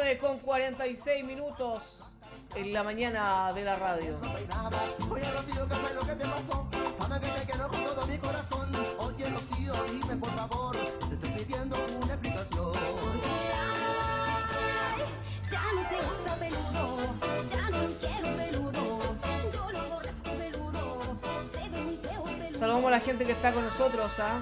9:46 en la mañana de la radio. Oye, Rocío, ¿qué fue lo que te pasó? Sabe que te quiero con todo mi corazón. Oye, Rocío, dime por favor, te estoy pidiendo una explicación. Ay, ya no se usa peludo, ya no quiero peludo, yo lo aborrezco peludo, se ve muy feo peludo. Saludamos a la gente que está con nosotros, ¿ah?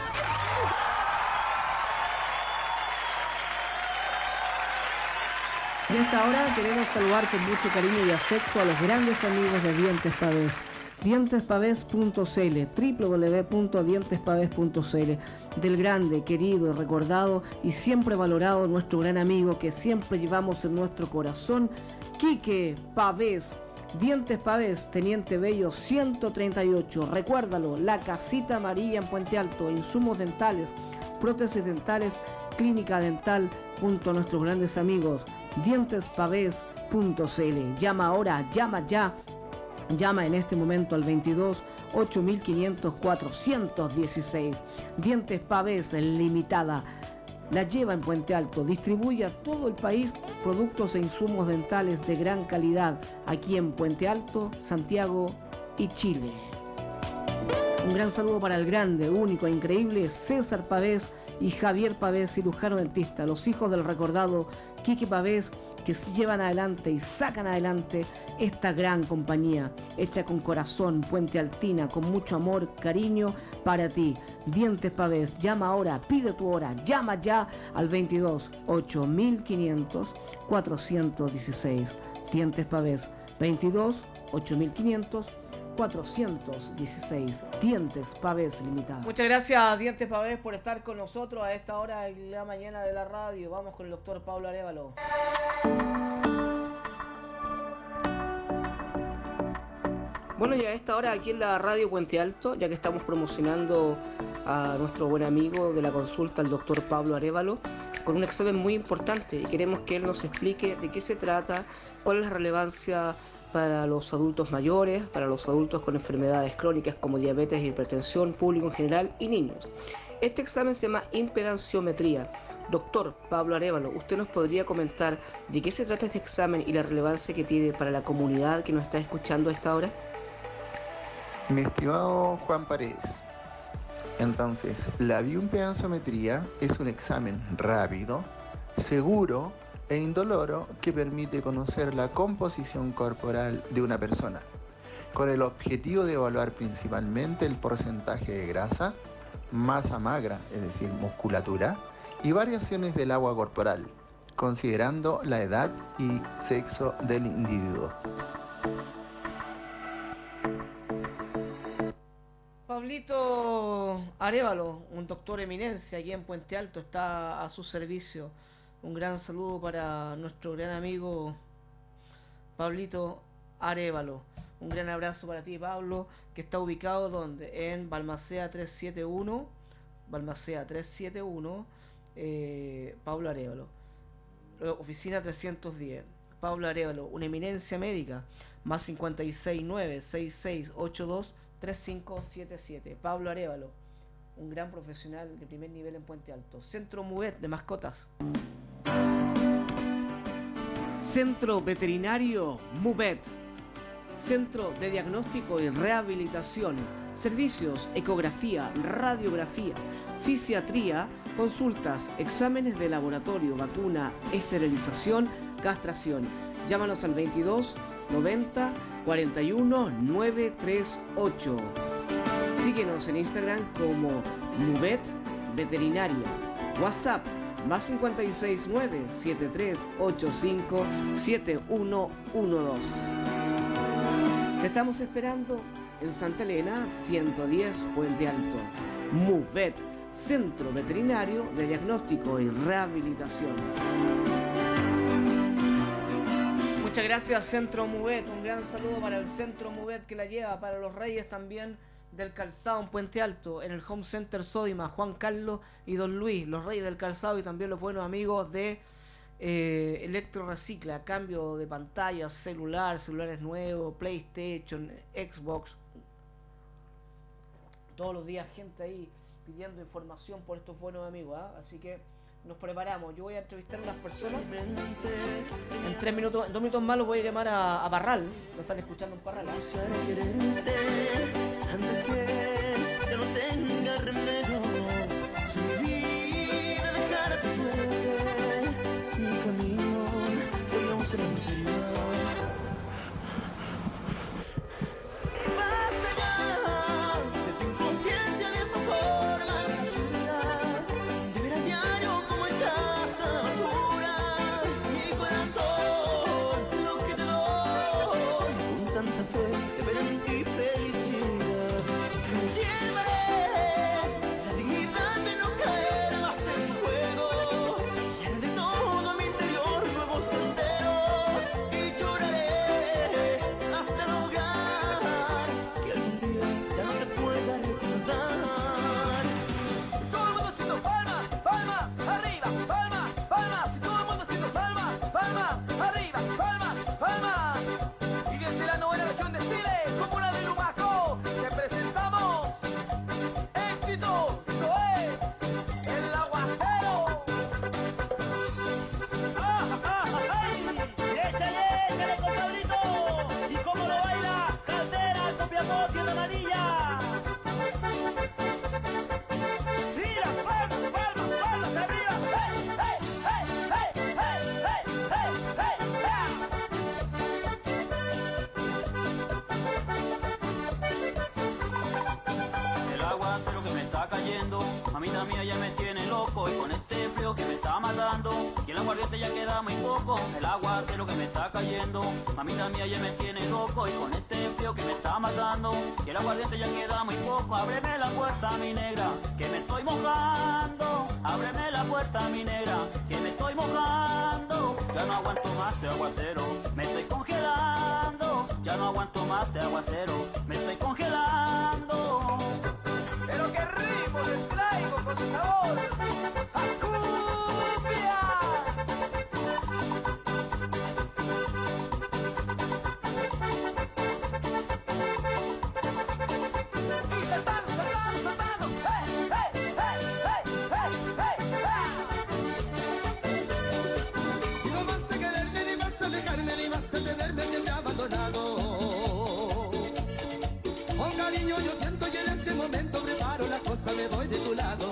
Y a esta hora queremos saludar con mucho cariño y afecto a los grandes amigos de Dientes Pavés. Dientespavés.cl, www.dientespavés.cl, del grande, querido, recordado y siempre valorado nuestro gran amigo que siempre llevamos en nuestro corazón, Quique Pavés. Dientes Pavés, Teniente Bello 138, recuérdalo, la casita amarilla en Puente Alto, insumos dentales, prótesis dentales, clínica dental, junto a nuestros grandes amigos, dientespavés.cl. Llama ahora, llama ya, llama en este momento al 22 8500 416. Dientes Pavés Limitada, la lleva en Puente Alto, distribuye a todo el país productos e insumos dentales de gran calidad, aquí en Puente Alto, Santiago y Chile. Un gran saludo para el grande, único e increíble César Pavés y Javier Pavés, cirujano dentista, los hijos del recordado Quique Pavés, que llevan adelante y sacan adelante esta gran compañía, hecha con corazón, Puente Altina, con mucho amor, cariño para ti. Dientes Pavés, llama ahora, pide tu hora, llama ya al 22 8500 416. Dientes Pavés, 22 8500 416. Dientes Pavés Limitada. Muchas gracias, Dientes Pavés, por estar con nosotros a esta hora de la mañana de la radio. Vamos con el doctor Pablo Arévalo. Bueno, ya a esta hora aquí en la radio Puente Alto, ya que estamos promocionando a nuestro buen amigo de la consulta, el doctor Pablo Arévalo, con un examen muy importante, y queremos que él nos explique de qué se trata, cuál es la relevancia para los adultos mayores, para los adultos con enfermedades crónicas como diabetes, hipertensión, público en general y niños. Este examen se llama impedanciometría. Doctor Pablo Arévalo, ¿usted nos podría comentar de qué se trata este examen y la relevancia que tiene para la comunidad que nos está escuchando a esta hora? Mi estimado Juan Paredes, entonces, la bioimpedanciometría es un examen rápido, seguro e indoloro que permite conocer la composición corporal de una persona, con el objetivo de evaluar principalmente el porcentaje de grasa, masa magra, es decir, musculatura, y variaciones del agua corporal, considerando la edad y sexo del individuo. Pablito Arévalo, un doctor eminencia aquí en Puente Alto, está a su servicio. Un gran saludo para nuestro gran amigo Pablito Arévalo. Un gran abrazo para ti, Pablo, que está ubicado donde en Balmaceda 371. Balmaceda 371, Pablo Arévalo. Oficina 310. Pablo Arévalo, una eminencia médica. Más 569 6682 3577. Pablo Arévalo, un gran profesional de primer nivel en Puente Alto. Centro Muvet de mascotas. Centro Veterinario Muvet. Centro de Diagnóstico y Rehabilitación. Servicios, ecografía, radiografía, fisiatría, consultas, exámenes de laboratorio, vacuna, esterilización, castración. Llámanos al 22 90 41 938. Síguenos en Instagram como Muvet Veterinaria. WhatsApp más 569 7385 7112. Te estamos esperando en Santa Elena 110 Puente Alto. Muvet, Centro Veterinario de Diagnóstico y Rehabilitación. Muchas gracias, Centro Muvet. Un gran saludo para el Centro Muvet que la lleva, para los reyes también del calzado en Puente Alto, en el Home Center Sodima, Juan Carlos y Don Luis, los reyes del calzado, y también los buenos amigos de Electro Recicla, cambio de pantalla, celulares nuevos, PlayStation, Xbox. Todos los días gente ahí pidiendo información por estos buenos amigos, ¿eh? Así que nos preparamos. Yo voy a entrevistar a unas personas. En 3 minutos, en 2 minutos más los voy a llamar a Parral. Lo están escuchando en Parral. Antes que ya no tenga remedio, si mi vida dejara tu suerte, mi camino sería un cementerio. Basta ya de tu inconsciencia de esa forma absurda, de ver a diario como echas a la basura mi corazón, lo que te doy con tanta fe de ver en ti felicidad. Llévame la dignidad de no caer más en juego, y haré de todo mi interior nuevos senderos, y lloraré hasta lograr que algún día ya no te pueda recordar. Todo el mundo haciendo palmas, palmas, arriba, palmas, palmas, y todo el mundo haciendo palmas, palmas, arriba, palmas, palmas. Y desde la novena región de Chile, comuna de Lumaco, te presentamos éxito, esto es El Aguacero. ¡Échale, compadrito! ¿Y cómo lo baila? Caldera, Copiapó, Tierra Amarilla. ¡Mira, palmas, palmas, palmas, arriba! ¡Hey, hey, hey, hey, hey, hey, hey, El aguacero que me está cayendo, mamita mía ya me tiene loco, y con este frío que me está matando, y el aguardiente ya queda muy poco. El aguacero que me está cayendo, mamita mía ya me tiene loco, y con este frío que me está matando, y el aguardiente ya queda muy poco. Ábreme la puerta, mi negra, que me estoy mojando. Ábreme la puerta, mi negra, que me estoy mojando. Ya no aguanto más de aguacero, me estoy congelando. Ya no aguanto más de aguacero, me estoy congelando. Pero qué rico les traigo con sabor a cumbia. Y saltando, saltando, saltando. ¡Hey, hey, hey, hey, hey, hey! Si no vas a quererme, ni vas a alejarme, ni vas a tenerme siempre abandonado. Con cariño yo siento y en este momento preparo la cosa, me voy de tu lado.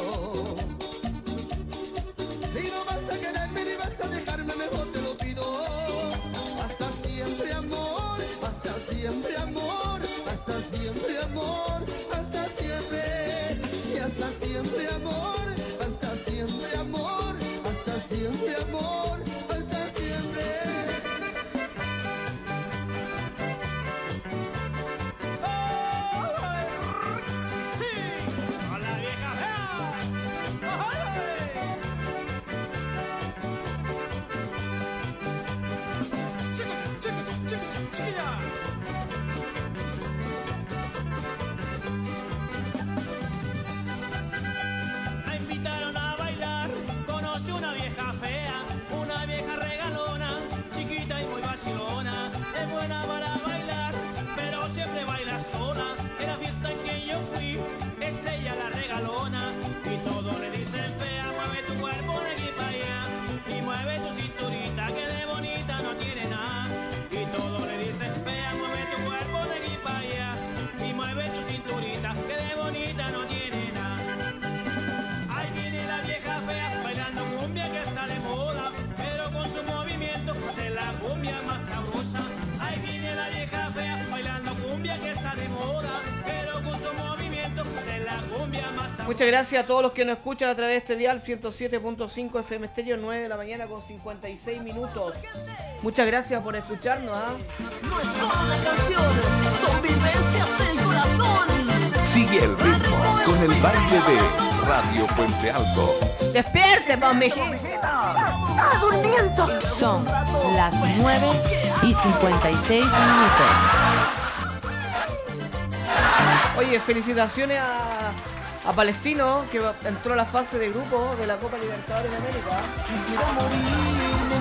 Si no vas a quererme ni vas a dejarme, mejor te lo pido. Hasta siempre amor, hasta siempre amor, hasta siempre amor, hasta siempre. Y hasta siempre amor, hasta siempre amor, hasta siempre amor, hasta siempre. ¡A la vieja fea! ¡Chiquilla! La invitaron a bailar, conoce una vieja fea, una vieja regalona, chiquita y muy vacilona, es buena para bailar, pero siempre baila sola. En la fiesta en que yo fui, es ella la regalona, y todos le dicen fea, mueve tu cuerpo de aquí para allá, y mueve tu cinturita que de bonita no tiene nada. Y todos le dicen fea, mueve tu cuerpo de aquí para allá, y mueve tu cinturita que de bonita no tiene nada. Ahí viene la vieja fea bailando cumbia que está de moda, pero con su movimiento hace la cumbia más sabrosa. Ahí viene la vieja fea bailando cumbia que está de moda, pero con su movimiento hace la cumbia más sabrosa. Muchas gracias a todos los que nos escuchan a través de este dial 107.5 FM Estéreo, 9 de la mañana con 56 minutos. Muchas gracias por escucharnos. No es solo una canción, son vivencias del corazón. Sigue el ritmo con el baile de Radio Puente Alto. ¡Despierte, pues, mijito! ¡Está durmiendo! Son las 9:56 minutos. Oye, felicitaciones a Palestino, que entró a la fase de grupo de la Copa Libertadores de América. Quisiera morirme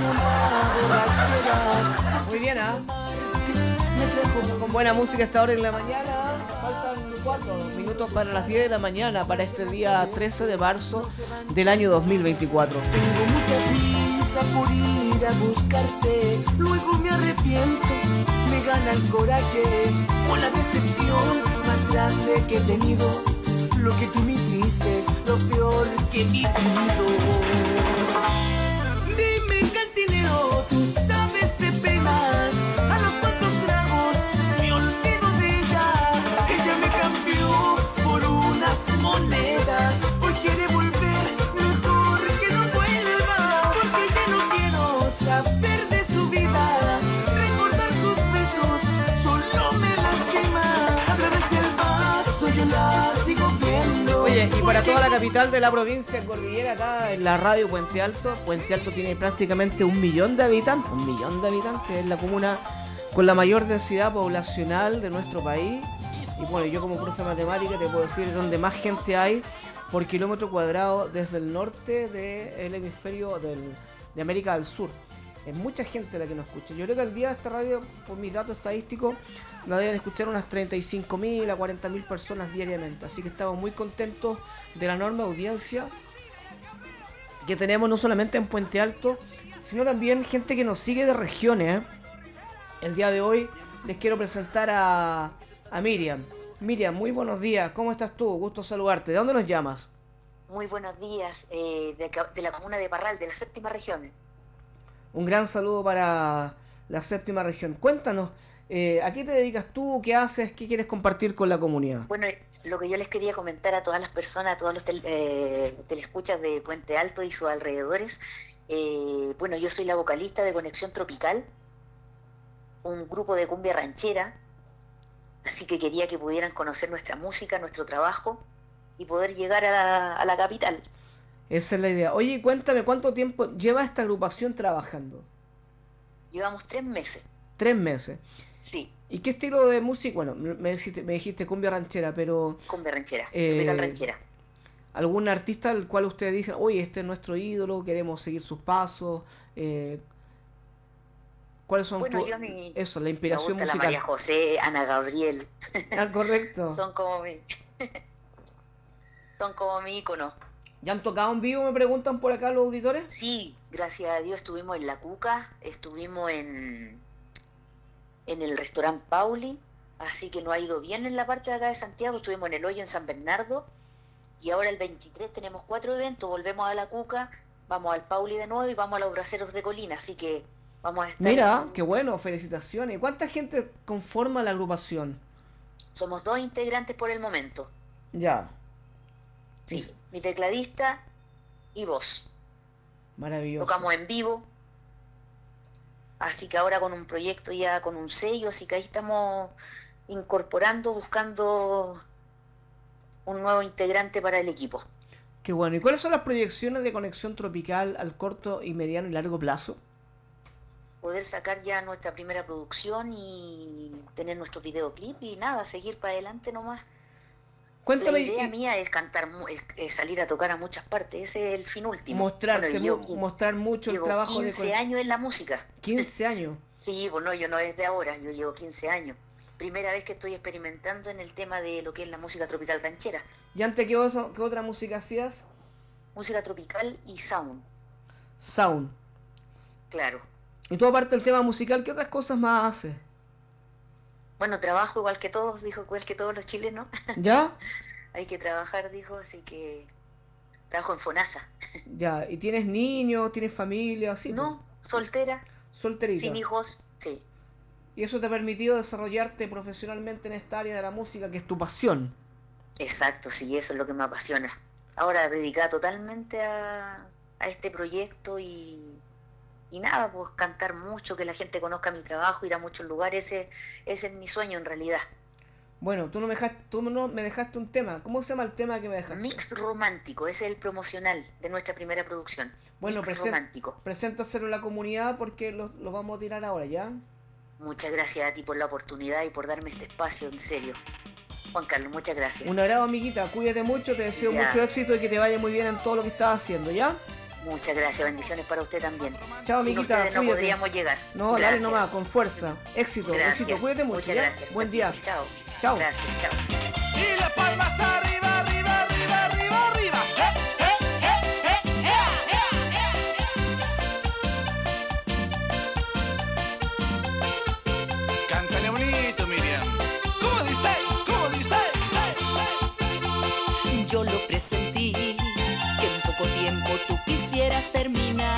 nomás. Muy bien, con buena música a esta hora en la mañana. Faltan 4 minutos para las 10 de la mañana para este día 13 de marzo del año 2024. Tengo mucha prisa por ir a buscarte, luego me arrepiento, me gana el coraje por la decepción más grande que he tenido. Lo que tú me hiciste es lo peor que he vivido. Dime, cantinero, tú sabes de penas, a los cuantos tragos me olvido de ella. Ella me cambió por unas monedas, hoy quiere volver, mejor que no vuelva, porque ya no quiero saber de su vida, recordar sus besos solo me lastima, a través del vaso yo la sigo viendo. Oye, y para toda la capital de la provincia cordillera, acá en la radio Puente Alto tiene prácticamente 1 millón de habitantes. 1 millón de habitantes, es la comuna con la mayor densidad poblacional de nuestro país. Y bueno, yo como profe de matemática te puedo decir donde más gente hay por kilómetro cuadrado desde el norte del hemisferio de América del Sur. Es mucha gente la que nos escucha. Yo creo que al día de esta radio, por mis datos estadísticos, la deben escuchar unas 35.000 a 40.000 personas diariamente. Así que estamos muy contentos de la enorme audiencia que tenemos no solamente en Puente Alto, sino también gente que nos sigue de regiones. El día de hoy les quiero presentar a Miriam. Miriam, muy buenos días. ¿Cómo estás tú? Gusto saludarte. ¿De dónde nos llamas? Muy buenos días, de la comuna de Parral, de la 7ª región. Un gran saludo para la 7ª región. Cuéntanos, ¿a qué te dedicas tú? ¿Qué haces? ¿Qué quieres compartir con la comunidad? Bueno, lo que yo les quería comentar a todas las personas, a todos los telescuchas de Puente Alto y sus alrededores, bueno, yo soy la vocalista de Conexión Tropical, un grupo de cumbia ranchera, así que quería que pudieran conocer nuestra música, nuestro trabajo y poder llegar a la capital. Esa es la idea. Oye, cuéntame, ¿cuánto tiempo lleva esta agrupación trabajando? Llevamos 3 meses. 3 meses. Sí. ¿Y qué estilo de música? Bueno, me dijiste cumbia ranchera, pero... Cumbia ranchera, tropical ranchera. ¿Algún artista al cual ustedes dicen, oye, este es nuestro ídolo, queremos seguir sus pasos? ¿Cuáles son Bueno, eso, la inspiración me gusta musical? la María José, Ana Gabriel. Ah, correcto. Son como mi ícono. ¿Ya han tocado en vivo, me preguntan por acá los auditores? Sí, gracias a Dios estuvimos en La Cuca, estuvimos en el restaurante Pauli, así que nos ha ido bien en la parte de acá de Santiago, estuvimos en El Hoyo en San Bernardo, y ahora el 23 tenemos 4 eventos, volvemos a La Cuca, vamos al Pauli de nuevo y vamos a los Braceros de Colina, así que vamos a estar... Mira, qué bueno, felicitaciones. ¿Cuánta gente conforma la agrupación? Somos 2 integrantes por el momento. Ya. Sí, mi tecladista y voz. Maravilloso. Tocamos en vivo, así que ahora con un proyecto ya con un sello, así que ahí estamos incorporando, buscando un nuevo integrante para el equipo. Qué bueno. ¿Y cuáles son las proyecciones de Conexión Tropical al corto y mediano y largo plazo? Poder sacar ya nuestra primera producción y tener nuestro videoclip y nada, seguir para adelante nomás. Cuéntame. La idea mía es cantar, es salir a tocar a muchas partes, ese es el fin último. Mostrar mucho el trabajo de 15 años en la música. 15 años. Sí, bueno, yo no es de ahora, yo llevo 15 años. Primera vez que estoy experimentando en el tema de lo que es la música tropical ranchera. ¿Y antes qué otra música hacías? Música tropical y sound. Sound. Claro. Y tú aparte del tema musical, ¿qué otras cosas más haces? Bueno, trabajo igual que todos, dijo, igual que todos los chilenos. ¿Ya? Hay que trabajar, dijo, así que trabajo en FONASA. Ya, ¿y tienes niños, tienes familia, así? No, soltera. Solterita. Sin hijos, sí. Y eso te ha permitido desarrollarte profesionalmente en esta área de la música, que es tu pasión. Exacto, sí, eso es lo que me apasiona. Ahora dedicada totalmente a este proyecto y nada, pues cantar mucho, que la gente conozca mi trabajo, ir a muchos lugares, ese es mi sueño en realidad. Bueno, tú no me dejaste un tema. ¿Cómo se llama el tema que me dejaste? Mix romántico, ese es el promocional de nuestra primera producción. Bueno, Mix romántico. Preséntaselo a la comunidad porque lo vamos a tirar ahora, ¿ya? Muchas gracias a ti por la oportunidad y por darme este espacio, en serio. Juan Carlos, muchas gracias. Un abrazo, amiguita, cuídate mucho, te deseo Ya. mucho éxito y que te vaya muy bien en todo lo que estás haciendo, ¿ya? Muchas gracias, bendiciones para usted también. Chao, Sin amiguita, ustedes no cuídate. podríamos llegar. No, Gracias. dale nomás, con fuerza. Éxito, Gracias. éxito, cuídate mucho, Muchas ¿ya? gracias. Buen día. Besitos, chao. Chao. Gracias, chao. Y las palmas arriba, arriba, arriba, arriba, arriba. Cántale bonito, Miriam. ¿Cómo dice? ¿Cómo dice? Yo lo presentí, que en poco tiempo tú quisieras terminar.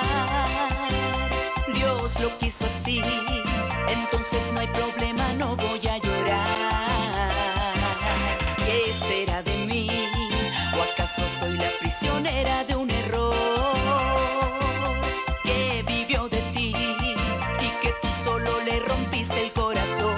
Dios lo quiso así, entonces no hay problema, no voy a llorar. ¿Qué será de mí? ¿O acaso soy la prisionera de un error? Que vivió de ti y que tú solo le rompiste el corazón.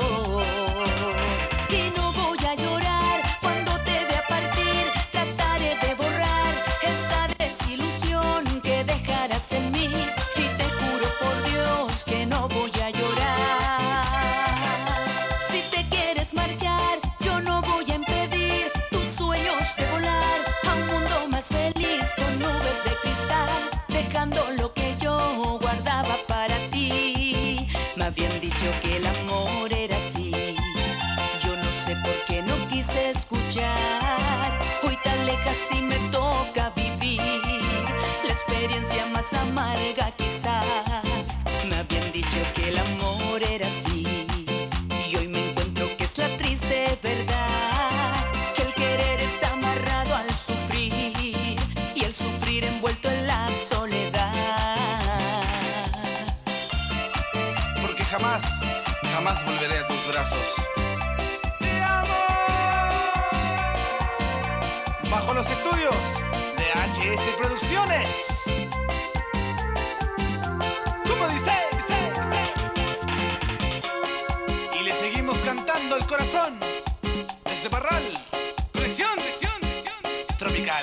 Y no voy a llorar cuando te vea partir, trataré de borrar esa desilusión que dejarás en mí. Y te juro por Dios que no voy a llorar. Si te quieres marchar, yo no voy a impedir tus sueños de volar a un mundo más feliz con nubes de cristal, dejando lo que yo guardaba para ti. Me habían dicho que el amor era así, yo no sé por qué no quise escuchar. Hoy tan lejos y me toca vivir la experiencia más amarga quizás. Me habían dicho que el amor era así y hoy me encuentro que es la triste verdad, que el querer está amarrado al sufrir y el sufrir envuelto en la soledad. Porque jamás, jamás volveré a tus brazos. ¡Te amo! Bajo los estudios de HS Producciones. ¿Cómo dice? Y le seguimos cantando el corazón desde Parral. Conexión tropical.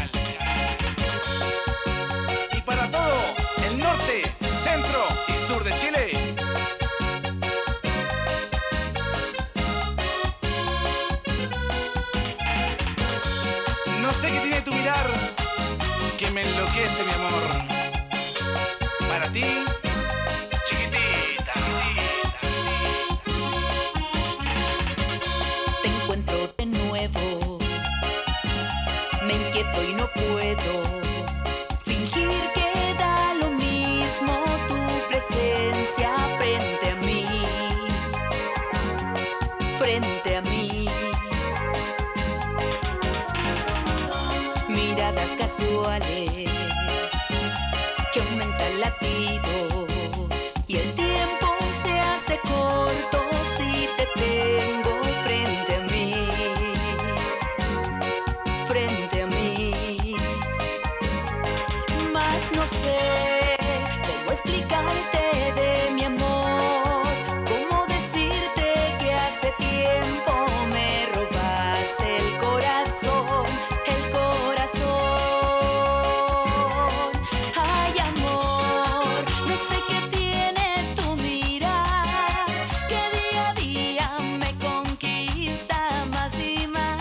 Y para todo el norte, centro y sur de Chile. No sé qué tiene tu mirar que me enloquece, mi amor. Para ti, chiquitita. Te encuentro de nuevo, me inquieto y no puedo fingir que da lo mismo tu presencia frente a mí, frente a mí. Miradas casuales que aumentan latidos y el tiempo se hace corto si te tengo frente a mí, frente a mí. Mas no sé cómo explicarte de mi amor, cómo decirte que hace tiempo me robaste el corazón, el corazón. Ay, amor, no sé qué tiene tu mirar, que día a día me conquista más y más.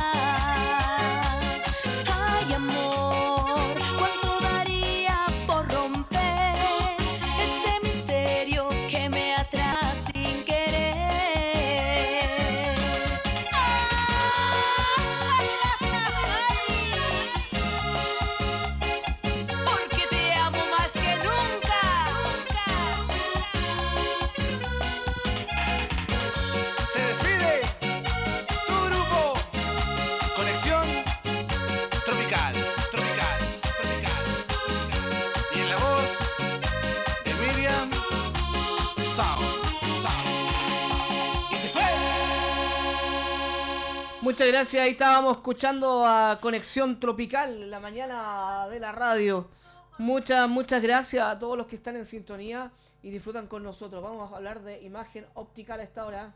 Ay, amor, cuánto daría por romper ese misterio que me atrás sin querer. Porque te amo más que nunca. Se despide tu grupo Conexión Tropical. Y en la voz de Miriam Sound. Y se fue. Muchas gracias, ahí estábamos escuchando a Conexión Tropical, la mañana de la radio. Muchas gracias a todos los que están en sintonía y disfrutan con nosotros. Vamos a hablar de imagen optical a esta hora.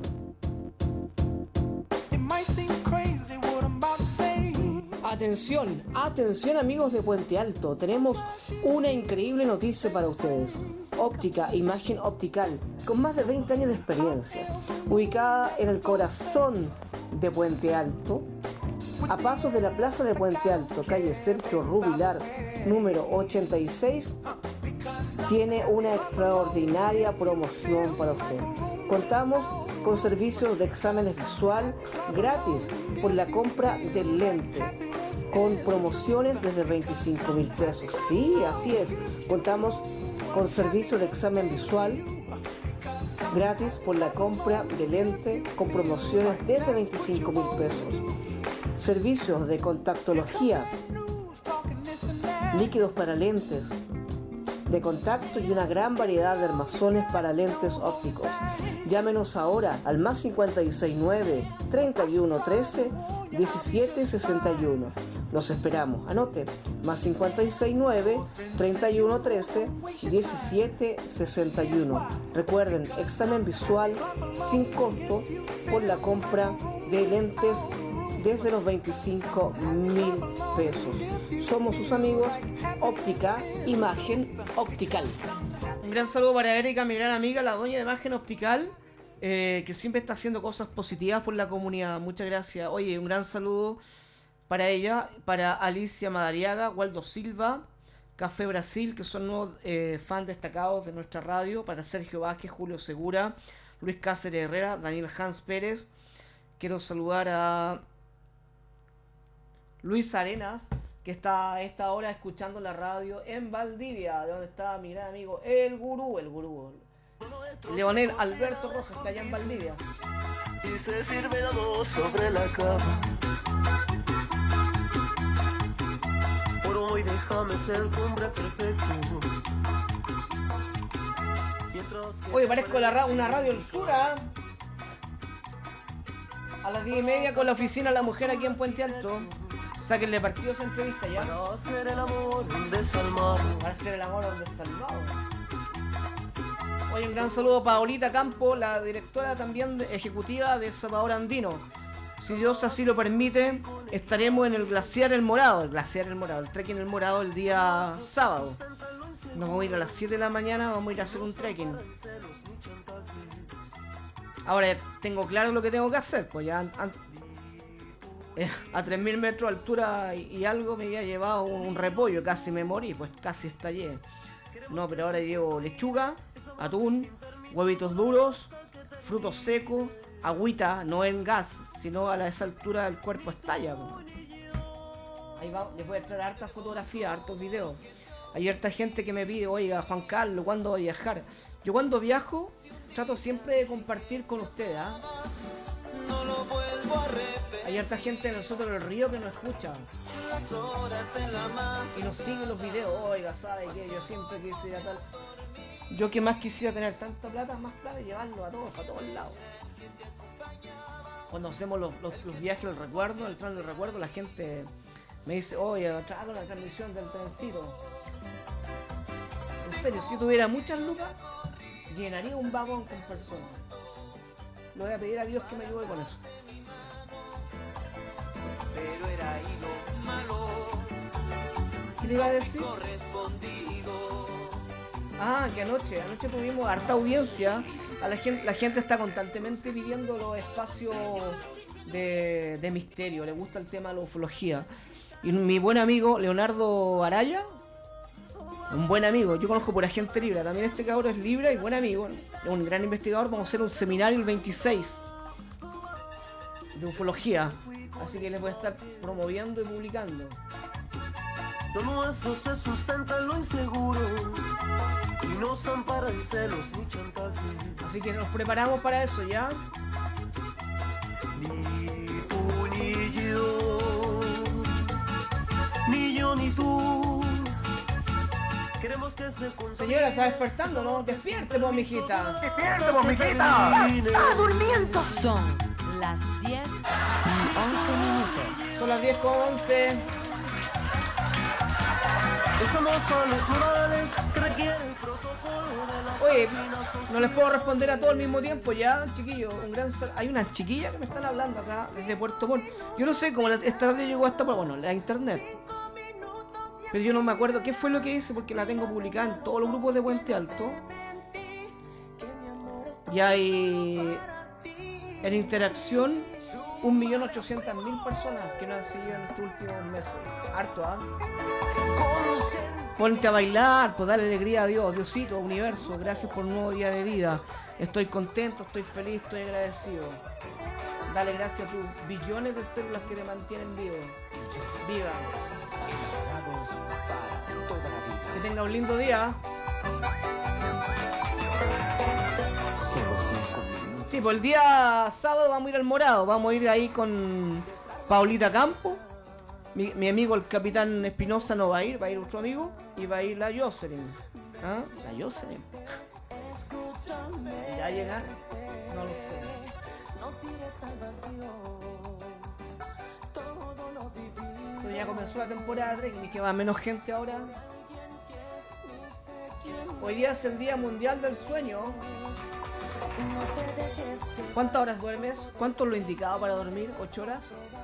It might seem crazy what I'm about to say. Atención amigos de Puente Alto, tenemos una increíble noticia para ustedes. Óptica, imagen optical, con más de 20 años de experiencia, ubicada en el corazón de Puente Alto, a pasos de la plaza de Puente Alto, calle Sergio Rubilar, número 86, tiene una extraordinaria promoción para usted. Contamos con servicios de exámenes visual gratis por la compra del lente, con promociones desde 25.000 pesos. Sí, así es. Contamos con servicios de examen visual gratis por la compra de lente, con promociones desde 25.000 pesos. Servicios de contactología, líquidos para lentes de contacto y una gran variedad de armazones para lentes ópticos. Llámenos ahora al más 569 31 13 17 61. Los esperamos. Anote, más 569 31 13 17 61. Recuerden, examen visual sin costo por la compra de lentes desde los 25.000 pesos. Somos sus amigos Óptica Imagen Optical. Un gran saludo para Erika, mi gran amiga, la dueña de Imagen Optical, que siempre está haciendo cosas positivas por la comunidad. Muchas gracias. Oye, un gran saludo para ella, para Alicia Madariaga, Waldo Silva, Café Brasil, que son nuevos fans destacados de nuestra radio, para Sergio Vázquez, Julio Segura, Luis Cáceres Herrera, Daniel Hans Pérez. Quiero saludar a Luis Arenas, que está a esta hora escuchando la radio en Valdivia, de donde está mi gran amigo el gurú. Leonel Alberto Rojas está allá en Valdivia. Y se sirve a dos sobre la cama. Por hoy déjame ser tu hombre perfecto. Oye, parezco una radio altura. A las 10:30 con la oficina La Mujer aquí en Puente Alto. Sáquenle partido a esa entrevista ya. Para hacer el amor desalmado. Para hacer el amor desalmado. Oye, un gran saludo a Paolita Campo, la directora también ejecutiva de Zapador Andino. Si Dios así lo permite, estaremos en el Glaciar El Morado, el trekking El Morado el día sábado. Nos vamos a ir a las 7 de la mañana, vamos a ir a hacer un trekking. Ahora tengo claro lo que tengo que hacer, pues ya a 3.000 metros de altura y algo me había llevado un repollo, casi me morí, pues casi estallé. No, pero ahora llevo lechuga, atún, huevitos duros, frutos secos, agüita, no en gas, sino a esa altura el cuerpo estalla. Ahí va, les voy a traer hartas fotografías, hartos videos. Hay harta gente que me pide, oiga, Juan Carlos, ¿cuándo voy a viajar? Yo cuando viajo trato siempre de compartir con ustedes, ¿ah? No lo vuelvo a repetir. Hay harta gente de nosotros del río que nos escucha Las horas en la mano. y nos sigue los videos. Oiga, ¿sabe qué? Yo siempre quisiera tal. Yo que más quisiera tener tanta plata, más plata y llevarlo a todos lados. Cuando hacemos los viajes del recuerdo, el tren del recuerdo, la gente me dice, oye, traigo la transmisión del trencito. En serio, si yo tuviera muchas lucas, llenaría un vagón con personas. Le voy a pedir a Dios que me ayude con eso. Pero era ahí lo malo. ¿Qué le iba a decir? Correspondido. Ah, que anoche tuvimos harta audiencia. La gente está constantemente pidiendo los espacios de misterio. Le gusta el tema de la ufología. Y mi buen amigo Leonardo Araya, un buen amigo, yo conozco por Agente Libra, también este cabrón es Libra y buen amigo, es un gran investigador. Vamos a hacer un seminario el 26 de ufología, así que les voy a estar promoviendo y publicando. Lo nuestro se sustenta en lo inseguro y nos amparan celos ni chantaje. Así que nos preparamos para eso ya. Ni tú ni yo, ni yo ni tú. Queremos que se Señora, está despertando, ¿no? Despierte, pues, mijita. Despierte, pues, mijita. ¡Está durmiendo! Son las 10 y 11 minutos. Son las 10:11. Somos con los murales que requieren el protocolo de la. Oye, no les puedo responder a todo al mismo tiempo ya, chiquillos. Hay unas chiquillas que me están hablando acá desde Puerto Montt. Yo no sé cómo esta radio llegó hasta, bueno, la internet. Pero yo no me acuerdo qué fue lo que hice porque la tengo publicada en todos los grupos de Puente Alto. Y hay en interacción 1.800.000 personas que nos han seguido en estos últimos meses. Harto, ¿ah? Ponte a bailar, pues dale alegría a Dios, Diosito, universo, gracias por un nuevo día de vida. Estoy contento, estoy feliz, estoy agradecido. Dale gracias a tus billones de células que te mantienen vivo. Viva. Que tenga un lindo día. Sí, pues el día sábado vamos a ir al Morado, vamos a ir ahí con Paulita Campo. Mi amigo el capitán Espinosa no va a ir otro amigo y va a ir la Jocelyn. ¿Ah? La Jocelyn. ¿Ya llegar? No lo sé. Pero ya comenzó la temporada 3 y que va menos gente ahora. Hoy día es el Día Mundial del Sueño. ¿Cuántas horas duermes? ¿Cuánto es lo indicado para dormir? ¿8 horas?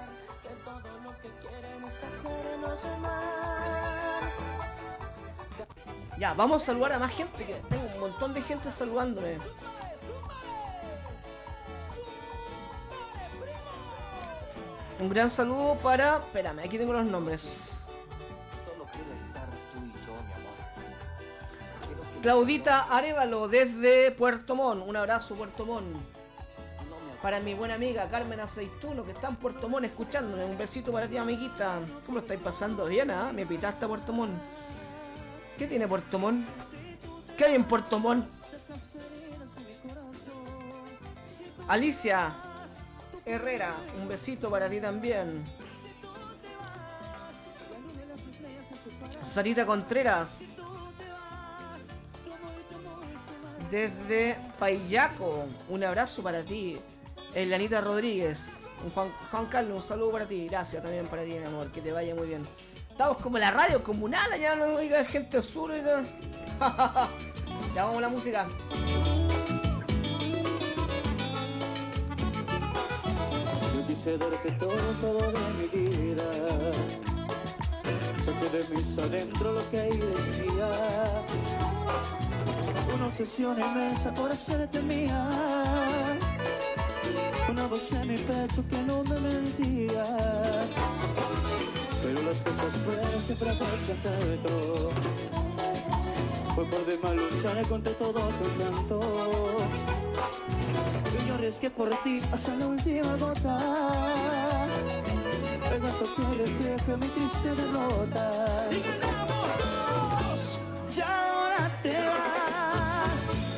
Ya, vamos a saludar a más gente, que tengo un montón de gente saludándome. Un gran saludo para... Espérame, aquí tengo los nombres. Solo quiero estar tú y yo, mi amor. Claudita Arévalo desde Puerto Montt. Un abrazo, Puerto Montt. Para mi buena amiga Carmen Aceituno, que está en Puerto Montt escuchándome. Un besito para ti, amiguita. ¿Cómo lo estáis pasando bien, ah? Me pitaste a Puerto Montt. ¿Qué tiene Puerto Montt? ¿Qué hay en Puerto Montt? Alicia Herrera, un besito para ti también. Sarita Contreras desde Payaco, un abrazo para ti. Elanita Rodríguez, Juan Carlos, un saludo para ti. Gracias también para ti, mi amor, que te vaya muy bien. Estamos como la radio comunal, allá no oiga gente sur, oiga. Ya vamos a la música. Yo quise darte todo de mi vida. Saqué de mis adentro lo que ahí decía. Una obsesión inmensa por hacerte mía. Una voz en mi pecho que no me mentía. Pero las cosas buenas siempre pasan tanto. Fue por demás luchar contra todo tu encanto. Y yo arriesgué por ti hasta la última gota. El gato que refleja mi triste derrota. Y ganamos dos. Y ahora te vas,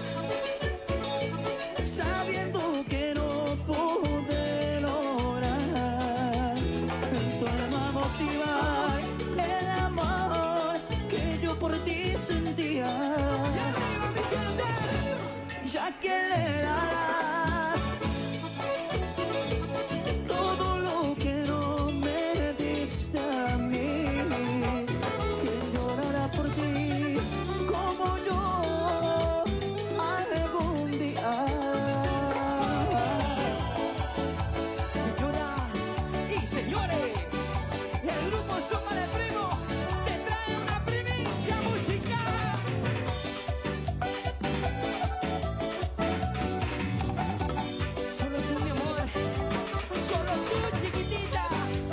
sabiendo que no pude lograr en tu alma motivar el amor que yo por ti sentía. Ya que le darás todo lo que no me diste a mí. Quien llorará por ti como yo algún día. Señoras y señores, el grupo Sopa de Primo te trae una primicia musical. Solo tú, mi amor, solo tú, chiquitita.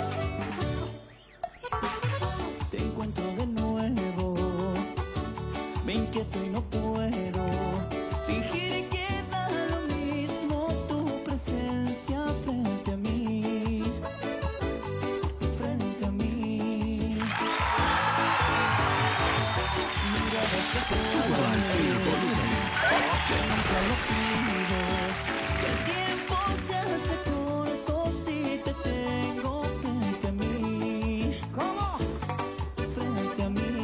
Te encuentro de nuevo, me inquieto y no puedo fingir que da lo mismo tu presencia frente a mí, frente a mí. Miradas que te que el tiempo se hace corto si te tengo frente a mí. ¿Cómo? Frente a mí.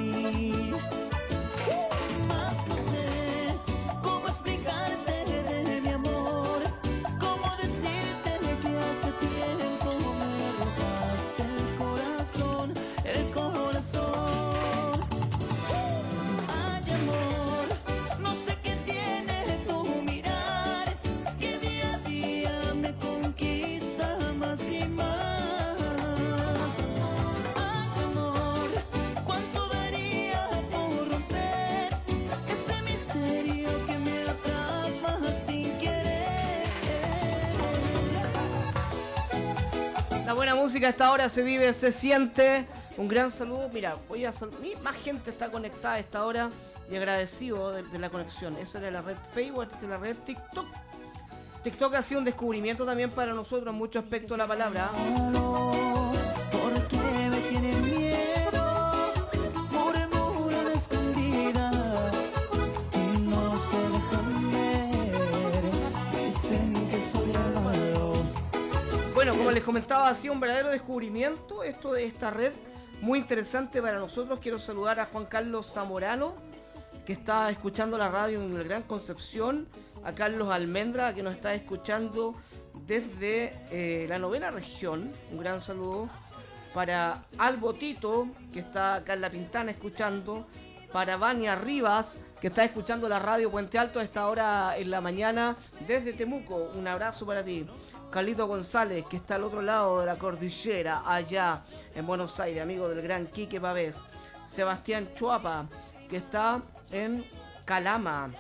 Más no sé cómo explicarte de mi amor, cómo decirte que hace tiempo me robaste el corazón, el corazón. Ay, amor, no sé qué tiene tu mirar, que día a día me conquista más y más. Ay, amor, ¿cuánto daría por romper ese misterio que me atrapa sin querer? La buena música a esta hora se vive, se siente. Un gran saludo. Mira, más gente está conectada a esta hora y agradecido de la conexión. Esa era la red Facebook, esta es la red TikTok. TikTok ha sido un descubrimiento también para nosotros en muchos aspectos de la palabra. Porque me tienen miedo, murmuran escondida y no se dejan ver, dicen que soy el malo. Bueno, como les comentaba, ha sido un verdadero descubrimiento esto de esta red, muy interesante para nosotros. Quiero saludar a Juan Carlos Zamorano, que está escuchando la radio en el Gran Concepción, a Carlos Almendra, que nos está escuchando desde la 9ª región. Un gran saludo para Albo Tito, que está acá en La Pintana escuchando, para Vania Rivas, que está escuchando la radio Puente Alto a esta hora en la mañana desde Temuco. Un abrazo para ti. Carlito González, que está al otro lado de la cordillera, allá en Buenos Aires, amigo del gran Quique Pavés. Sebastián Chuapa, que está en Calama.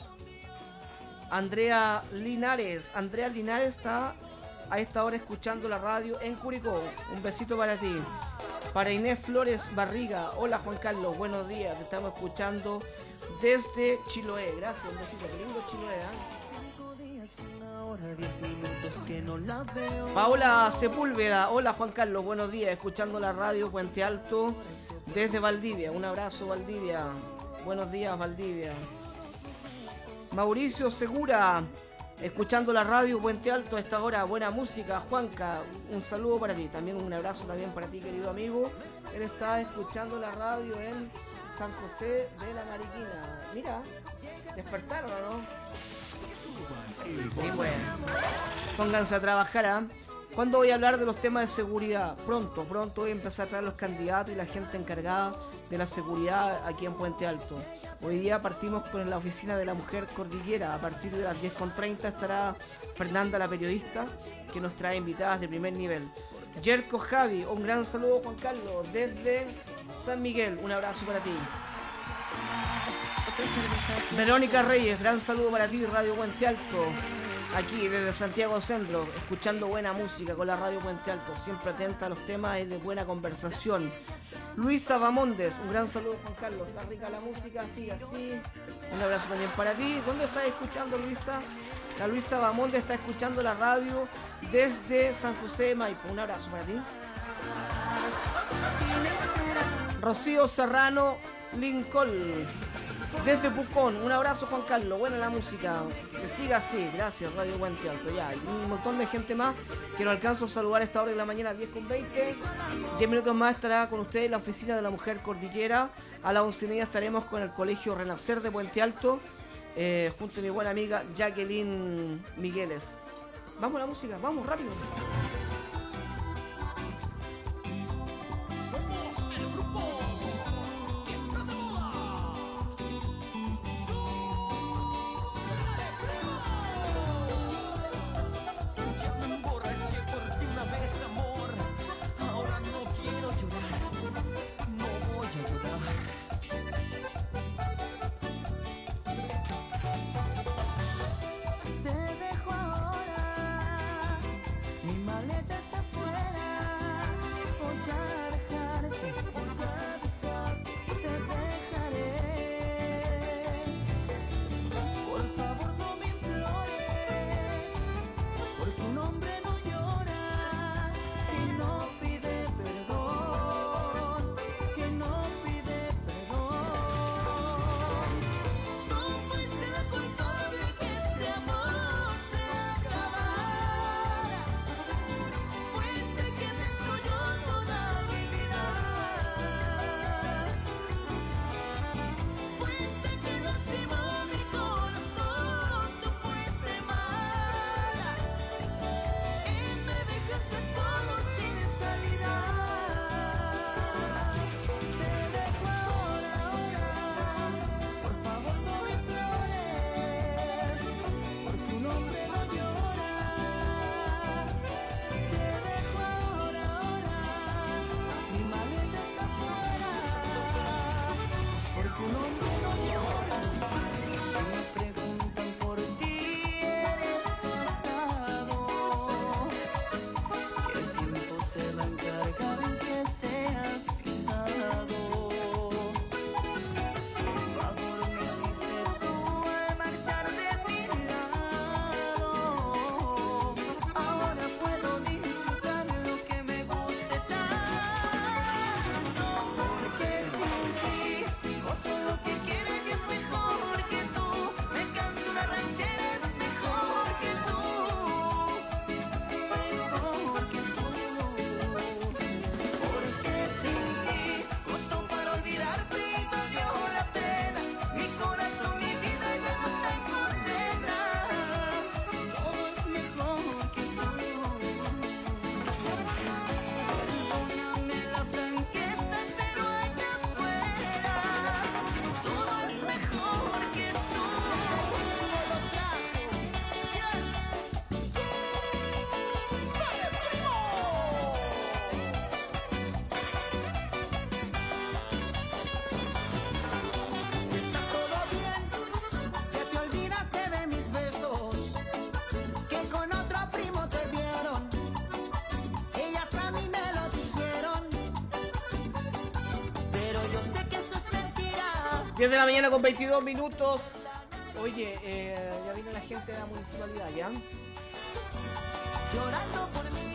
Andrea Linares está a esta hora escuchando la radio en Curicó. Un besito para ti. Para Inés Flores Barriga, hola Juan Carlos, buenos días, te estamos escuchando desde Chiloé. Gracias, un besito, qué lindo Chiloé, Paola Sepúlveda, hola Juan Carlos, buenos días, escuchando la radio Puente Alto desde Valdivia. Un abrazo, Valdivia. Buenos días, Valdivia. Mauricio Segura, escuchando la radio Puente Alto a esta hora. Buena música, Juanca. Un saludo para ti. También un abrazo también para ti, querido amigo. Él está escuchando la radio en San José de la Mariquina. Mira, despertaron, ¿no? Sí, bueno. Pónganse a trabajar, ¿ah? ¿Cuándo voy a hablar de los temas de seguridad? Pronto voy a empezar a traer los candidatos y la gente encargada de la seguridad aquí en Puente Alto. Hoy día partimos con la oficina de la mujer cordillera. A partir de las 10:30 estará Fernanda, la periodista, que nos trae invitadas de primer nivel. Yerko Javi, un gran saludo, Juan Carlos, desde San Miguel. Un abrazo para ti. Verónica Reyes, gran saludo para ti, Radio Puente Alto. Aquí desde Santiago Centro, escuchando buena música con la radio Puente Alto, siempre atenta a los temas y de buena conversación. Luisa Bamondes, un gran saludo, Juan Carlos, está rica la música, sigue así. Un abrazo también para ti. ¿Dónde estás escuchando, Luisa? La Luisa Bamondes está escuchando la radio desde San José de Maipo. Un abrazo para ti. Rocío Serrano Lincoln, desde Pucón, un abrazo, Juan Carlos, buena la música, que siga así, gracias Radio Puente Alto. Ya, hay un montón de gente más que no alcanzo a saludar a esta hora de la mañana, 10:20. 10 minutos más estará con ustedes la oficina de la mujer cordillera. A las 11:30 estaremos con el colegio Renacer de Puente Alto, junto a mi buena amiga Jacqueline Migueles. Vamos a la música, vamos rápido. Te dejo ahora mi maleta. 10 de la mañana con 22 minutos. Oye, ya vino la gente de la municipalidad, ¿ya? Llorando por mí.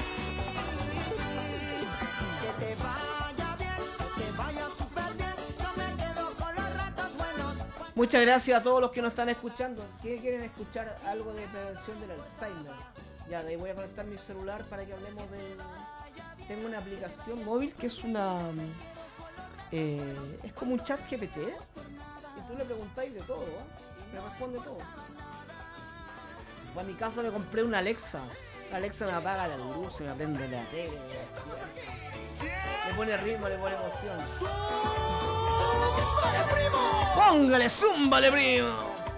Que te vaya bien, que te vaya súper bien. Yo me quedo con los ratos buenos. Muchas gracias a todos los que nos están escuchando. ¿Qué quieren escuchar? Algo de prevención del Alzheimer. Ya, de ahí voy a conectar mi celular para que hablemos de... Tengo una aplicación móvil que es una... es como un chat GPT. Y tú le preguntáis de todo, ¿eh? Me responde todo. Para mi casa me compré una Alexa. La Alexa me apaga la luz, se me prende la tele. Le pone ritmo, le pone emoción. ¡Póngale, zúmbale, primo!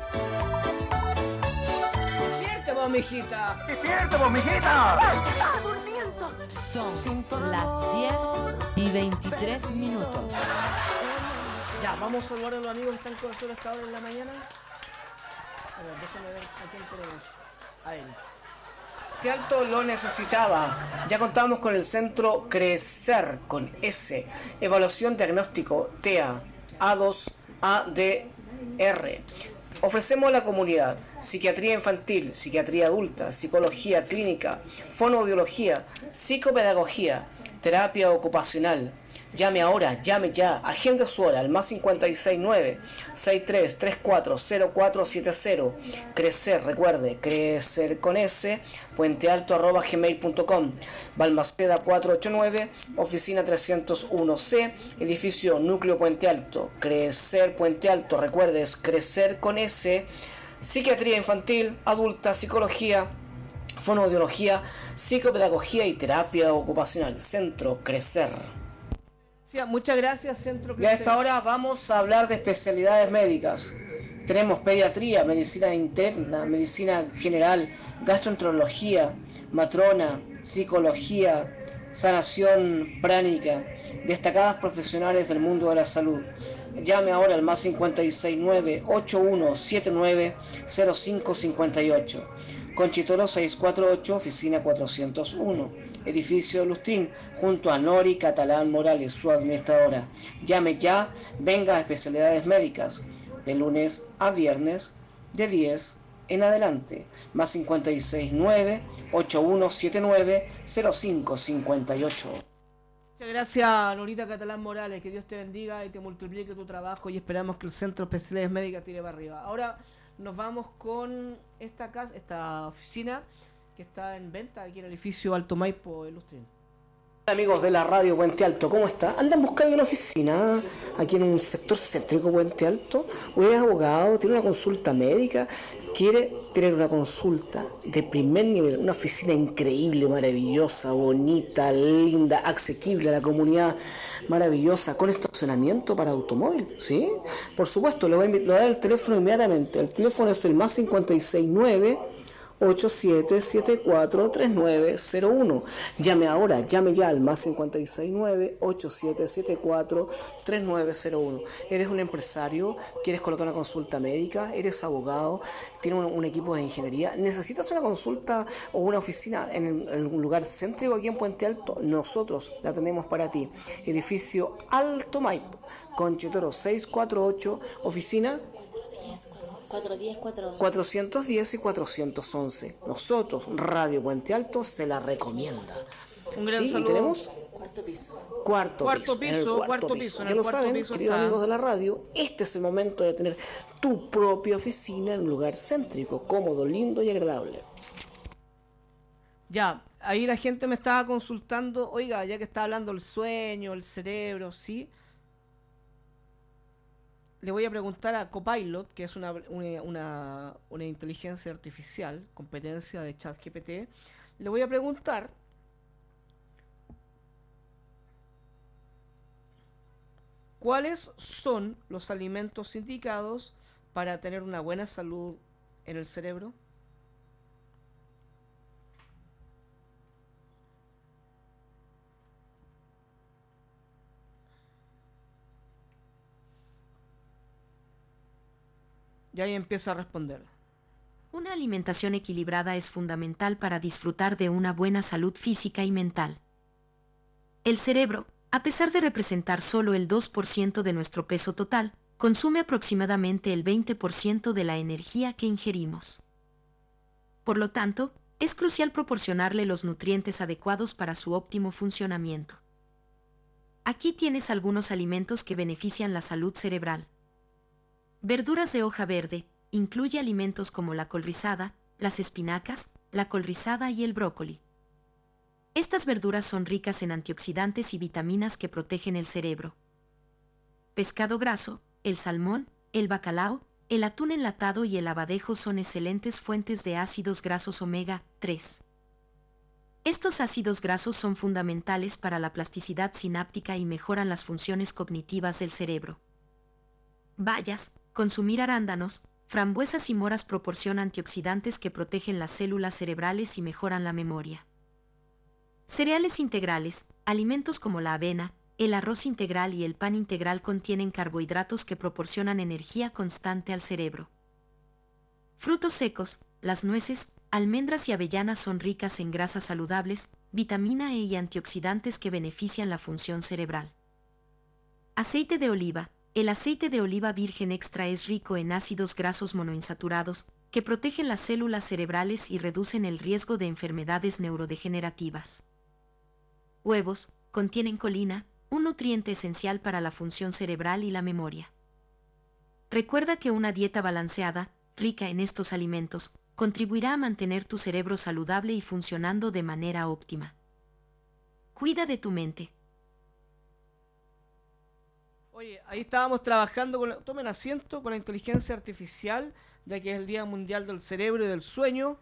¡Despierte vos, mijita! ¡Despierte vos, mijita! ¡Está durmiendo! Son las 10:23 minutos. Ya, vamos a saludar a los amigos que están con nosotros hasta ahora en la mañana. A ver, déjame ver a quién tenemos. A él. Este alto lo necesitaba. Ya contamos con el centro Crecer con S. Evaluación diagnóstico TEA A2 ADR. Ofrecemos a la comunidad psiquiatría infantil, psiquiatría adulta, psicología clínica, fonoaudiología, psicopedagogía, terapia ocupacional. Llame ahora, llame ya, agenda su hora al más 569-6334-0470. Crecer, recuerde, crecer con S, puentealto@gmail.com. Balmaceda 489, oficina 301C, edificio Núcleo Puente Alto. Crecer Puente Alto, recuerde, es crecer con S, psiquiatría infantil, adulta, psicología, fonoaudiología, psicopedagogía y terapia ocupacional. Centro Crecer. Muchas gracias, Centro Crecer. Y a esta hora vamos a hablar de especialidades médicas. Tenemos pediatría, medicina interna, medicina general, gastroenterología, matrona, psicología, sanación pránica, destacadas profesionales del mundo de la salud. Llame ahora al más 569-8179-0558. Conchitoro 648, oficina 401, edificio Lustín, junto a Nori Catalán Morales, su administradora. Llame ya, venga a especialidades médicas, de lunes a viernes, de 10 en adelante. Más 569-8179-0558. Muchas gracias, Norita Catalán Morales, que Dios te bendiga y te multiplique tu trabajo y esperamos que el Centro de Especialidades Médicas tire para arriba. Ahora nos vamos con esta casa, esta oficina que está en venta aquí en el edificio Alto Maipo, Ilustrín. Amigos de la radio Puente Alto, ¿cómo está? ¿Andan buscando una oficina aquí en un sector céntrico Puente Alto? ¿Usted es abogado? ¿Tiene una consulta médica? ¿Quiere tener una consulta de primer nivel? Una oficina increíble, maravillosa, bonita, linda, asequible a la comunidad, maravillosa, con estacionamiento para automóvil, ¿sí? Por supuesto, le voy a dar el teléfono inmediatamente. El teléfono es el más 569-8774-3901. Llame ahora, llame ya al más 569-8774-3901. ¿Eres un empresario? ¿Quieres colocar una consulta médica? ¿Eres abogado? ¿Tienes un equipo de ingeniería? ¿Necesitas una consulta o una oficina en un lugar céntrico aquí en Puente Alto? Nosotros la tenemos para ti. Edificio Alto Maipo, Conchitoro 648, oficina 410 y 411. Nosotros, Radio Puente Alto, se la recomienda. Un gran saludo. ¿Tenemos? Cuarto piso. Ya lo saben, queridos amigos de la radio, este es el momento de tener tu propia oficina en un lugar céntrico, cómodo, lindo y agradable. Ya, ahí la gente me estaba consultando, oiga, ya que está hablando el sueño, el cerebro, ¿sí? Le voy a preguntar a Copilot, que es una inteligencia artificial, competencia de ChatGPT. Le voy a preguntar cuáles son los alimentos indicados para tener una buena salud en el cerebro. Y ahí empieza a responder. Una alimentación equilibrada es fundamental para disfrutar de una buena salud física y mental. El cerebro, a pesar de representar solo el 2% de nuestro peso total, consume aproximadamente el 20% de la energía que ingerimos. Por lo tanto, es crucial proporcionarle los nutrientes adecuados para su óptimo funcionamiento. Aquí tienes algunos alimentos que benefician la salud cerebral. Verduras de hoja verde, incluye alimentos como la col rizada, las espinacas, la col rizada y el brócoli. Estas verduras son ricas en antioxidantes y vitaminas que protegen el cerebro. Pescado graso, el salmón, el bacalao, el atún enlatado y el abadejo son excelentes fuentes de ácidos grasos omega 3. Estos ácidos grasos son fundamentales para la plasticidad sináptica y mejoran las funciones cognitivas del cerebro. Bayas, consumir arándanos, frambuesas y moras proporcionan antioxidantes que protegen las células cerebrales y mejoran la memoria. Cereales integrales, alimentos como la avena, el arroz integral y el pan integral contienen carbohidratos que proporcionan energía constante al cerebro. Frutos secos, las nueces, almendras y avellanas son ricas en grasas saludables, vitamina E y antioxidantes que benefician la función cerebral. Aceite de oliva. El aceite de oliva virgen extra es rico en ácidos grasos monoinsaturados, que protegen las células cerebrales y reducen el riesgo de enfermedades neurodegenerativas. Huevos, contienen colina, un nutriente esencial para la función cerebral y la memoria. Recuerda que una dieta balanceada, rica en estos alimentos, contribuirá a mantener tu cerebro saludable y funcionando de manera óptima. Cuida de tu mente. Oye, ahí estábamos trabajando tomen asiento, con la inteligencia artificial, ya que es el Día Mundial del Cerebro y del Sueño.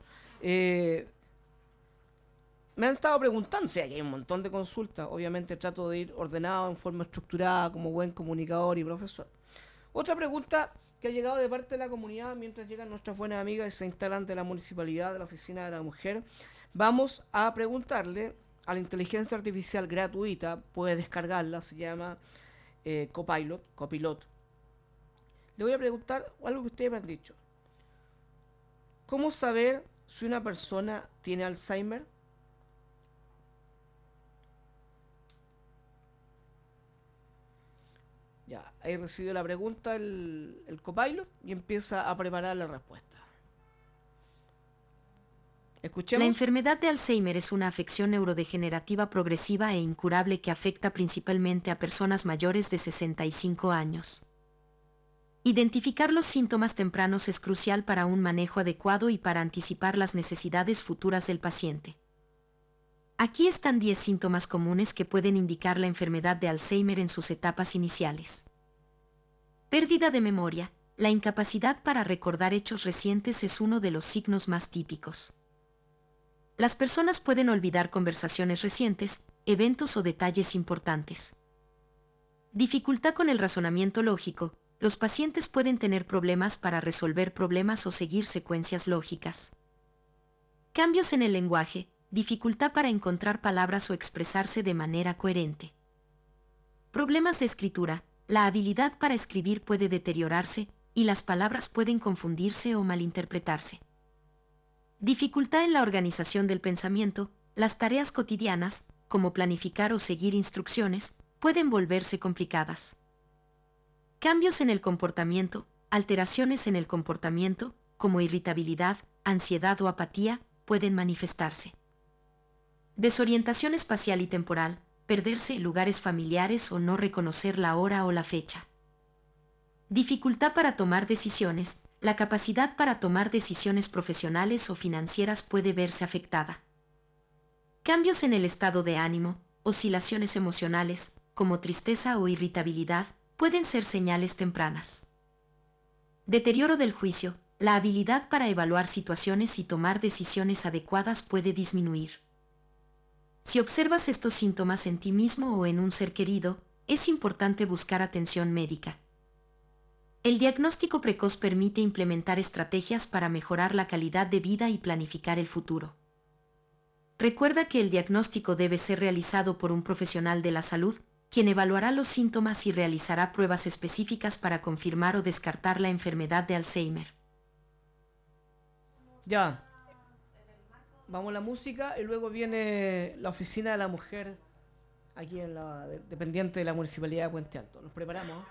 Me han estado preguntando, o sea, que hay un montón de consultas. Obviamente trato de ir ordenado, en forma estructurada, como buen comunicador y profesor. Otra pregunta que ha llegado de parte de la comunidad mientras llegan nuestras buenas amigas y se instalan de la municipalidad, de la oficina de la mujer. Vamos a preguntarle a la inteligencia artificial gratuita, puede descargarla, se llama Copilot. Le voy a preguntar algo que ustedes me han dicho. ¿Cómo saber si una persona tiene Alzheimer? Ya, ahí recibió la pregunta el Copilot y empieza a preparar la respuesta. Escuchemos. La enfermedad de Alzheimer es una afección neurodegenerativa progresiva e incurable que afecta principalmente a personas mayores de 65 años. Identificar los síntomas tempranos es crucial para un manejo adecuado y para anticipar las necesidades futuras del paciente. Aquí están 10 síntomas comunes que pueden indicar la enfermedad de Alzheimer en sus etapas iniciales. Pérdida de memoria. La incapacidad para recordar hechos recientes es uno de los signos más típicos. Las personas pueden olvidar conversaciones recientes, eventos o detalles importantes. Dificultad con el razonamiento lógico. Los pacientes pueden tener problemas para resolver problemas o seguir secuencias lógicas. Cambios en el lenguaje. Dificultad para encontrar palabras o expresarse de manera coherente. Problemas de escritura. La habilidad para escribir puede deteriorarse, y las palabras pueden confundirse o malinterpretarse. Dificultad en la organización del pensamiento. Las tareas cotidianas, como planificar o seguir instrucciones, pueden volverse complicadas. Cambios en el comportamiento. Alteraciones en el comportamiento, como irritabilidad, ansiedad o apatía, pueden manifestarse. Desorientación espacial y temporal. Perderse en lugares familiares o no reconocer la hora o la fecha. Dificultad para tomar decisiones. La capacidad para tomar decisiones profesionales o financieras puede verse afectada. Cambios en el estado de ánimo. Oscilaciones emocionales, como tristeza o irritabilidad, pueden ser señales tempranas. Deterioro del juicio. La habilidad para evaluar situaciones y tomar decisiones adecuadas puede disminuir. Si observas estos síntomas en ti mismo o en un ser querido, es importante buscar atención médica. El diagnóstico precoz permite implementar estrategias para mejorar la calidad de vida y planificar el futuro. Recuerda que el diagnóstico debe ser realizado por un profesional de la salud, quien evaluará los síntomas y realizará pruebas específicas para confirmar o descartar la enfermedad de Alzheimer. Ya. Vamos a la música y luego viene la oficina de la mujer aquí en la dependiente de la Municipalidad de Puente Alto. Nos preparamos.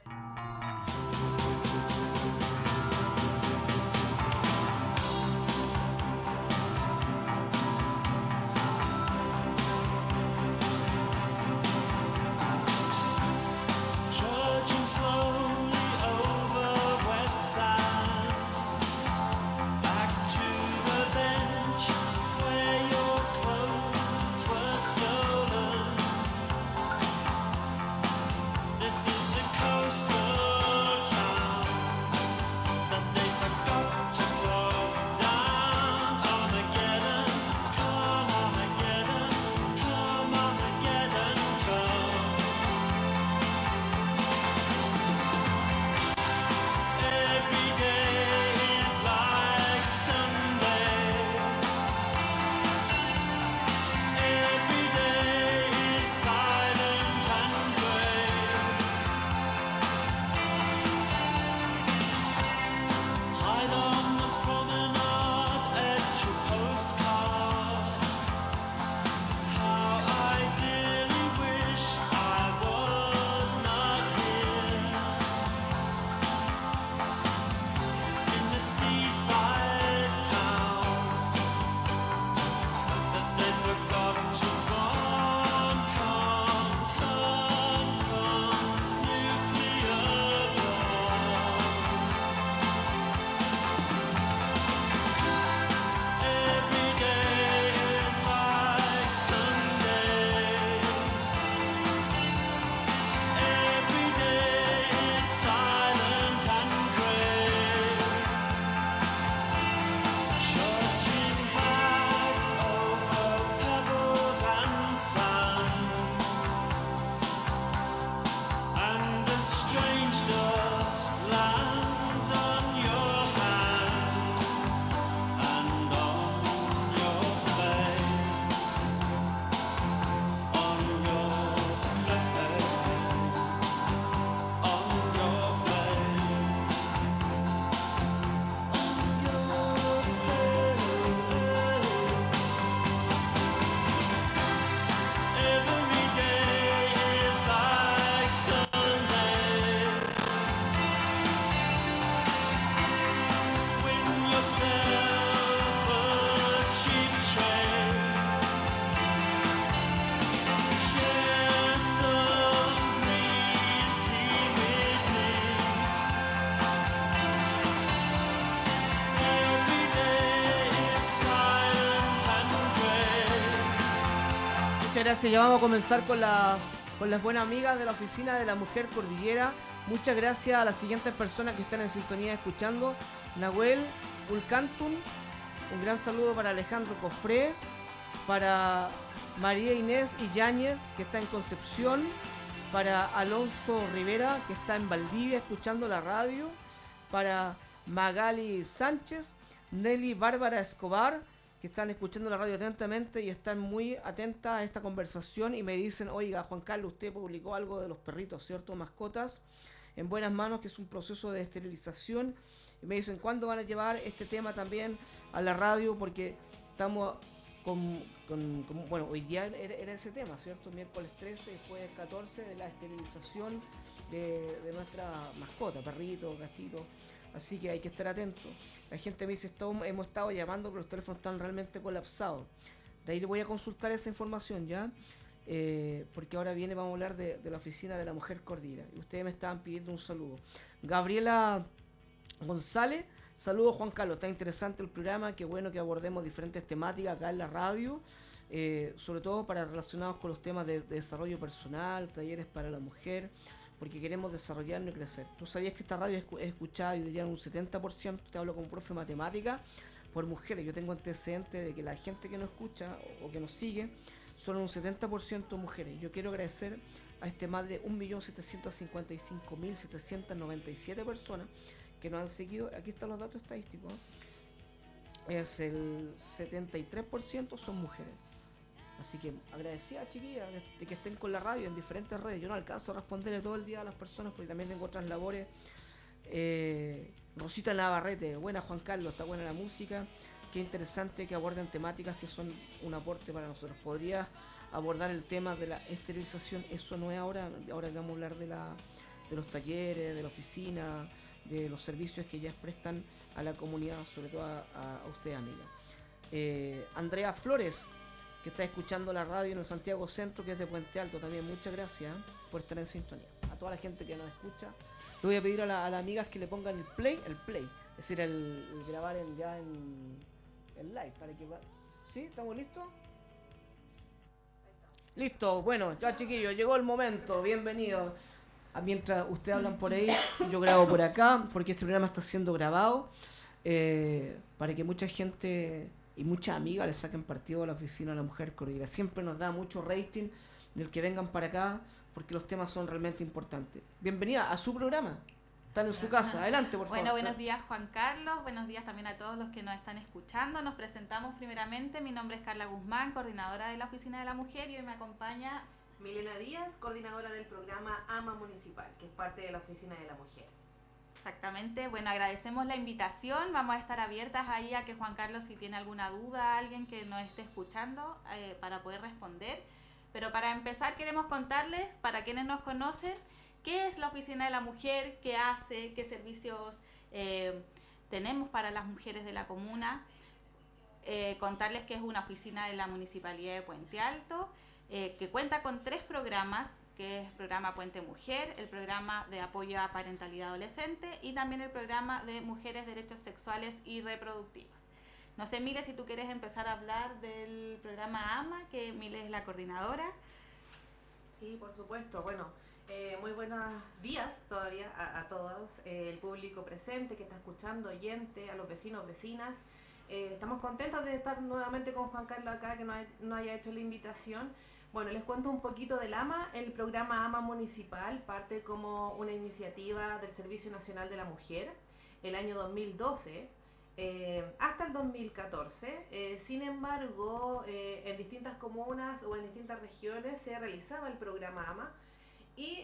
Trudging slowly over wet sand, back to the bench where your clothes were stolen. This is the coastal town that they forgot to close down. Armageddon, come Armageddon, come Armageddon, come. Every day is like Sunday. Every day is silent and gray. Hide on the promenade, etch a postcard. How I dearly wish I was not here. In the seaside town that they forgot to bomb, come, nuclear bomb. Every day is like Sunday. Every day is silent and gray. Trudging back over pebbles and sand, and a strange dust lands on your hands and on your face, on your face, on your face, on your face. Every day is like Sunday. Win yourself a cheap train. Share some breeze tea with me. Every day is silent and gray. Muchas gracias. Ya vamos a comenzar con las buenas amigas de la oficina de la Mujer Cordillera. Muchas gracias a las siguientes personas que están en sintonía escuchando. Nahuel Ulcantun, un gran saludo para Alejandro Cofré, para María Inés Illañez, que está en Concepción, para Alonso Rivera, que está en Valdivia escuchando la radio, para Magali Sánchez, Nelly Bárbara Escobar, que están escuchando la radio atentamente y están muy atentas a esta conversación y me dicen, oiga, Juan Carlos, usted publicó algo de los perritos, ¿cierto? Mascotas en buenas manos, que es un proceso de esterilización. Y me dicen, ¿cuándo van a llevar este tema también a la radio? Porque estamos bueno, hoy día era ese tema, ¿cierto? Miércoles 13 y jueves 14 de la esterilización de nuestra mascota, perrito, gatito. Así que hay que estar atentos. La gente me dice, hemos estado llamando, pero los teléfonos están realmente colapsados. De ahí le voy a consultar esa información ya. Porque ahora vamos a hablar de la oficina de la Mujer Cordillera. Y ustedes me estaban pidiendo un saludo. Gabriela González, saludos Juan Carlos, está interesante el programa, qué bueno que abordemos diferentes temáticas acá en la radio, sobre todo relacionados con los temas de desarrollo personal, talleres para la mujer, porque queremos desarrollarnos y crecer. ¿Tú sabías que esta radio es escuchada, yo diría un 70%, te hablo como profe de matemática, por mujeres? Yo tengo antecedentes de que la gente que nos escucha o que nos sigue son un 70% mujeres. Yo quiero agradecer a más de 1.755.797 personas que nos han seguido. Aquí están los datos estadísticos. Es el 73% son mujeres. Así que agradecida, chiquillas, de que estén con la radio en diferentes redes. Yo no alcanzo a responderle todo el día a las personas porque también tengo otras labores. Rosita Navarrete, buena Juan Carlos, está buena la música. Qué interesante que aborden temáticas que son un aporte para nosotros. ¿Podrías abordar el tema de la esterilización. Eso no es ahora vamos a hablar de los talleres, de la oficina, de los servicios que ellas prestan a la comunidad, sobre todo a usted, amiga. Andrea Flores, que está escuchando la radio en el Santiago Centro, que es de Puente Alto también, muchas gracias por estar en sintonía. A toda la gente que nos escucha, le voy a pedir a las amigas que le pongan el play, es decir, el grabar ya en live, para que ¿sí? ¿Estamos listos? Listo, bueno, ya chiquillos, llegó el momento, bienvenidos. Mientras ustedes hablan por ahí, yo grabo por acá, porque este programa está siendo grabado, para que mucha gente y muchas amigas le saquen partido a la Oficina de la Mujer Cordillera. Siempre nos da mucho rating del que vengan para acá, porque los temas son realmente importantes. Bienvenida a su programa. Están en su casa. Adelante, por favor. Bueno, buenos días, Juan Carlos. Buenos días también a todos los que nos están escuchando. Nos presentamos primeramente. Mi nombre es Carla Guzmán, coordinadora de la Oficina de la Mujer, y hoy me acompaña Milena Díaz, coordinadora del programa AMA Municipal, que es parte de la Oficina de la Mujer. Exactamente. Bueno, agradecemos la invitación. Vamos a estar abiertas ahí a que Juan Carlos, si tiene alguna duda, alguien que nos esté escuchando, para poder responder. Pero para empezar queremos contarles, para quienes nos conocen, qué es la Oficina de la Mujer, qué hace, qué servicios tenemos para las mujeres de la comuna. Contarles que es una oficina de la Municipalidad de Puente Alto, que cuenta con 3 programas, que es el programa Puente Mujer, el programa de apoyo a parentalidad adolescente y también el programa de Mujeres, Derechos Sexuales y Reproductivos. No sé, Mile, si tú quieres empezar a hablar del programa AMA, que Mile es la coordinadora. Sí, por supuesto. Bueno, muy buenos días todavía a todos, el público presente que está escuchando, oyente, a los vecinos, vecinas. Estamos contentos de estar nuevamente con Juan Carlos acá, que nos haya hecho la invitación. Bueno, les cuento un poquito del AMA. El programa AMA Municipal parte como una iniciativa del Servicio Nacional de la Mujer el año 2012 hasta el 2014. Sin embargo, en distintas comunas o en distintas regiones se realizaba el programa AMA y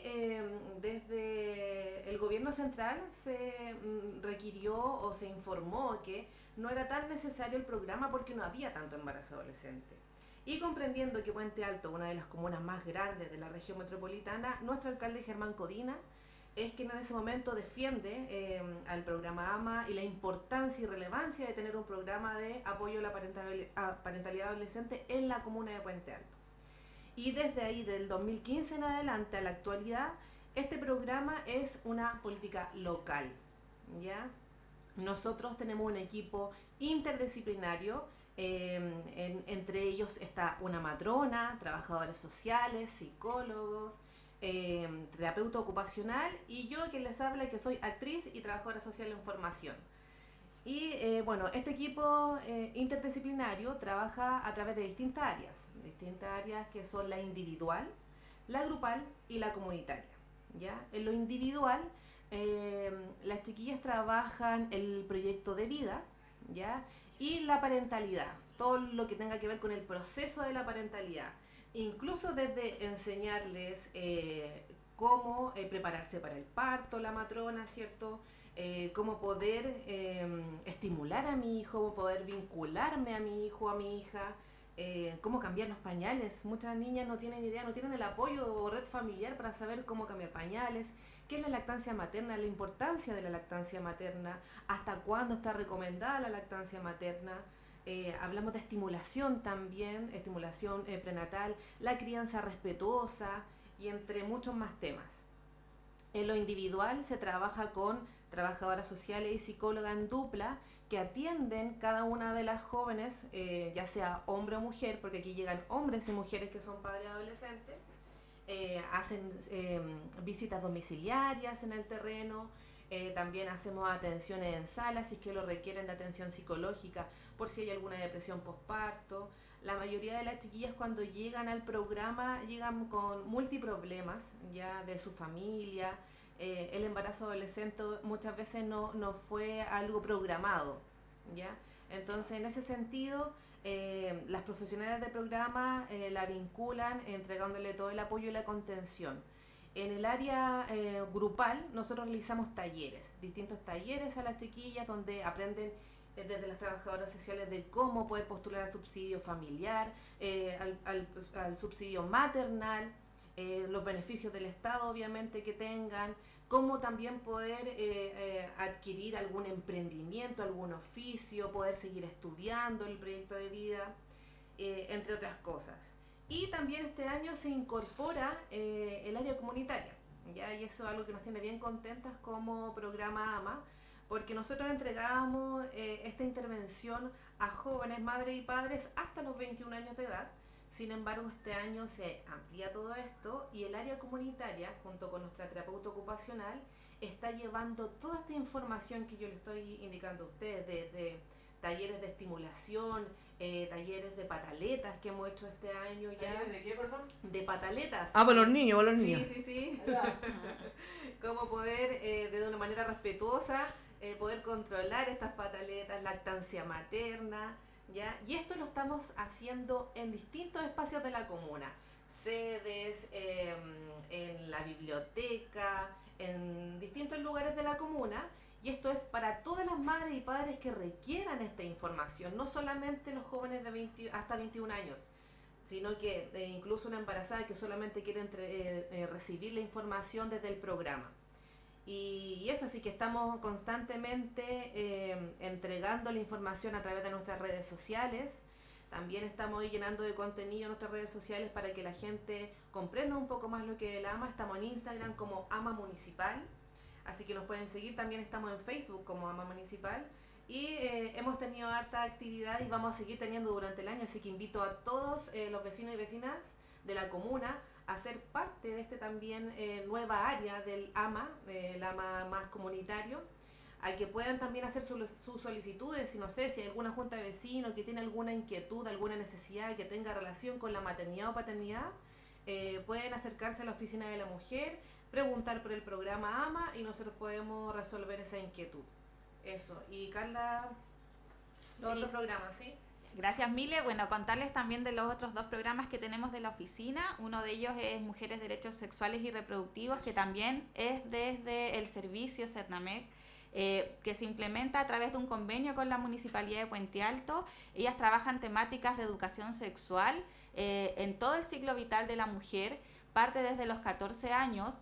desde el gobierno central se requirió o se informó que no era tan necesario el programa porque no había tanto embarazo adolescente. Y comprendiendo que Puente Alto, una de las comunas más grandes de la región metropolitana, nuestro alcalde Germán Codina es quien en ese momento defiende al programa AMA y la importancia y relevancia de tener un programa de apoyo a la parentalidad adolescente en la comuna de Puente Alto. Y desde ahí, del 2015 en adelante a la actualidad, este programa es una política local, ¿ya? Nosotros tenemos un equipo interdisciplinario, entre ellos está una matrona, trabajadores sociales, psicólogos, terapeuta ocupacional y yo quien les habla, que soy actriz y trabajadora social en formación. Y bueno, este equipo interdisciplinario trabaja a través de distintas áreas que son la individual, la grupal y la comunitaria, ¿ya? En lo individual, las chiquillas trabajan el proyecto de vida, ¿ya? Y la parentalidad, todo lo que tenga que ver con el proceso de la parentalidad, incluso desde enseñarles cómo prepararse para el parto, la matrona, ¿cierto? Cómo poder estimular a mi hijo, cómo poder vincularme a mi hijo, a mi hija, cómo cambiar los pañales. Muchas niñas no tienen idea, no tienen el apoyo o red familiar para saber cómo cambiar pañales, qué es la lactancia materna, la importancia de la lactancia materna, hasta cuándo está recomendada la lactancia materna. Hablamos de estimulación también, estimulación prenatal, la crianza respetuosa y entre muchos más temas. En lo individual se trabaja con trabajadoras sociales y psicólogas en dupla que atienden cada una de las jóvenes, ya sea hombre o mujer, porque aquí llegan hombres y mujeres que son padres adolescentes, hacen visitas domiciliarias en el terreno, también hacemos atenciones en sala si es que lo requieren de atención psicológica por si hay alguna depresión postparto. La mayoría de las chiquillas cuando llegan al programa llegan con multiproblemas ya de su familia. El embarazo adolescente muchas veces no fue algo programado, ¿ya? Entonces en ese sentido las profesionales del programa la vinculan entregándole todo el apoyo y la contención. En el área grupal nosotros realizamos talleres, distintos talleres a las chiquillas donde aprenden desde las trabajadoras sociales de cómo poder postular al subsidio familiar, al subsidio maternal, los beneficios del Estado obviamente que tengan, cómo también poder adquirir algún emprendimiento, algún oficio, poder seguir estudiando el proyecto de vida, entre otras cosas. Y también este año se incorpora el área comunitaria, ¿ya? Y eso es algo que nos tiene bien contentas como programa AMA, porque nosotros entregábamos esta intervención a jóvenes, madres y padres hasta los 21 años de edad. Sin embargo, este año se amplía todo esto y el área comunitaria, junto con nuestra terapeuta ocupacional, está llevando toda esta información que yo le estoy indicando a ustedes, desde talleres de estimulación, talleres de pataletas que hemos hecho este año ya. ¿Talleres de qué, perdón? De pataletas. Ah, para los niños, para los niños. Sí. Cómo poder, de una manera respetuosa, poder controlar estas pataletas, lactancia materna, ¿ya? Y esto lo estamos haciendo en distintos espacios de la comuna, sedes, en la biblioteca, en distintos lugares de la comuna, y esto es para todas las madres y padres que requieran esta información, no solamente los jóvenes de hasta 21 años, sino que incluso una embarazada que solamente quiere recibir la información desde el programa. Y eso, así que estamos constantemente entregando la información a través de nuestras redes sociales. También estamos llenando de contenido nuestras redes sociales para que la gente comprenda un poco más lo que es el AMA. Estamos en Instagram como AMA Municipal, así que nos pueden seguir. También estamos en Facebook como AMA Municipal. Y hemos tenido harta actividad y vamos a seguir teniendo durante el año, así que invito a todos los vecinos y vecinas de la comuna a ser parte de este también nueva área del AMA, el AMA más comunitario, a que puedan también hacer sus solicitudes, si no sé, si hay alguna junta de vecinos que tiene alguna inquietud, alguna necesidad que tenga relación con la maternidad o paternidad, pueden acercarse a la oficina de la mujer, preguntar por el programa AMA y nosotros podemos resolver esa inquietud. Eso. Y Carla, los otros programas, ¿sí? Gracias, Mile. Bueno, contarles también de los otros dos programas que tenemos de la oficina. Uno de ellos es Mujeres, Derechos Sexuales y Reproductivos, que también es desde el servicio Cernamec, que se implementa a través de un convenio con la Municipalidad de Puente Alto. Ellas trabajan temáticas de educación sexual en todo el ciclo vital de la mujer, parte desde los 14 años,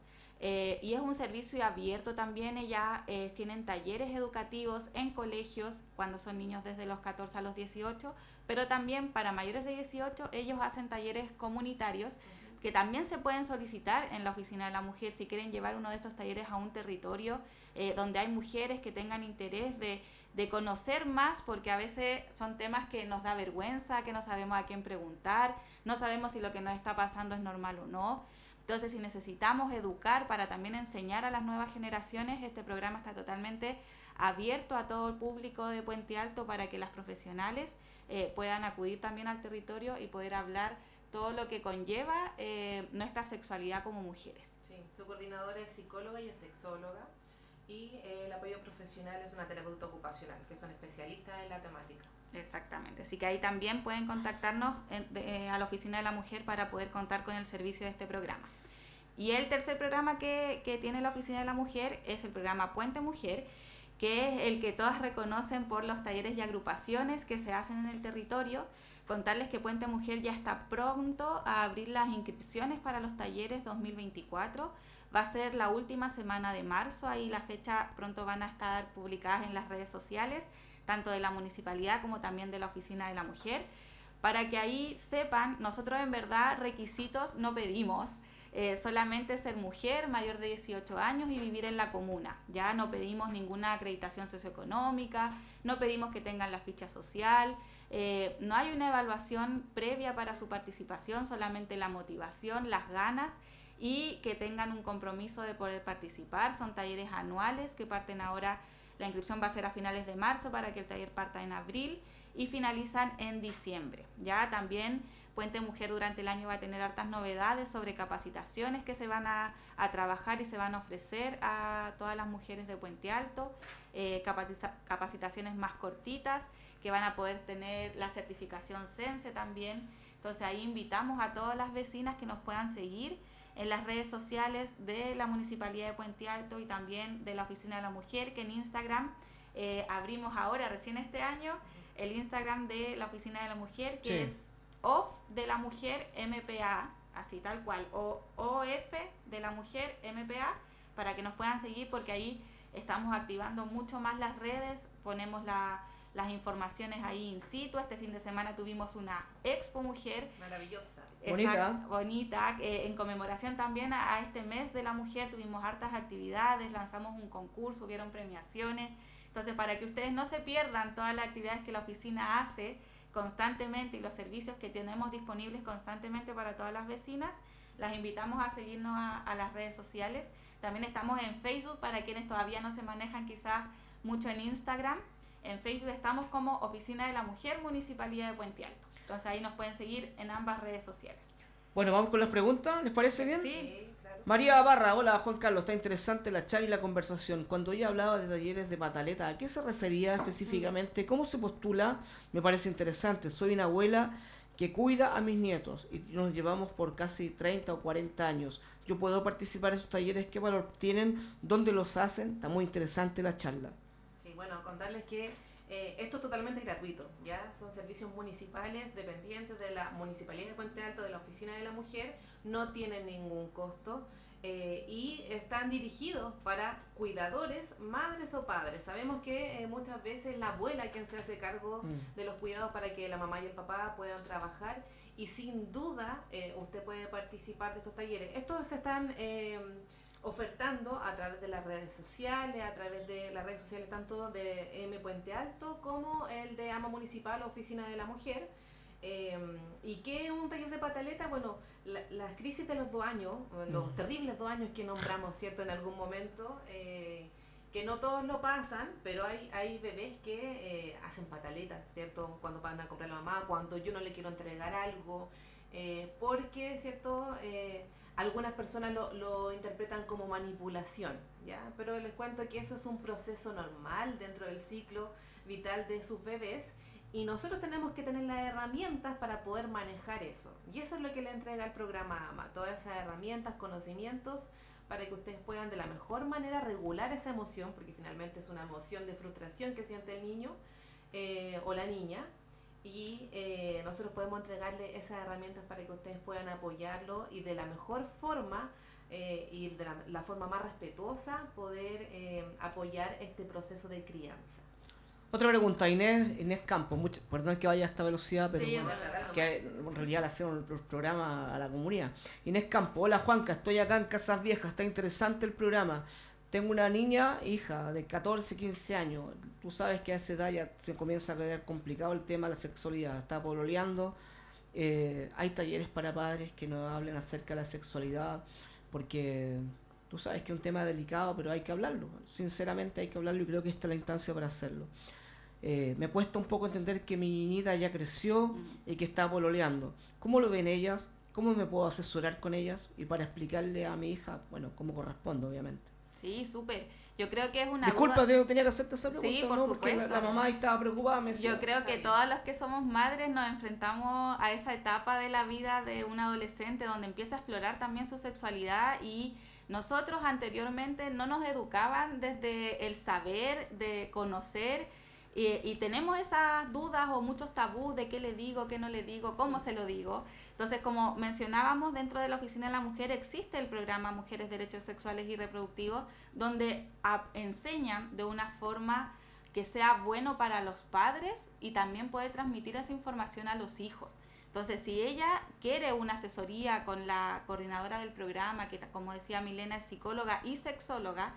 y es un servicio abierto también. Ellas tienen talleres educativos en colegios cuando son niños desde los 14 a los 18, pero también para mayores de 18 ellos hacen talleres comunitarios que también se pueden solicitar en la oficina de la mujer si quieren llevar uno de estos talleres a un territorio donde hay mujeres que tengan interés de conocer más, porque a veces son temas que nos da vergüenza, que no sabemos a quién preguntar, no sabemos si lo que nos está pasando es normal o no. Entonces, si necesitamos educar para también enseñar a las nuevas generaciones, este programa está totalmente abierto a todo el público de Puente Alto para que las profesionales puedan acudir también al territorio y poder hablar todo lo que conlleva nuestra sexualidad como mujeres. Sí, su coordinadora es psicóloga y es sexóloga, y el apoyo profesional es una terapeuta ocupacional, que son especialistas en la temática. Exactamente, así que ahí también pueden contactarnos a la oficina de la mujer para poder contar con el servicio de este programa. Y el tercer programa que tiene la oficina de la mujer es el programa Puente Mujer, que es el que todas reconocen por los talleres y agrupaciones que se hacen en el territorio. Contarles que Puente Mujer ya está pronto a abrir las inscripciones para los talleres 2024. Va a ser la última semana de marzo, ahí la fecha pronto van a estar publicadas en las redes sociales, tanto de la municipalidad como también de la oficina de la mujer, para que ahí sepan. Nosotros en verdad requisitos no pedimos, solamente ser mujer mayor de 18 años y vivir en la comuna. Ya no pedimos ninguna acreditación socioeconómica, no pedimos que tengan la ficha social, no hay una evaluación previa para su participación, solamente la motivación, las ganas y que tengan un compromiso de poder participar. Son talleres anuales que parten ahora. La inscripción va a ser a finales de marzo para que el taller parta en abril y finalizan en diciembre. Ya también Puente Mujer durante el año va a tener hartas novedades sobre capacitaciones que se van a trabajar y se van a ofrecer a todas las mujeres de Puente Alto, capacitaciones más cortitas que van a poder tener la certificación CENSE también. Entonces ahí invitamos a todas las vecinas que nos puedan seguir en las redes sociales de la Municipalidad de Puente Alto y también de la Oficina de la Mujer, que en Instagram abrimos ahora, recién este año, el Instagram de la Oficina de la Mujer, que Sí. es OF de la Mujer MPA, así tal cual, o OF de la Mujer MPA, para que nos puedan seguir, porque ahí estamos activando mucho más las redes, ponemos las informaciones ahí in situ. Este fin de semana tuvimos una Expo Mujer. Maravillosa. Bonita, en conmemoración también a este mes de la mujer tuvimos hartas actividades, lanzamos un concurso, hubieron premiaciones. Entonces, para que ustedes no se pierdan todas las actividades que la oficina hace constantemente y los servicios que tenemos disponibles constantemente para todas las vecinas, las invitamos a seguirnos a las redes sociales. También estamos en Facebook para quienes todavía no se manejan quizás mucho en Instagram. En Facebook estamos como Oficina de la Mujer, Municipalidad de Puente Alto. Entonces ahí nos pueden seguir en ambas redes sociales. Bueno, vamos con las preguntas, ¿les parece bien? Sí. María Barra, hola Juan Carlos, está interesante la charla y la conversación. Cuando ella hablaba de talleres de pataleta, ¿a qué se refería específicamente? ¿Cómo se postula? Me parece interesante. Soy una abuela que cuida a mis nietos y nos llevamos por casi 30 o 40 años. ¿Yo puedo participar en esos talleres? ¿Qué valor tienen? ¿Dónde los hacen? Está muy interesante la charla. Sí, bueno, contarles que esto es totalmente gratuito, ¿ya? Son servicios municipales dependientes de la Municipalidad de Puente Alto, de la Oficina de la Mujer, no tienen ningún costo y están dirigidos para cuidadores, madres o padres. Sabemos que muchas veces la abuela quien se hace cargo de los cuidados para que la mamá y el papá puedan trabajar, y sin duda usted puede participar de estos talleres. Estos se están ofertando a través de las redes sociales, tanto de M Puente Alto como el de AMA Municipal, Oficina de la Mujer. ¿Y qué es un taller de pataleta? Bueno, las crisis de los 2 años, los terribles 2 años que nombramos, ¿cierto?, en algún momento, que no todos lo pasan, pero hay bebés que hacen pataletas, ¿cierto?, cuando van a comprar a la mamá, cuando yo no le quiero entregar algo, porque, ¿cierto?, algunas personas lo interpretan como manipulación, ¿ya? Pero les cuento que eso es un proceso normal dentro del ciclo vital de sus bebés, y nosotros tenemos que tener las herramientas para poder manejar eso. Y eso es lo que le entrega el programa AMA, todas esas herramientas, conocimientos, para que ustedes puedan de la mejor manera regular esa emoción, porque finalmente es una emoción de frustración que siente el niño o la niña, y nosotros podemos entregarle esas herramientas para que ustedes puedan apoyarlo y de la mejor forma y de la forma más respetuosa poder apoyar este proceso de crianza. Otra pregunta, Inés Campos, perdón que vaya a esta velocidad, pero Sí, bueno, verdad. que en realidad le hacemos el programa a la comunidad. Inés Campos, hola Juanca, estoy acá en Casas Viejas, está interesante el programa. Tengo una niña, hija, de 14, 15 años. Tú sabes que a esa edad ya se comienza a ver complicado el tema de la sexualidad. Está pololeando. Hay talleres para padres que nos hablen acerca de la sexualidad, porque tú sabes que es un tema delicado, pero hay que hablarlo. Sinceramente hay que hablarlo y creo que esta es la instancia para hacerlo. Me cuesta un poco entender que mi niñita ya creció y que está pololeando. ¿Cómo lo ven ellas? ¿Cómo me puedo asesorar con ellas? Y para explicarle a mi hija, bueno, como corresponde, obviamente. Sí, súper. Yo creo que es una Disculpa, duda... tenía que hacerte esa pregunta, Sí, por ¿no? Porque supuesto. la mamá estaba preocupada. Me decía, Yo creo que todas las que somos madres nos enfrentamos a esa etapa de la vida de un adolescente donde empieza a explorar también su sexualidad, y nosotros anteriormente no nos educaban desde el saber, de conocer, y tenemos esas dudas o muchos tabús de qué le digo, qué no le digo, cómo se lo digo. Entonces, como mencionábamos, dentro de la Oficina de la Mujer existe el programa Mujeres, Derechos Sexuales y Reproductivos, donde enseñan de una forma que sea bueno para los padres y también puede transmitir esa información a los hijos. Entonces, si ella quiere una asesoría con la coordinadora del programa, que como decía Milena es psicóloga y sexóloga,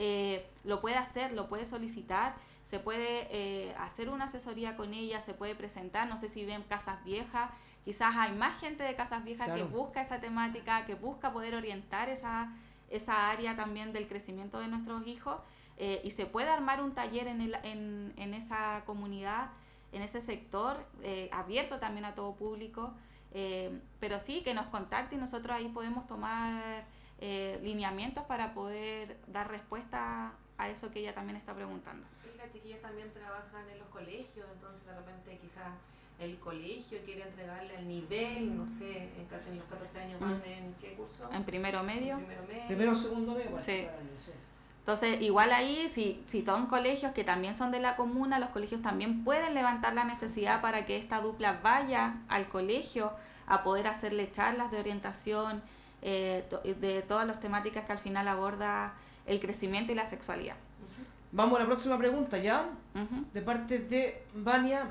lo puede hacer, lo puede solicitar, se puede hacer una asesoría con ella, se puede presentar. No sé si ven Casas Viejas, quizás hay más gente de Casas Viejas Claro. que busca esa temática, que busca poder orientar esa área también del crecimiento de nuestros hijos, y se puede armar un taller en esa comunidad, en ese sector, abierto también a todo público, pero sí, que nos contacte y nosotros ahí podemos tomar lineamientos para poder dar respuesta a eso que ella también está preguntando. Sí, las chiquillas también trabajan en los colegios, entonces de repente quizás el colegio quiere entregarle el nivel, no sé, en los 14 años van en qué curso? En primero medio. En primero medio. Primero o segundo medio, Sí. sí. Entonces, igual ahí, si son colegios que también son de la comuna, los colegios también pueden levantar la necesidad para que esta dupla vaya al colegio a poder hacerle charlas de orientación, de todas las temáticas que al final aborda el crecimiento y la sexualidad. Vamos a la próxima pregunta ya, de parte de Vania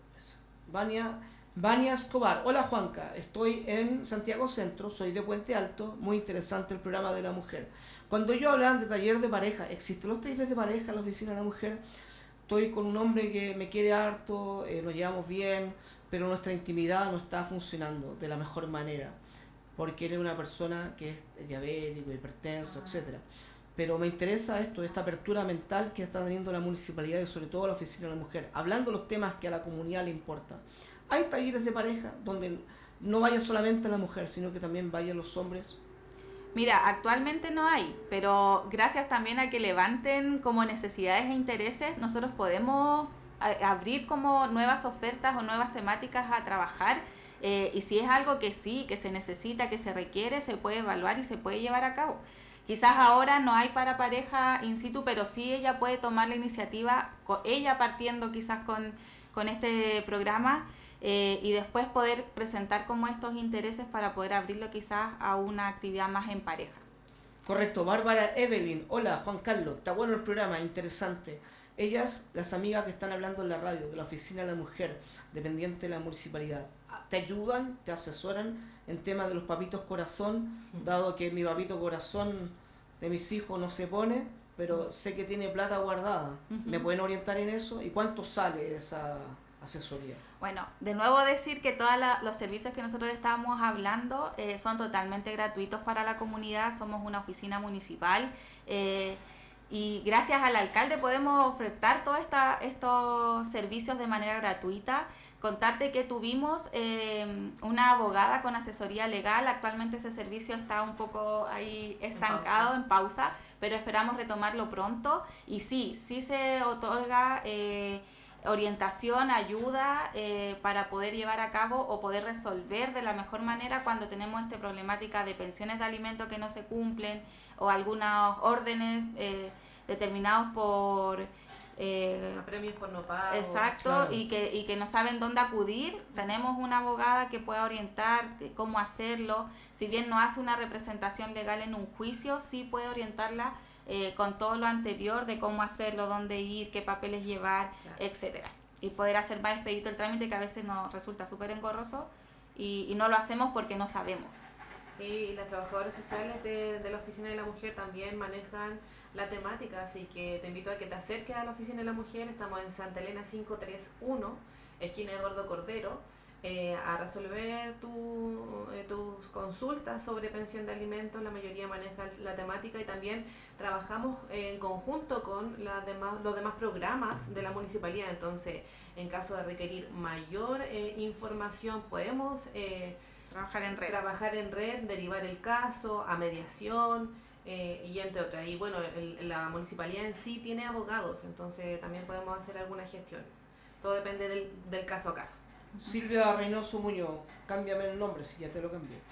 Escobar. Hola Juanca, estoy en Santiago Centro, soy de Puente Alto, muy interesante el programa de la mujer. Cuando yo hablaban de taller de pareja, ¿existen los talleres de pareja en la oficina de la mujer? Estoy con un hombre que me quiere harto, nos llevamos bien, pero nuestra intimidad no está funcionando de la mejor manera, porque él es una persona que es diabético, hipertenso, etcétera. Pero me interesa esta apertura mental que está teniendo la municipalidad y sobre todo la oficina de la mujer, hablando de los temas que a la comunidad le importan. Hay talleres de pareja donde no vaya solamente la mujer, sino que también vayan los hombres. Mira, actualmente no hay, pero gracias también a que levanten como necesidades e intereses, nosotros podemos abrir como nuevas ofertas o nuevas temáticas a trabajar, y si es algo que sí, que se necesita, que se requiere, se puede evaluar y se puede llevar a cabo. Quizás ahora no hay para pareja in situ, pero sí ella puede tomar la iniciativa, ella partiendo quizás con este programa, y después poder presentar como estos intereses para poder abrirlo quizás a una actividad más en pareja. Correcto. Bárbara Evelyn, hola Juan Carlos, está bueno el programa, interesante. Ellas, las amigas que están hablando en la radio, de la oficina de la mujer, dependiente de la municipalidad, ¿te ayudan, te asesoran en temas de los papitos corazón, dado que mi papito corazón de mis hijos no se pone, pero sé que tiene plata guardada? ¿Me pueden orientar en eso? ¿Y cuánto sale esa asesoría? Bueno, de nuevo decir que todos los servicios que nosotros estábamos hablando son totalmente gratuitos para la comunidad. Somos una oficina municipal, y gracias al alcalde podemos ofertar todos estos servicios de manera gratuita. Contarte que tuvimos una abogada con asesoría legal. Actualmente ese servicio está un poco ahí estancado, en pausa, pero esperamos retomarlo pronto. Y sí se otorga orientación, ayuda para poder llevar a cabo o poder resolver de la mejor manera cuando tenemos esta problemática de pensiones de alimentos que no se cumplen o algunos órdenes determinados por premios por no pago. Exacto, claro. y que no saben dónde acudir. Tenemos una abogada que pueda orientar cómo hacerlo. Si bien no hace una representación legal en un juicio, sí puede orientarla con todo lo anterior de cómo hacerlo, dónde ir, qué papeles llevar, claro, etcétera. Y poder hacer más expedito el trámite, que a veces nos resulta súper engorroso y no lo hacemos porque no sabemos. Sí, las trabajadoras sociales de la Oficina de la Mujer también manejan la temática, así que te invito a que te acerques a la Oficina de la Mujer. Estamos en Santa Elena 531, esquina Eduardo Cordero, a resolver tus consultas sobre pensión de alimentos. La mayoría maneja la temática y también trabajamos en conjunto con los demás programas de la municipalidad. Entonces, en caso de requerir mayor información, podemos trabajar en red, derivar el caso a mediación, y entre otras. Y bueno, la municipalidad en sí tiene abogados, entonces también podemos hacer algunas gestiones. Todo depende del caso a caso. Silvia Reynoso Muñoz, cámbiame el nombre si ya te lo cambié.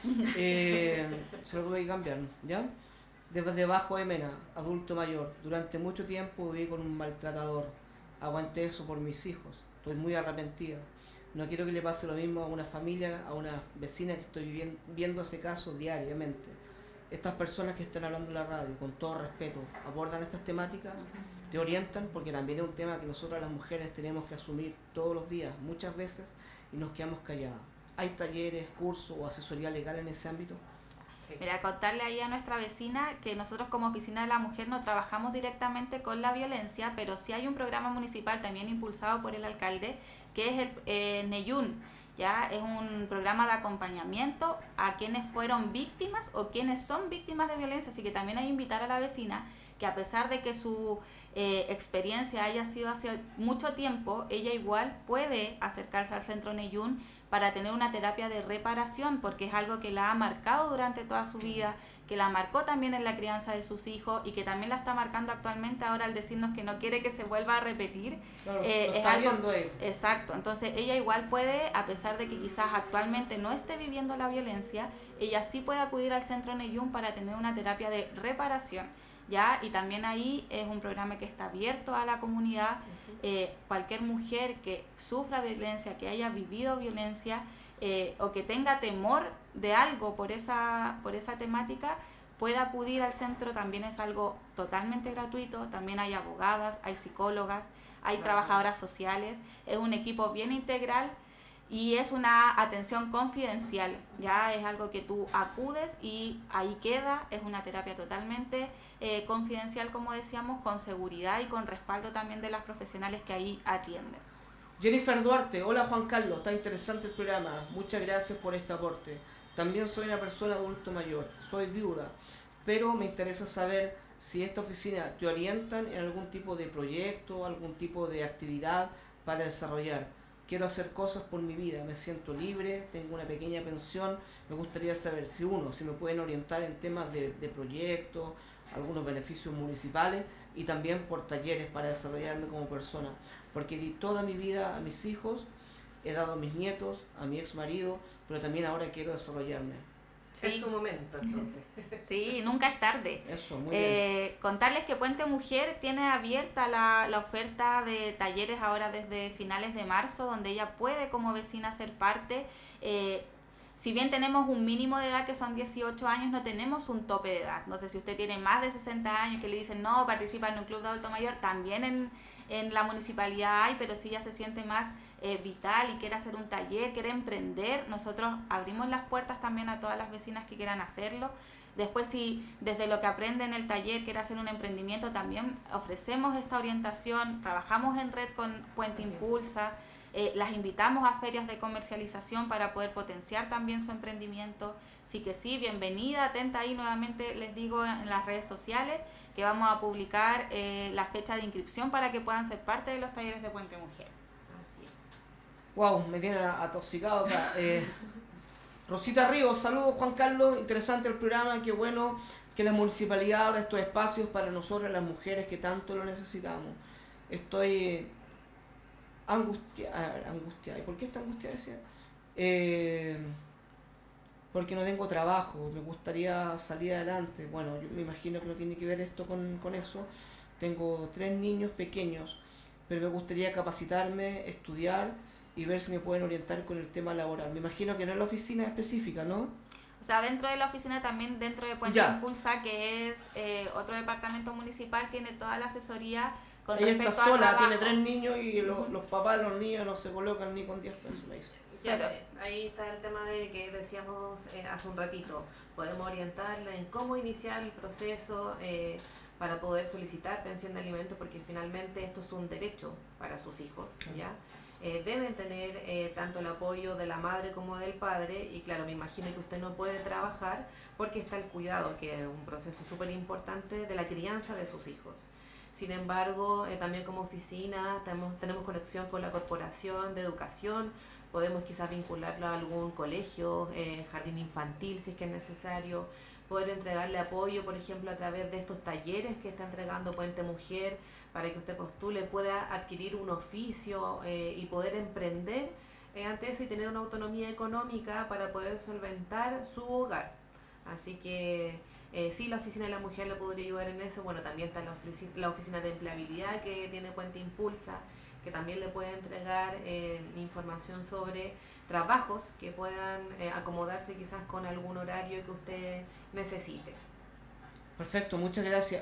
Se lo tuve que cambiar, ¿ya? Desde Bajo de Mena, adulto mayor. Durante mucho tiempo viví con un maltratador. Aguanté eso por mis hijos. Estoy muy arrepentida. No quiero que le pase lo mismo a una familia, a una vecina que estoy viendo ese caso diariamente. Estas personas que están hablando en la radio, con todo respeto, abordan estas temáticas, te orientan, porque también es un tema que nosotras las mujeres tenemos que asumir todos los días, muchas veces, y nos quedamos calladas. ¿Hay talleres, cursos o asesoría legal en ese ámbito? Mira, contarle ahí a nuestra vecina que nosotros como Oficina de la Mujer no trabajamos directamente con la violencia, pero sí hay un programa municipal también impulsado por el alcalde, que es el NEYUN. Ya es un programa de acompañamiento a quienes fueron víctimas o quienes son víctimas de violencia, así que también hay que invitar a la vecina que, a pesar de que su experiencia haya sido hace mucho tiempo, ella igual puede acercarse al centro NEYUN para tener una terapia de reparación, porque es algo que la ha marcado durante toda su vida, que la marcó también en la crianza de sus hijos y que también la está marcando actualmente ahora al decirnos que no quiere que se vuelva a repetir. Claro, es algo exacto. Entonces ella igual puede, a pesar de que quizás actualmente no esté viviendo la violencia, ella sí puede acudir al centro NEYUN para tener una terapia de reparación. ¿ya? Y también ahí es un programa que está abierto a la comunidad. Cualquier mujer que sufra violencia, que haya vivido violencia o que tenga temor de algo por esa temática, puede acudir al centro. También es algo totalmente gratuito. También hay abogadas, hay psicólogas, hay trabajadoras sociales. Es un equipo bien integral y es una atención confidencial. Ya es algo que tú acudes y ahí queda. Es una terapia totalmente confidencial, como decíamos, con seguridad y con respaldo también de las profesionales que ahí atienden. Jennifer Duarte, hola Juan Carlos, está interesante el programa, muchas gracias por este aporte. También soy una persona adulto mayor, soy viuda, pero me interesa saber si esta oficina te orientan en algún tipo de proyecto, algún tipo de actividad para desarrollar. Quiero hacer cosas por mi vida, me siento libre, tengo una pequeña pensión, me gustaría saber si me pueden orientar en temas de proyectos, algunos beneficios municipales y también por talleres para desarrollarme como persona. Porque di toda mi vida a mis hijos, he dado a mis nietos, a mi ex marido, pero también ahora quiero desarrollarme. Sí. Es su momento, entonces. Sí, nunca es tarde. Eso, muy bien. Contarles que Puente Mujer tiene abierta la oferta de talleres ahora desde finales de marzo, donde ella puede como vecina ser parte. Si bien tenemos un mínimo de edad que son 18 años, no tenemos un tope de edad. No sé si usted tiene más de 60 años que le dicen no, participa en un club de adulto mayor, también en la municipalidad hay, pero si ella se siente más vital y quiere hacer un taller, quiere emprender, nosotros abrimos las puertas también a todas las vecinas que quieran hacerlo. Después, si desde lo que aprende en el taller quiere hacer un emprendimiento, también ofrecemos esta orientación, trabajamos en red con Puente Impulsa, las invitamos a ferias de comercialización para poder potenciar también su emprendimiento. Así que sí, bienvenida, atenta ahí nuevamente, les digo en las redes sociales que vamos a publicar la fecha de inscripción para que puedan ser parte de los talleres de Puente Mujer. Así es. Wow, me tienen atoxicado acá. Rosita Ríos, saludos Juan Carlos, interesante el programa, qué bueno que la municipalidad abra estos espacios para nosotras las mujeres que tanto lo necesitamos. Estoy angustiada. ¿Y por qué está angustiada? Porque no tengo trabajo, me gustaría salir adelante. Bueno, yo me imagino que no tiene que ver esto con eso. Tengo 3 niños pequeños, pero me gustaría capacitarme, estudiar y ver si me pueden orientar con el tema laboral. Me imagino que no es la oficina específica, ¿no? O sea, dentro de la oficina también, dentro de Puente Impulsa, que es otro departamento municipal, tiene toda la asesoría con ella respecto está al sola, trabajo. tiene 3 niños y los papás de los niños no se colocan ni con 10 pesos, me dice. Claro, ahí está el tema de que decíamos hace un ratito. Podemos orientarla en cómo iniciar el proceso para poder solicitar pensión de alimentos, porque finalmente esto es un derecho para sus hijos, ¿ya? Deben tener tanto el apoyo de la madre como del padre, y claro, me imagino que usted no puede trabajar porque está el cuidado, que es un proceso súper importante de la crianza de sus hijos. Sin embargo, también como oficina tenemos conexión con la Corporación de Educación, podemos quizás vincularlo a algún colegio, jardín infantil si es que es necesario, poder entregarle apoyo, por ejemplo, a través de estos talleres que está entregando Puente Mujer, para que usted postule, pueda adquirir un oficio y poder emprender ante eso y tener una autonomía económica para poder solventar su hogar. Así que sí, la oficina de la mujer le podría ayudar en eso. Bueno, también está la oficina de empleabilidad que tiene Puente Impulsa, que también le puede entregar información sobre trabajos que puedan acomodarse quizás con algún horario que usted necesite. Perfecto, muchas gracias.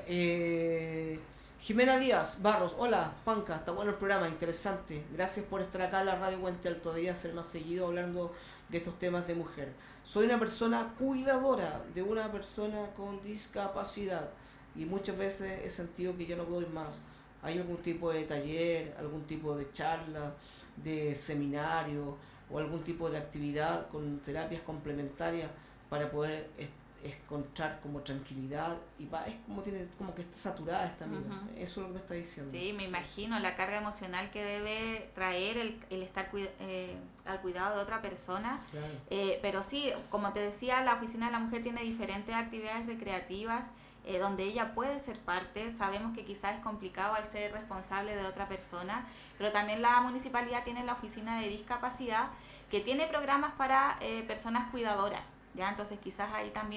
Jimena Díaz Barros, hola Juanca, está bueno el programa, interesante. Gracias por estar acá en la radio Puente Alto, día ser más seguido hablando de estos temas de mujer. Soy una persona cuidadora de una persona con discapacidad y muchas veces he sentido que ya no puedo ir más. ¿Hay algún tipo de taller, algún tipo de charla, de seminario o algún tipo de actividad con terapias complementarias para poder encontrar como tranquilidad? Y es como que está saturada esta amiga. Eso es lo que me está diciendo. Sí, me imagino la carga emocional que debe traer el estar al cuidado de otra persona. Claro. Pero sí, como te decía, la Oficina de la Mujer tiene diferentes actividades recreativas donde ella puede ser parte. Sabemos que quizás es complicado al ser responsable de otra persona, pero también la municipalidad tiene la Oficina de Discapacidad que tiene programas para personas cuidadoras. ¿Ya? Entonces quizás ahí también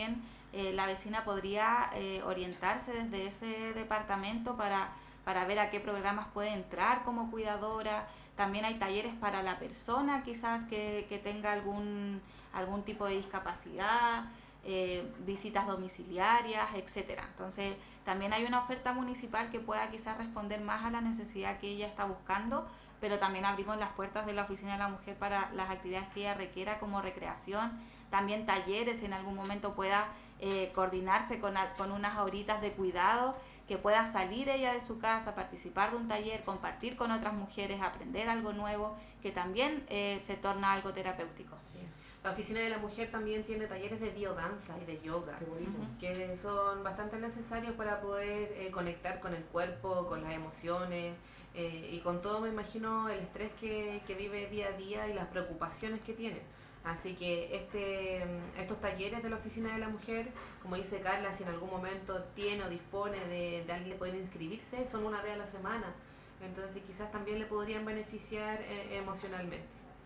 la vecina podría orientarse desde ese departamento para ver a qué programas puede entrar como cuidadora. También hay talleres para la persona quizás que tenga algún tipo de discapacidad, visitas domiciliarias, etcétera. Entonces también hay una oferta municipal que pueda quizás responder más a la necesidad que ella está buscando, pero también abrimos las puertas de la Oficina de la Mujer para las actividades que ella requiera como recreación, también talleres, si en algún momento pueda coordinarse con unas horitas de cuidado, que pueda salir ella de su casa, participar de un taller, compartir con otras mujeres, aprender algo nuevo, que también se torna algo terapéutico. Sí. La Oficina de la Mujer también tiene talleres de biodanza y de yoga, que son bastante necesarios para poder conectar con el cuerpo, con las emociones y con todo, me imagino, el estrés que vive día a día y las preocupaciones que tiene. Así que estos talleres de la Oficina de la Mujer, como dice Carla, si en algún momento tiene o dispone de alguien que pueda inscribirse, son una vez a la semana. Entonces quizás también le podrían beneficiar emocionalmente.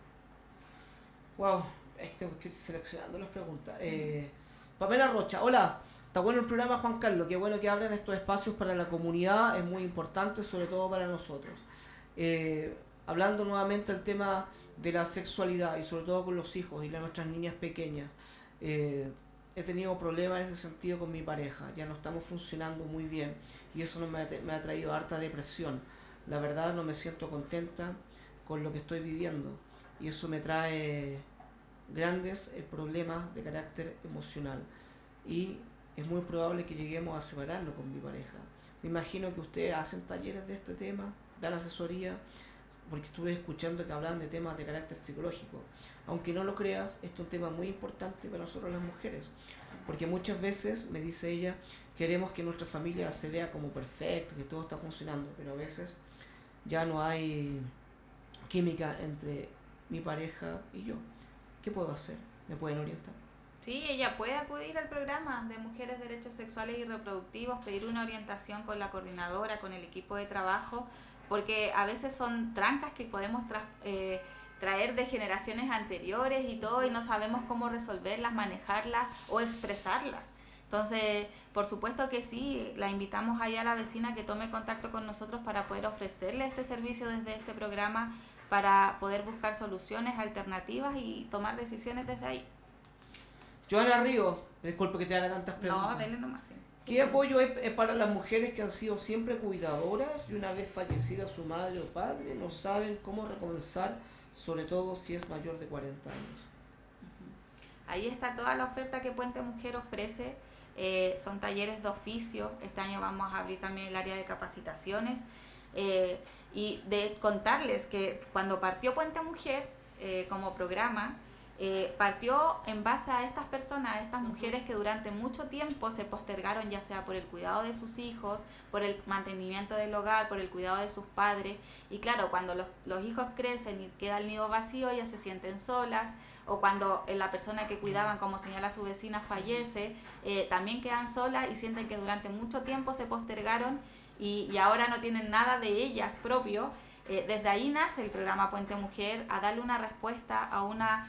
Wow, estoy seleccionando las preguntas. Pamela Rocha, hola. Está bueno el programa, Juan Carlos. Qué bueno que abran estos espacios para la comunidad. Es muy importante, sobre todo para nosotros. Hablando nuevamente del tema de la sexualidad y sobre todo con los hijos y nuestras niñas pequeñas. He tenido problemas en ese sentido con mi pareja. Ya no estamos funcionando muy bien y eso me ha traído harta depresión. La verdad no me siento contenta con lo que estoy viviendo y eso me trae grandes problemas de carácter emocional y es muy probable que lleguemos a separarnos con mi pareja. Me imagino que ustedes hacen talleres de este tema, dan asesoría, porque estuve escuchando que hablan de temas de carácter psicológico. Aunque no lo creas, esto es un tema muy importante para nosotros las mujeres, porque muchas veces, me dice ella, queremos que nuestra familia se vea como perfecto, que todo está funcionando, pero a veces ya no hay química entre mi pareja y yo. ¿Qué puedo hacer? ¿Me pueden orientar? Sí, ella puede acudir al programa de Mujeres, Derechos Sexuales y Reproductivos, pedir una orientación con la coordinadora, con el equipo de trabajo, porque a veces son trancas que podemos traer de generaciones anteriores y todo, y no sabemos cómo resolverlas, manejarlas o expresarlas. Entonces, por supuesto que sí, la invitamos allá a la vecina que tome contacto con nosotros para poder ofrecerle este servicio desde este programa, para poder buscar soluciones alternativas y tomar decisiones desde ahí. Joana Río, disculpe que te haga tantas preguntas. No, denle nomás. Sí. ¿Qué apoyo es para las mujeres que han sido siempre cuidadoras y una vez fallecida su madre o padre no saben cómo recomenzar, sobre todo si es mayor de 40 años? Ahí está toda la oferta que Puente Mujer ofrece. Son talleres de oficio. Este año vamos a abrir también el área de capacitaciones. Y de contarles que cuando partió Puente Mujer como programa, partió en base a estas personas, a estas mujeres que durante mucho tiempo se postergaron, ya sea por el cuidado de sus hijos, por el mantenimiento del hogar, por el cuidado de sus padres. Y claro, cuando los hijos crecen y queda el nido vacío, ellas se sienten solas, o cuando la persona que cuidaban, como señala su vecina, fallece, también quedan solas y sienten que durante mucho tiempo se postergaron y ahora no tienen nada de ellas propio. Desde ahí nace el programa Puente Mujer, a darle una respuesta a una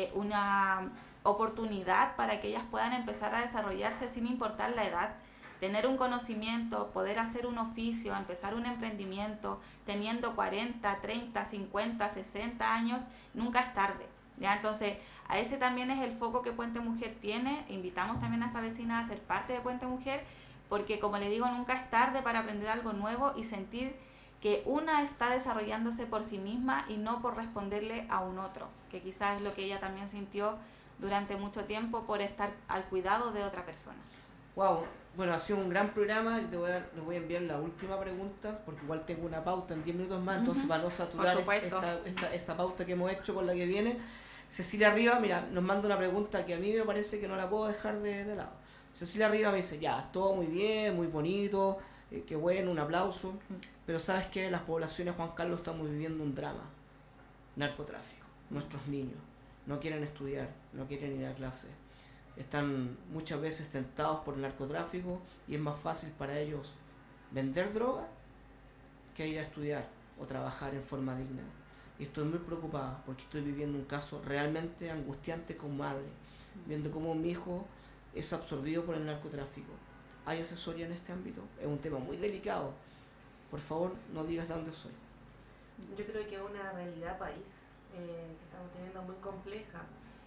oportunidad para que ellas puedan empezar a desarrollarse sin importar la edad, tener un conocimiento, poder hacer un oficio, empezar un emprendimiento, teniendo 40, 30, 50, 60 años, nunca es tarde, ¿ya? Entonces, a ese también es el foco que Puente Mujer tiene. Invitamos también a esa vecina a ser parte de Puente Mujer, porque como le digo, nunca es tarde para aprender algo nuevo y sentir que una está desarrollándose por sí misma y no por responderle a un otro, que quizás es lo que ella también sintió durante mucho tiempo por estar al cuidado de otra persona. Wow, bueno, ha sido un gran programa. Les voy a enviar la última pregunta, porque igual tengo una pauta en 10 minutos más, entonces para no saturar esta pauta que hemos hecho con la que viene. Cecilia Riva, mira, nos manda una pregunta que a mí me parece que no la puedo dejar de lado. Cecilia Riva me dice, ya, todo muy bien, muy bonito, qué bueno, un aplauso. Pero sabes que las poblaciones, Juan Carlos, estamos viviendo un drama. Narcotráfico. Nuestros niños no quieren estudiar, no quieren ir a clase. Están muchas veces tentados por el narcotráfico y es más fácil para ellos vender droga que ir a estudiar o trabajar en forma digna. Y estoy muy preocupada porque estoy viviendo un caso realmente angustiante con madre, viendo cómo mi hijo es absorbido por el narcotráfico. ¿Hay asesoría en este ámbito? Es un tema muy delicado. Por favor, no digas de dónde soy. Yo creo que es una realidad país que estamos teniendo muy compleja.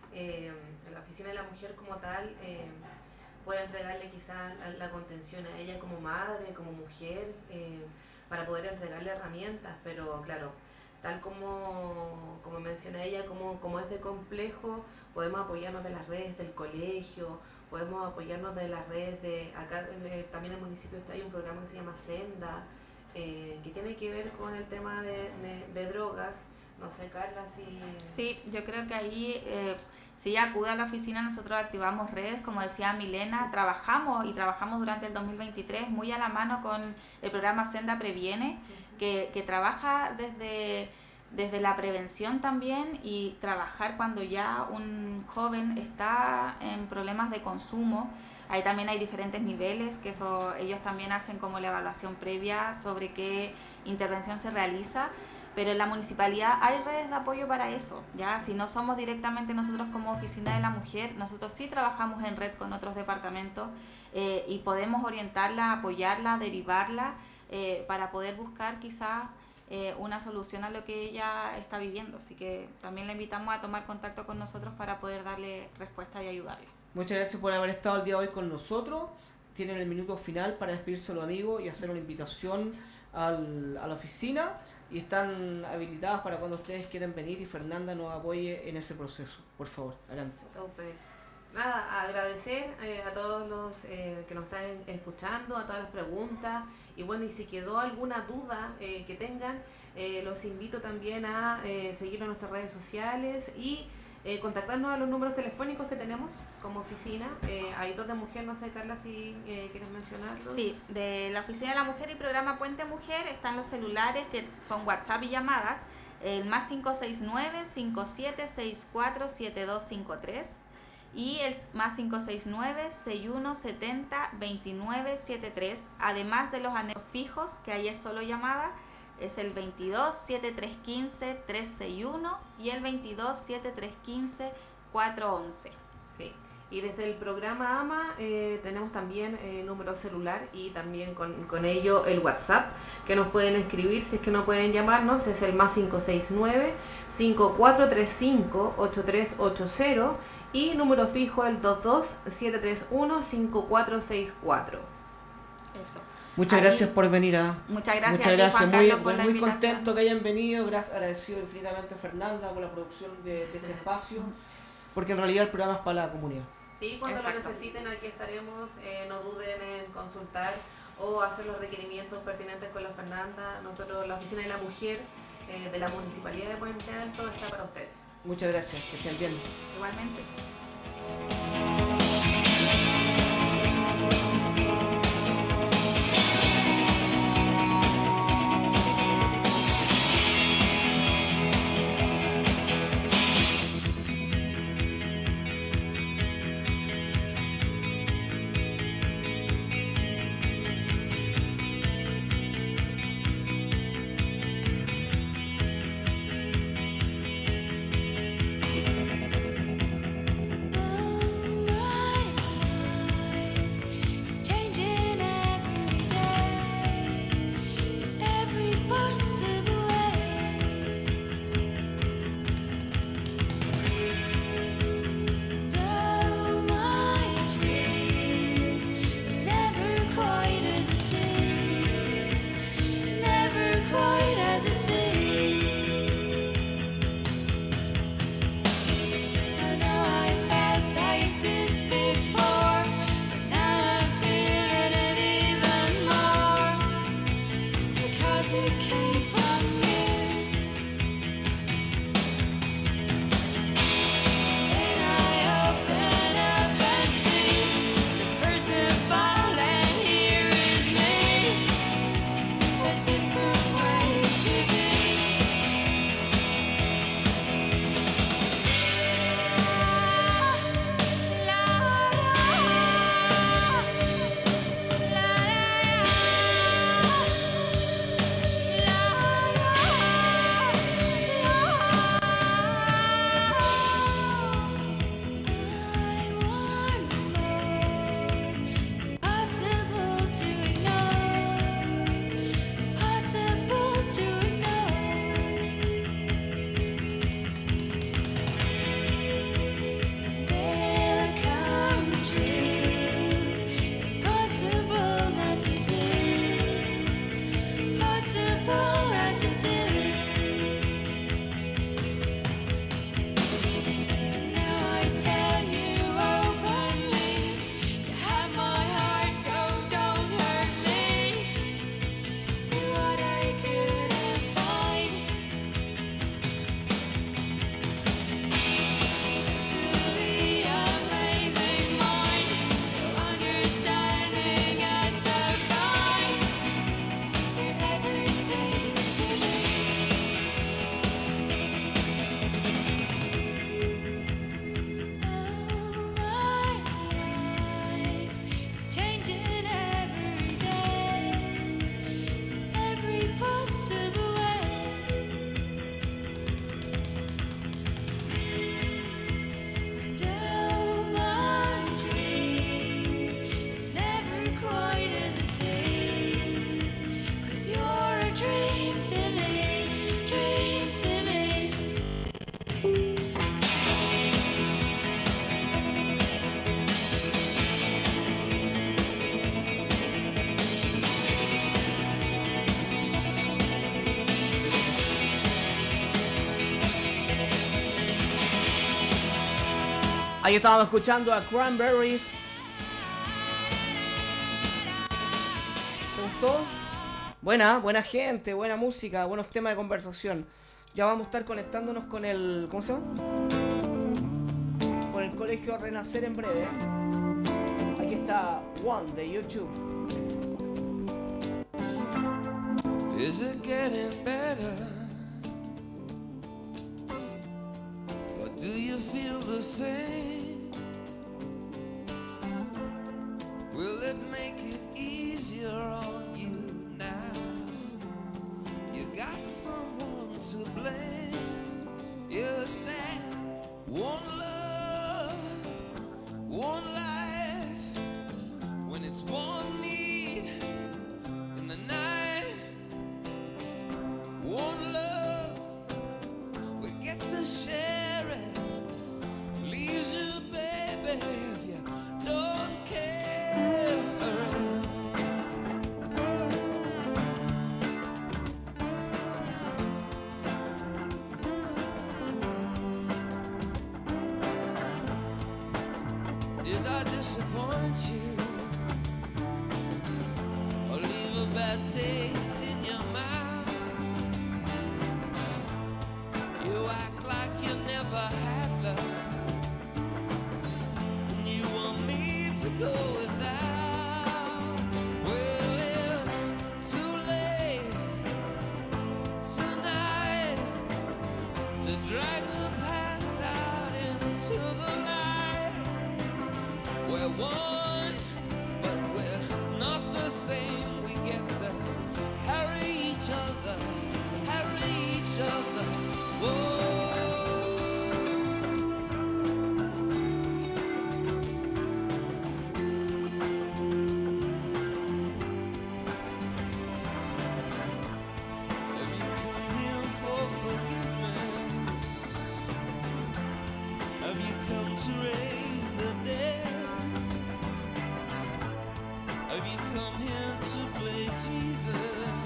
La Oficina de la Mujer como tal puede entregarle quizás la contención a ella como madre, como mujer, para poder entregarle herramientas, pero claro, tal como menciona ella, como es de complejo, podemos apoyarnos de las redes del colegio, podemos apoyarnos de las redes de acá, también en el municipio hay un programa que se llama Senda, que tiene que ver con el tema de drogas. No sé, Carla, si... Sí, yo creo que ahí, si ella acude a la oficina, nosotros activamos redes, como decía Milena, trabajamos durante el 2023 muy a la mano con el programa Senda Previene, que trabaja desde la prevención también, y trabajar cuando ya un joven está en problemas de consumo. Ahí también hay diferentes niveles, que eso ellos también hacen como la evaluación previa sobre qué intervención se realiza, pero en la municipalidad hay redes de apoyo para eso, ya si no somos directamente nosotros como Oficina de la Mujer, nosotros sí trabajamos en red con otros departamentos y podemos orientarla, apoyarla, derivarla para poder buscar quizás una solución a lo que ella está viviendo, así que también la invitamos a tomar contacto con nosotros para poder darle respuesta y ayudarla. Muchas gracias por haber estado el día de hoy con nosotros. Tienen el minuto final para despedirse los amigos y hacer una invitación a la oficina, y están habilitadas para cuando ustedes quieran venir y Fernanda nos apoye en ese proceso. Por favor, adelante. Super. Nada, agradecer a todos los que nos están escuchando, a todas las preguntas, y bueno, y si quedó alguna duda que tengan, los invito también a seguirnos en nuestras redes sociales y contactarnos a los números telefónicos que tenemos como oficina. Hay dos de mujer, no sé, Carla, si quieres mencionarlos. Sí, de la Oficina de la Mujer y programa Puente Mujer están los celulares que son WhatsApp y llamadas, el más 569-5764-7253 y el más 569-6170-2973, además de los anexos fijos, que ahí es solo llamada, es el 22-7315-361 y el 22-7315-411. Sí. Y desde el programa AMA tenemos también número celular y también con ello el WhatsApp, que nos pueden escribir si es que no pueden llamarnos, es el más 569-5435-8380 y número fijo el 22-731-5464. Eso. Muchas gracias por venir. Muchas gracias. Muchas gracias. Juan Carlos, por la muy invitación. contento que hayan venido. Gracias, agradecido infinitamente a Fernanda por la producción de este espacio, porque en realidad el programa es para la comunidad. Sí, cuando lo necesiten aquí estaremos, no duden en consultar o hacer los requerimientos pertinentes con la Fernanda. Nosotros, la Oficina de la Mujer de la Municipalidad de Puente Alto, está para ustedes. Muchas gracias, que estén bien. Igualmente. Oh Ahí estábamos escuchando a Cranberries. ¿Te gustó? Buena gente, buena música, buenos temas de conversación. Ya vamos a estar conectándonos con el... ¿Cómo se llama? Con el Colegio Renacer en breve. Aquí está One de YouTube. Is it getting better? Or do you feel the same? Will it make it easier on you now? You got someone to blame. You said one love, one life. When it's one need in the night, one love, we get to share it. Leaves you, baby, if you don't care for it. Did I disappoint you or leave a bad taste in your mouth? You act like you never had love, and you want me to go without. Well, it's too late tonight to drag the past out into the light. We're one, but we're not the same. We get to carry each other, carry each other. Whoa. Have you come here for forgiveness? Have you come to raise the dead? Have you come here to play Jesus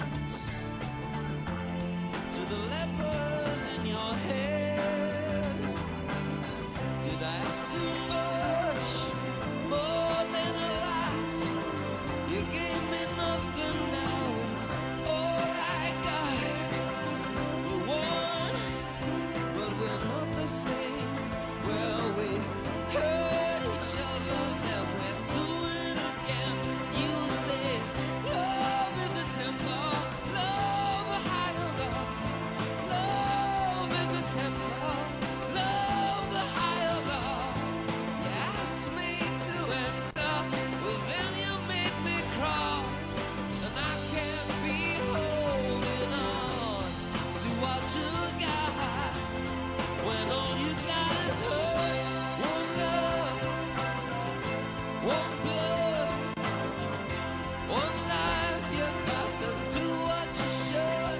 to the lepers in your head? Did I ask too much, more than a lot? You gave me nothing, now it's all I got. We're one, but we're not the same. Well, we hurt each other, now we're doing it again. You say love is a temper, love a higher love. Love is a temper, love the higher love. You asked me to enter, well then you made me crawl, and I can't be holding on to what you got when all you got is hurt. One love, one blood, one life. You got to do what you should.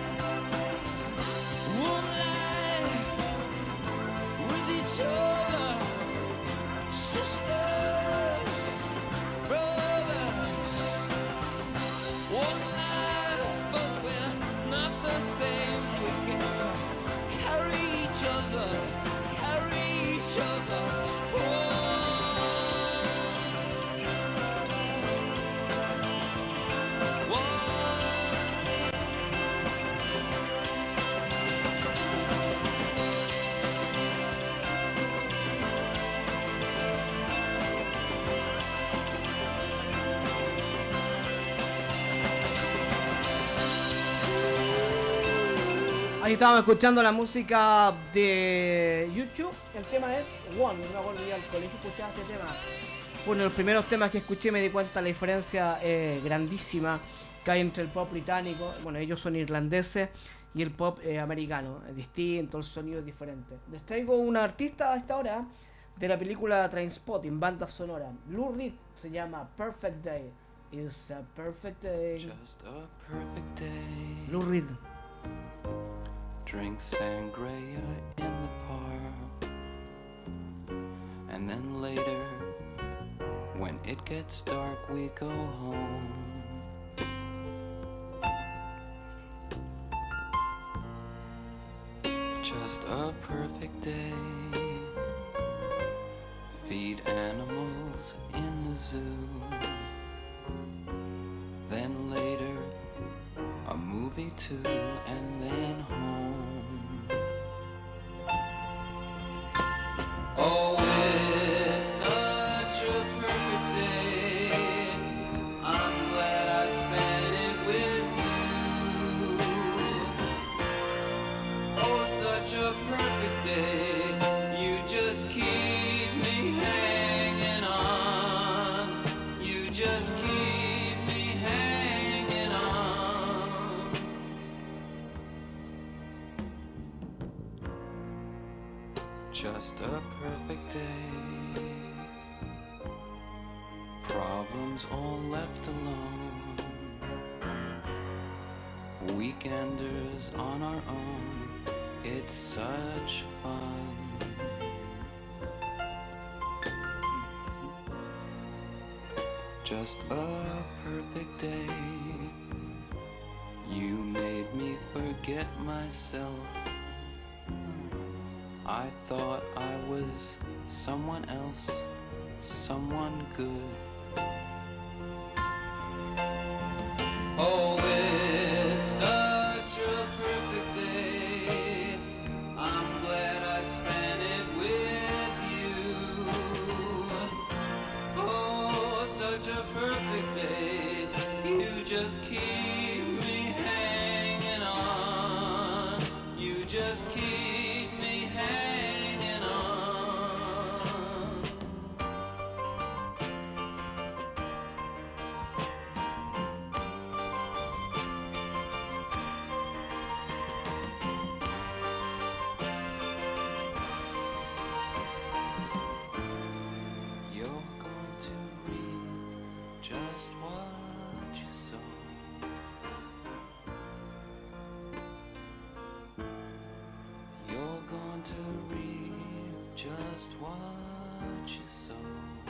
One life with each other, sisters, brothers. One life, but we're not the same. We get to carry each other, carry each other. Ahí estábamos escuchando la música de YouTube. El tema es One. No me acuerdo ya al colegio escuchaba este tema. Fue uno de los primeros temas que escuché. Me di cuenta la diferencia grandísima que hay entre el pop británico. Bueno, ellos son irlandeses. Y el pop americano. Es distinto, el sonido es diferente. Les traigo una artista a esta hora de la película Trainspotting, banda sonora. Lou Reed se llama Perfect Day. It's a perfect day. Just a perfect day. Lou Reed. Drink sangria in the park, and then later, when it gets dark, we go home. Just a perfect day feed animals in the zoo. Then later, a movie too, and then home. Oh, it's such a perfect day. I'm glad I spent it with you. Oh, such a perfect day. You just keep me hanging on. You just keep me hanging on. Just a perfect day. Problems all left alone. Weekenders on our own. It's such fun. Just a perfect day. You made me forget myself. I thought I was someone else, someone good. Oh, it's such a perfect day. I'm glad I spent it with you. Oh, such a perfect day. You just keep me hanging on. You just keep me hanging on. You're going to reap just what you sow. You're going to reap just what you sow.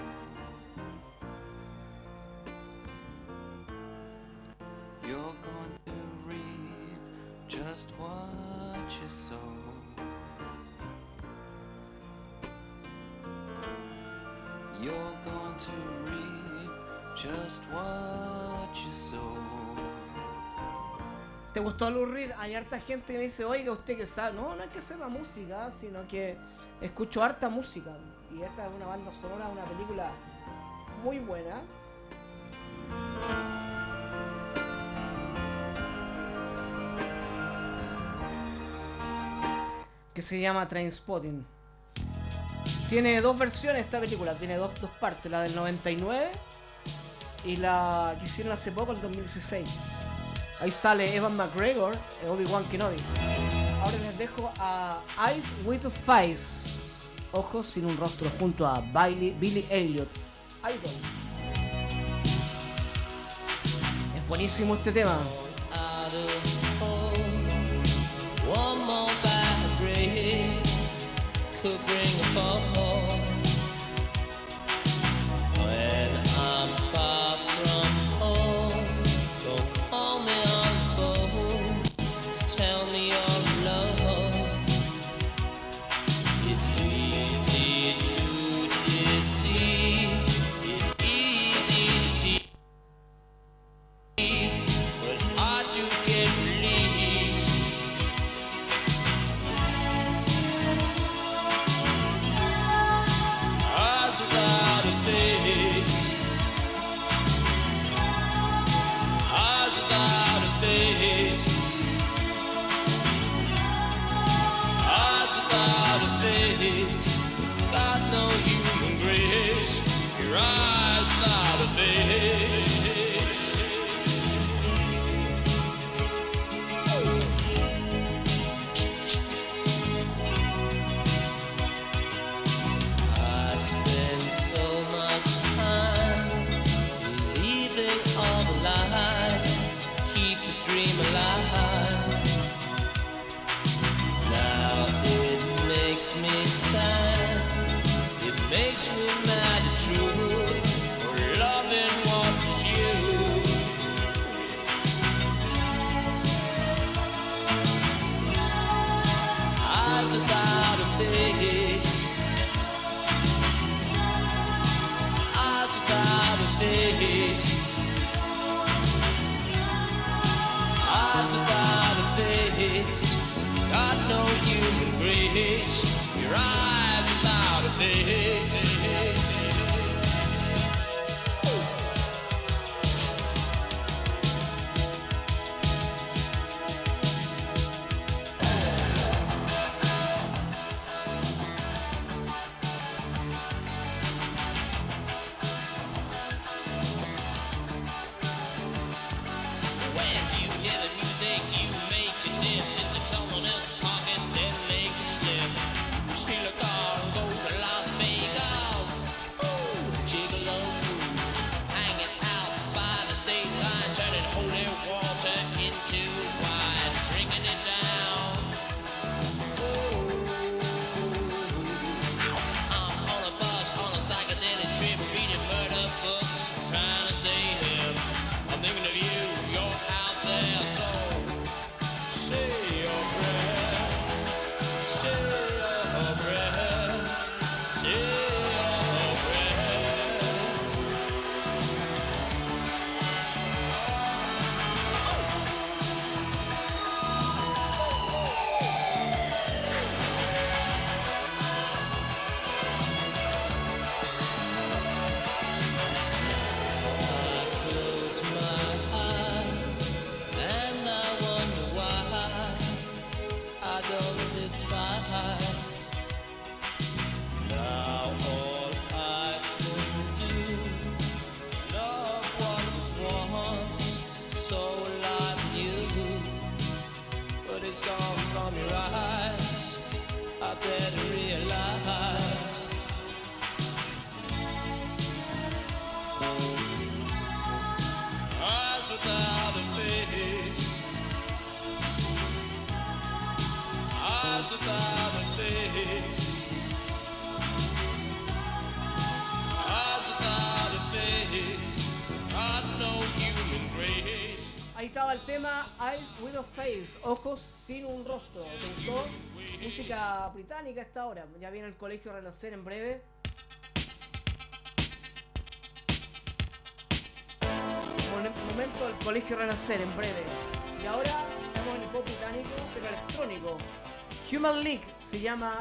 You're going to reap just what you sow. You're going to reap just what you sow. ¿Te gustó Lou Reed? Hay harta gente que me dice, oiga, usted que sabe. No, no es que sepa música, sino que escucho harta música. Y esta es una banda sonora de una película muy buena. Que se llama Trainspotting. Tiene dos versiones esta película, tiene dos partes, la del 99 y la que hicieron hace poco, el 2016. Ahí sale Evan McGregor, Obi-Wan Kenobi. Ahora les dejo a Eyes with a Face, ojos sin un rostro, junto a Billy Elliot. Idol. Es buenísimo este tema. Out of home, one more bad break could bring a fall. When I'm far from home, don't call me on the phone. Just tell me you're alone. It's easy to deceive. It's easy to cheat, but hard to get released. Eyes without a face. Eyes without a face. Eyes without a face. Got no human grace. Your eyes without a face. I spend so much time believing all the lies, keep the dream alive. Now it makes me sad, it makes me mad at truth, for loving what was you. Eyes without a face. face, your eyes without a face. When you hear the music, you make a dip into someone else's pocket, then make a slip. You steal a car and go to Las Vegas. Ooh, gigolo, hanging out by the state line, turning holy water into wine, drinking it down. Ooh, I'm on a bus, on a psychedelic trip, reading murder books, trying to stay hip. I'm thinking of you, you're out there, so say your prayers, say your prayers, say your prayers. I close my eyes and I wonder why I don't despise. Now all I can do, love what was once so like you, but it's gone from your eyes. I better realize. Eyes without a face, eyes without a face, eyes without a face, got no human grace. Ahí estaba el tema Eyes with a Face, ojos sin un rostro. ¿Te gustó? Música británica a esta hora. Ya viene el Colegio Renacer en breve. Momento del Colegio Renacer en breve. Y ahora estamos en el pop británico, pero electrónico. Human League se llama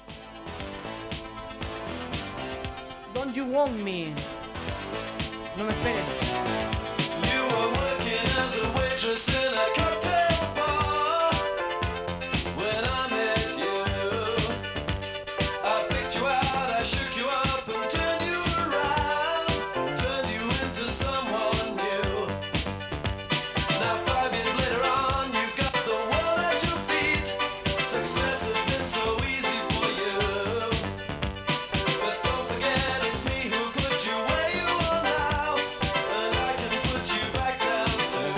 Don't You Want Me. No me esperes. You were working as a waitress in a cocktail bar when I met you. I picked you out, I shook you up and turned you around, turned you into someone new. Now 5 years later on, you've got the world at your feet. Success has been so easy for you. But don't forget it's me who put you where you are now, and I can put you back down too.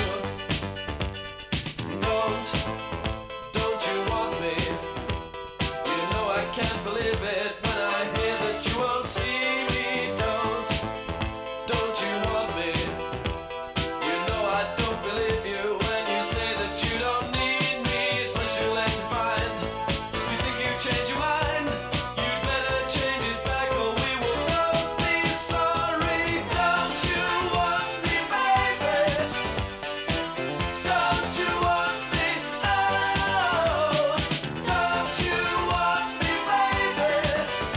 Don't you want me? You know I can't believe it when I hear that you won't see me. Don't you want me? You know I don't believe you when you say that you don't need me. It's what you like to find. You think you change your mind? You'd better change it back or we will both be sorry. Don't you want me, baby? Don't you want me? Oh, don't you want me, baby?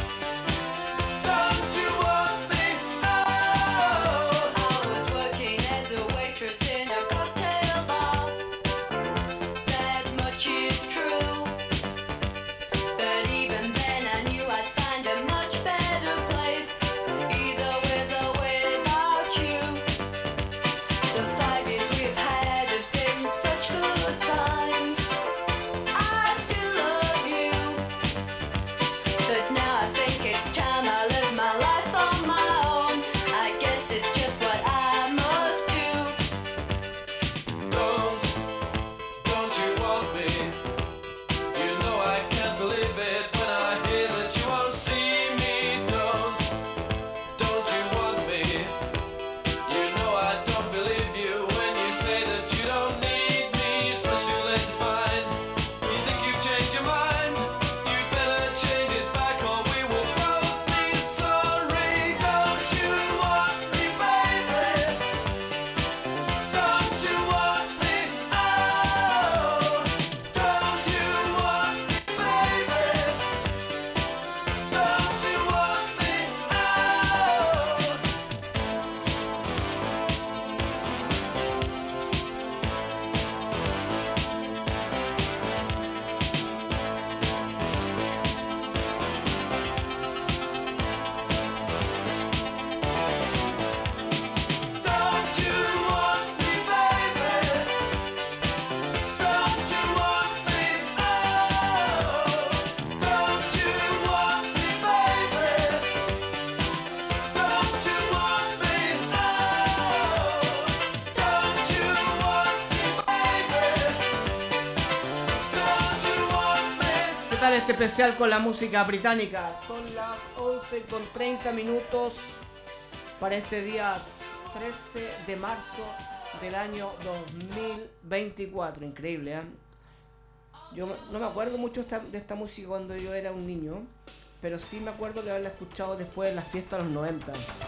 completar este especial con la música británica. Son las 11:30 para este día 13 de marzo del año 2024. Increíble, ¿eh? Yo no me acuerdo mucho de esta música cuando yo era un niño, pero sí me acuerdo de haberla escuchado después de las fiestas de los 90.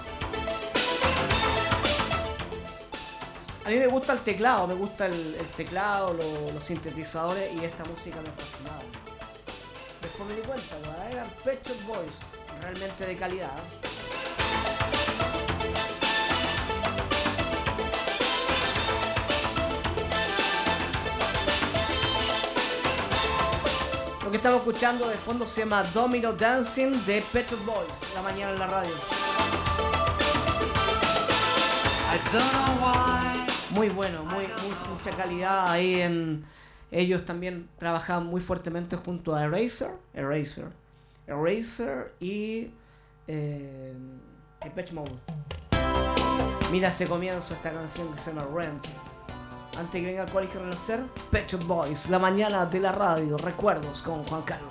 A mí me gusta el teclado, los sintetizadores, y esta música me fascinaba. Después me di cuenta, ¿no? Eran Pet Shop Boys, realmente de calidad. Lo que estamos escuchando de fondo se llama Domino Dancing de Pet Shop Boys, la mañana en la radio. Muy bueno, mucha calidad ahí en... Ellos también trabajaban muy fuertemente junto a Eraser y Depeche Mode. Mira ese comienzo, esta canción que se llama Rent. Antes que venga al colegio a renacer, Pet Shop Boys, la mañana de la radio, recuerdos con Juan Carlos.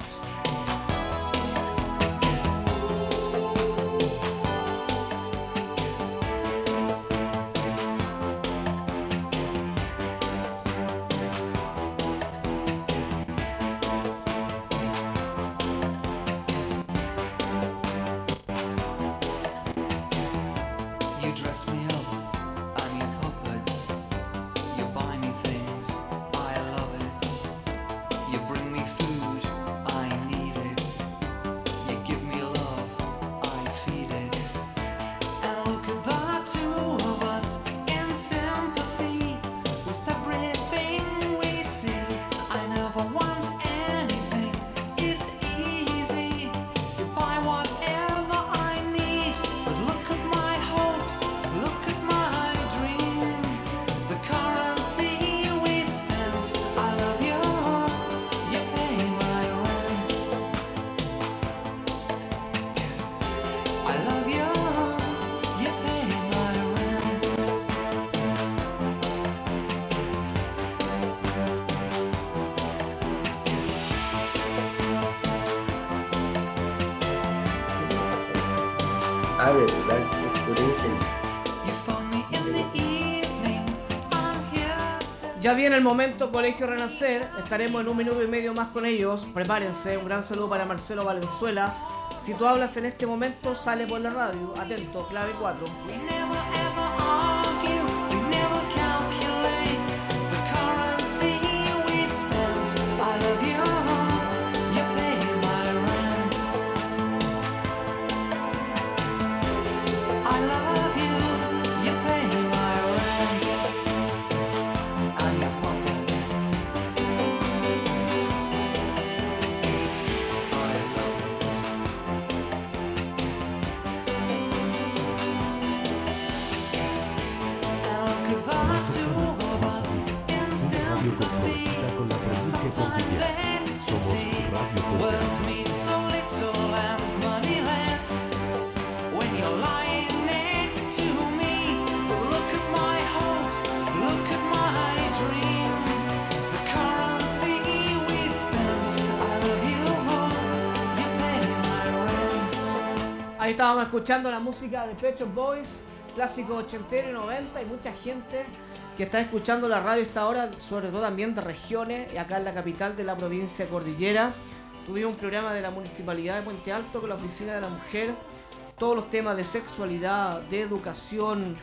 Ya viene el momento, Colegio Renacer. Estaremos en 1 minuto y medio más con ellos. Prepárense. Un gran saludo para Marcelo Valenzuela. Si tú hablas en este momento, sale por la radio. Atento, clave 4. Ahí estábamos escuchando la música de Pet Shop Boys, clásico ochentero y 90, y mucha gente que está escuchando la radio a esta hora, sobre todo también de regiones, y acá en la capital de la provincia Cordillera. Tuvimos un programa de la Municipalidad de Puente Alto con la Oficina de la Mujer, todos los temas de sexualidad, de educación.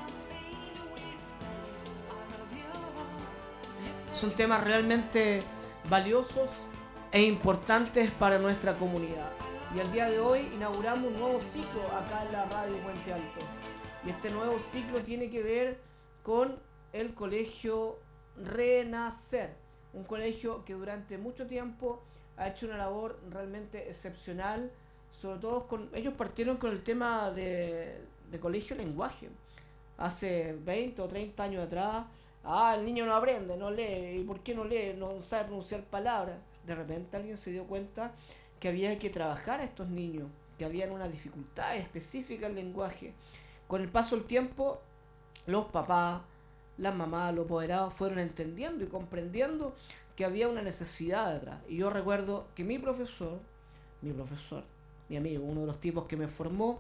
Son temas realmente valiosos e importantes para nuestra comunidad. Y el día de hoy inauguramos un nuevo ciclo acá en la radio Puente Alto. Y este nuevo ciclo tiene que ver con el Colegio Renacer. Un colegio que durante mucho tiempo ha hecho una labor realmente excepcional. Sobre todo ellos partieron con el tema de colegio lenguaje. Hace 20 o 30 años atrás. El niño no aprende, no lee. ¿Y por qué no lee? No sabe pronunciar palabras. De repente alguien se dio cuenta que había que trabajar a estos niños, que habían una dificultad específica en el lenguaje. Con el paso del tiempo, los papás, las mamás, los apoderados fueron entendiendo y comprendiendo que había una necesidad detrás. Y yo recuerdo que mi profesor, mi amigo, uno de los tipos que me formó,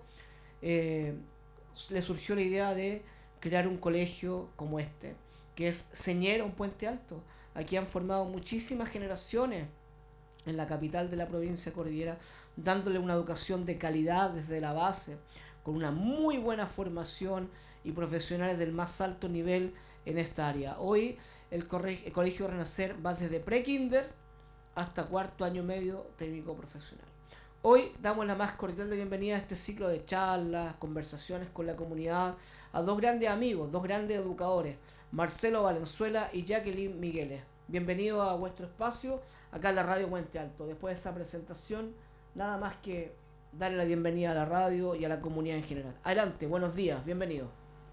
le surgió la idea de crear un colegio como este, que es Señera, un Puente Alto. Aquí han formado muchísimas generaciones en la capital de la provincia cordillera, dándole una educación de calidad desde la base, con una muy buena formación y profesionales del más alto nivel en esta área. Hoy el Colegio Renacer va desde pre-kinder hasta cuarto año medio técnico profesional. Hoy damos la más cordial de bienvenida a este ciclo de charlas, conversaciones con la comunidad, a dos grandes amigos, dos grandes educadores, Marcelo Valenzuela y Jacqueline Migueles. Bienvenidos a vuestro espacio, acá en la Radio Puente Alto. Después de esa presentación, nada más que darle la bienvenida a la radio y a la comunidad en general. Adelante, buenos días, bienvenidos.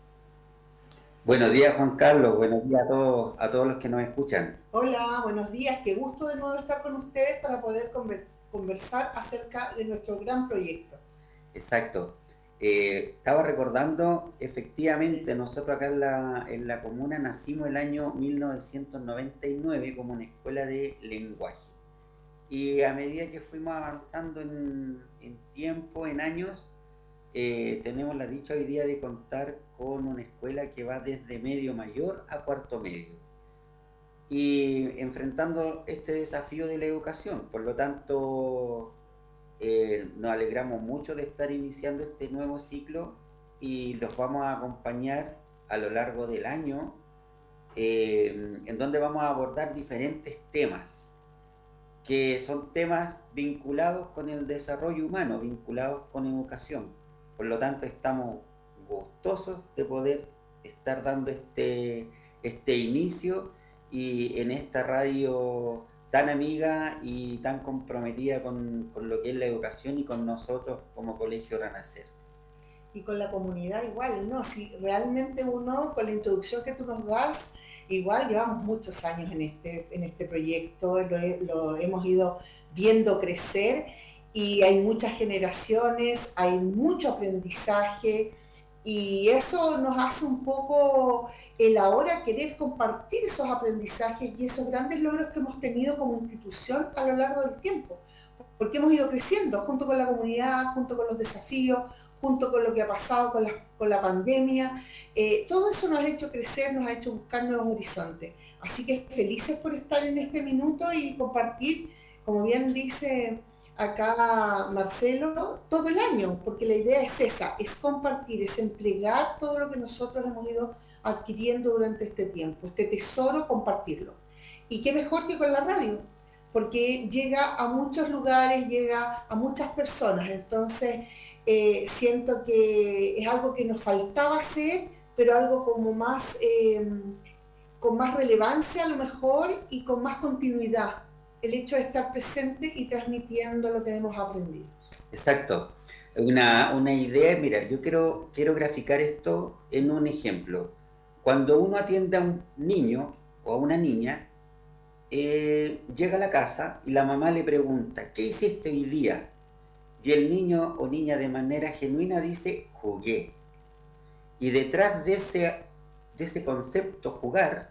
Buenos días, Juan Carlos, buenos días a todos los que nos escuchan. Hola, buenos días, qué gusto de nuevo estar con ustedes para poder conversar acerca de nuestro gran proyecto. Exacto. Estaba recordando, efectivamente, nosotros acá en la comuna nacimos el año 1999 como una escuela de lenguaje. Y a medida que fuimos avanzando en tiempo, en años, tenemos la dicha hoy día de contar con una escuela que va desde medio mayor a cuarto medio. Y enfrentando este desafío de la educación, por lo tanto, nos alegramos mucho de estar iniciando este nuevo ciclo y los vamos a acompañar a lo largo del año, en donde vamos a abordar diferentes temas, que son temas vinculados con el desarrollo humano, vinculados con educación. Por lo tanto, estamos gustosos de poder estar dando este inicio y en esta radio tan amiga y tan comprometida con lo que es la educación y con nosotros como Colegio Renacer. Y con la comunidad igual, ¿no? Si realmente uno, con la introducción que tú nos das, igual llevamos muchos años en este proyecto, lo hemos ido viendo crecer y hay muchas generaciones, hay mucho aprendizaje y eso nos hace un poco el ahora querer compartir esos aprendizajes y esos grandes logros que hemos tenido como institución a lo largo del tiempo, porque hemos ido creciendo junto con la comunidad, junto con los desafíos, junto con lo que ha pasado con la pandemia. Todo eso nos ha hecho crecer, nos ha hecho buscar nuevos horizontes. Así que felices por estar en este minuto y compartir, como bien dice acá Marcelo, todo el año, porque la idea es esa, es compartir, es entregar todo lo que nosotros hemos ido adquiriendo durante este tiempo, este tesoro, compartirlo. Y qué mejor que con la radio, porque llega a muchos lugares, llega a muchas personas, entonces siento que es algo que nos faltaba hacer, pero algo como más, con más relevancia a lo mejor y con más continuidad, el hecho de estar presente y transmitiendo lo que hemos aprendido. Exacto. Una idea, mira, yo quiero graficar esto en un ejemplo. Cuando uno atiende a un niño o a una niña, llega a la casa y la mamá le pregunta, ¿qué hiciste hoy día? Y el niño o niña de manera genuina dice, jugué. Y detrás de ese concepto, jugar,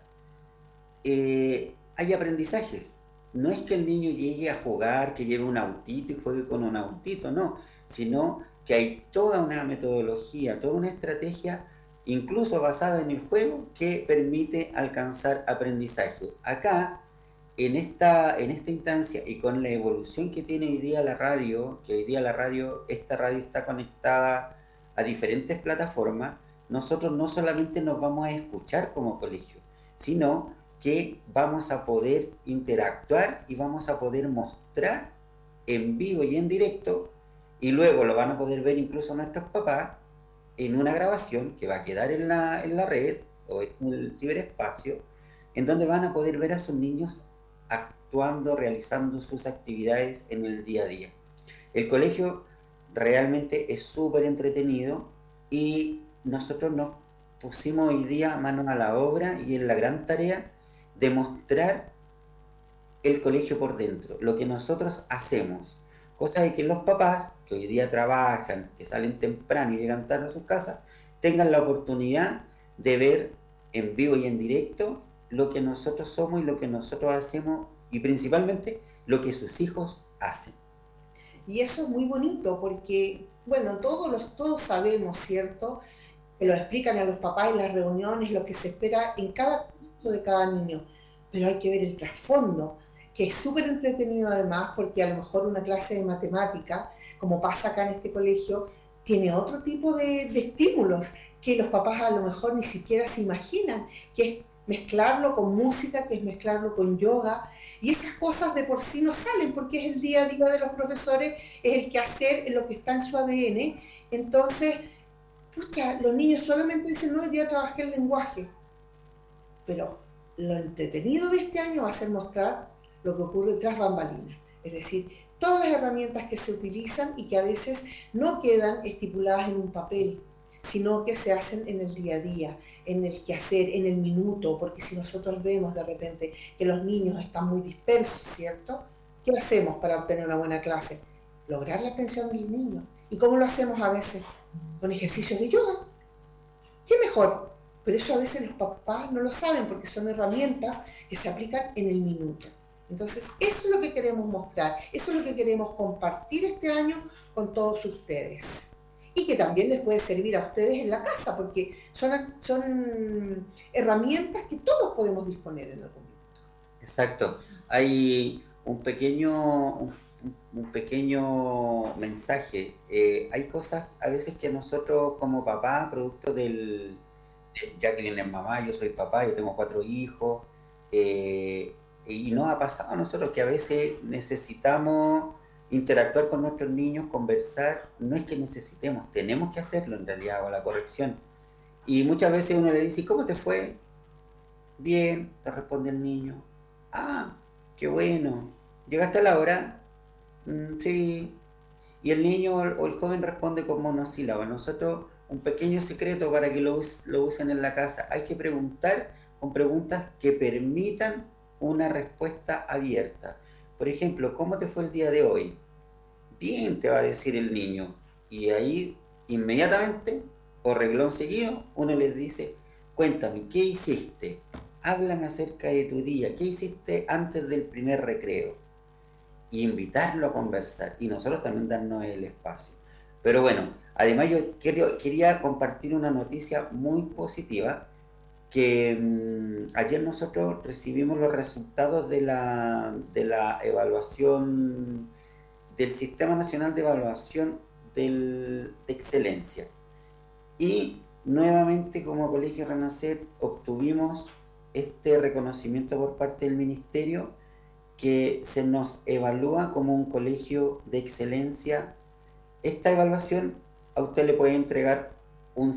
hay aprendizajes. No es que el niño llegue a jugar, que lleve un autito y juegue con un autito, no, sino que hay toda una metodología, toda una estrategia, incluso basada en el juego, que permite alcanzar aprendizaje. Acá, en esta instancia y con la evolución que tiene hoy día la radio, que hoy día esta radio está conectada a diferentes plataformas, nosotros no solamente nos vamos a escuchar como colegio, sino que vamos a poder interactuar y vamos a poder mostrar en vivo y en directo, y luego lo van a poder ver incluso nuestros papás en una grabación que va a quedar en la red o en el ciberespacio, en donde van a poder ver a sus niños actuando, realizando sus actividades en el día a día. El colegio realmente es súper entretenido y nosotros nos pusimos hoy día manos a la obra y en la gran tarea de mostrar el colegio por dentro, lo que nosotros hacemos, cosa de que los papás que hoy día trabajan, que salen temprano y llegan tarde a sus casas, tengan la oportunidad de ver en vivo y en directo lo que nosotros somos y lo que nosotros hacemos, y principalmente lo que sus hijos hacen. Y eso es muy bonito porque, bueno, todos sabemos, ¿cierto? Se lo explican a los papás en las reuniones, lo que se espera en cada curso de cada niño, pero hay que ver el trasfondo, que es súper entretenido además, porque a lo mejor una clase de matemática, como pasa acá en este colegio, tiene otro tipo de estímulos que los papás a lo mejor ni siquiera se imaginan, que es mezclarlo con música, que es mezclarlo con yoga, y esas cosas de por sí no salen porque es el día a día de los profesores, es el quehacer, es lo que está en su ADN. Entonces, pucha, los niños solamente dicen, no, hoy día trabajé el lenguaje, pero lo entretenido de este año va a ser mostrar lo que ocurre tras bambalinas, es decir, todas las herramientas que se utilizan y que a veces no quedan estipuladas en un papel, sino que se hacen en el día a día, en el quehacer, en el minuto, porque si nosotros vemos de repente que los niños están muy dispersos, ¿cierto? ¿Qué hacemos para obtener una buena clase? Lograr la atención del niño. ¿Y cómo lo hacemos a veces? Con ejercicios de yoga. ¿Qué mejor? Pero eso a veces los papás no lo saben porque son herramientas que se aplican en el minuto. Entonces, eso es lo que queremos mostrar, eso es lo que queremos compartir este año con todos ustedes. Y que también les puede servir a ustedes en la casa, porque son herramientas que todos podemos disponer en algún momento. Exacto. Hay un pequeño mensaje. Hay cosas a veces que nosotros como papá, producto Jacqueline es mamá, yo soy papá, yo tengo 4 hijos, y nos ha pasado a nosotros que a veces necesitamos interactuar con nuestros niños, conversar. No es que necesitemos, tenemos que hacerlo en realidad, o la corrección. Y muchas veces uno le dice, ¿cómo te fue? Bien, te responde el niño. Ah, qué bueno. ¿Llegaste a la hora? Sí. Y el niño o el joven responde con monosílabos. Nosotros, un pequeño secreto para que lo usen en la casa, hay que preguntar con preguntas que permitan una respuesta abierta. Por ejemplo, ¿cómo te fue el día de hoy? Bien, te va a decir el niño. Y ahí, inmediatamente, o reglón seguido, uno les dice, cuéntame, ¿qué hiciste? Háblame acerca de tu día. ¿Qué hiciste antes del primer recreo? Y invitarlo a conversar. Y nosotros también darnos el espacio. Pero bueno, además yo quería compartir una noticia muy positiva, que ayer nosotros recibimos los resultados de la evaluación del Sistema Nacional de Evaluación de Excelencia. Y nuevamente como Colegio Renacer obtuvimos este reconocimiento por parte del Ministerio, que se nos evalúa como un colegio de excelencia. Esta evaluación a usted le puede entregar un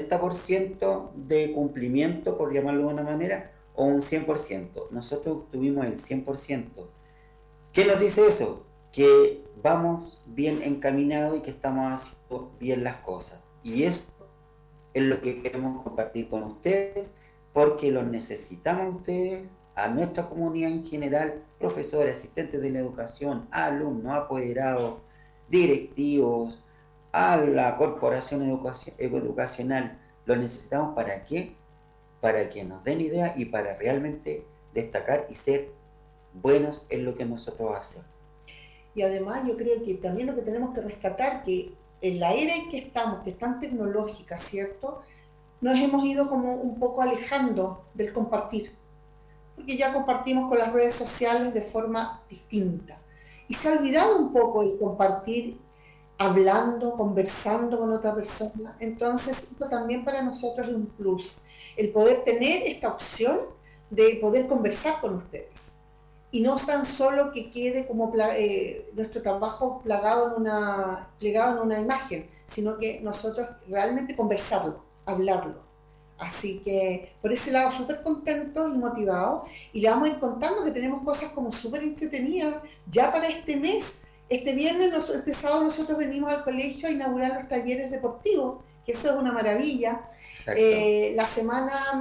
60% de cumplimiento, por llamarlo de una manera, o un 100%. Nosotros obtuvimos el 100%. ¿Qué nos dice eso? Que vamos bien encaminados y que estamos haciendo bien las cosas. Y eso es lo que queremos compartir con ustedes, porque los necesitamos ustedes, a nuestra comunidad en general, profesores, asistentes de la educación, alumnos, apoderados, directivos, a la corporación educacional. Lo necesitamos ¿para qué? Para que nos den idea y para realmente destacar y ser buenos en lo que nosotros hacemos. Y además yo creo que también lo que tenemos que rescatar, que en la era en que estamos, que es tan tecnológica, ¿cierto? Nos hemos ido como un poco alejando del compartir, porque ya compartimos con las redes sociales de forma distinta. Y se ha olvidado un poco el compartir hablando, conversando con otra persona. Entonces, eso también para nosotros es un plus, el poder tener esta opción de poder conversar con ustedes. Y no tan solo que quede como nuestro trabajo plegado en una imagen, sino que nosotros realmente conversarlo, hablarlo. Así que por ese lado súper contentos y motivados, y le vamos a ir contando que tenemos cosas como súper entretenidas ya para este mes. Este viernes, este sábado nosotros venimos al colegio a inaugurar los talleres deportivos, que eso es una maravilla. La semana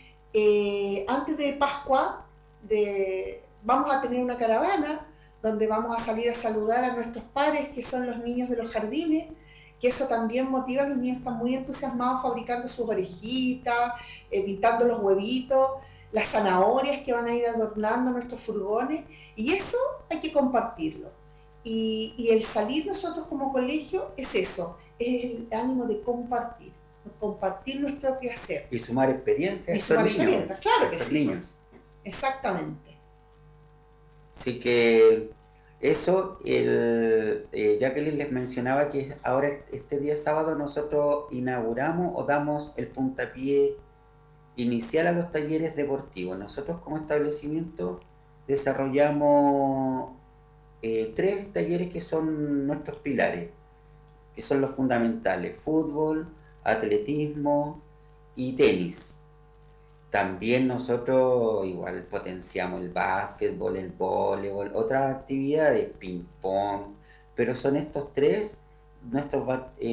antes de Pascua vamos a tener una caravana donde vamos a salir a saludar a nuestros pares, que son los niños de los jardines, que eso también motiva, los niños están muy entusiasmados fabricando sus orejitas, pintando los huevitos. las zanahorias que van a ir adornando nuestros furgones, y eso hay que compartirlo. Y el salir nosotros como colegio es eso, es el ánimo de compartir nuestro quehacer. Y sumar experiencias a Y estos sumar niños. experiencias, claro a que estos sí. niños. Exactamente. Así que eso, Jacqueline les mencionaba que ahora este día sábado nosotros inauguramos o damos el puntapié inicial a los talleres deportivos. Nosotros como establecimiento desarrollamos 3 talleres que son nuestros pilares, que son los fundamentales: fútbol, atletismo y tenis. También nosotros igual potenciamos el básquetbol, el voleibol, otras actividades, ping pong, pero son estos 3 nuestros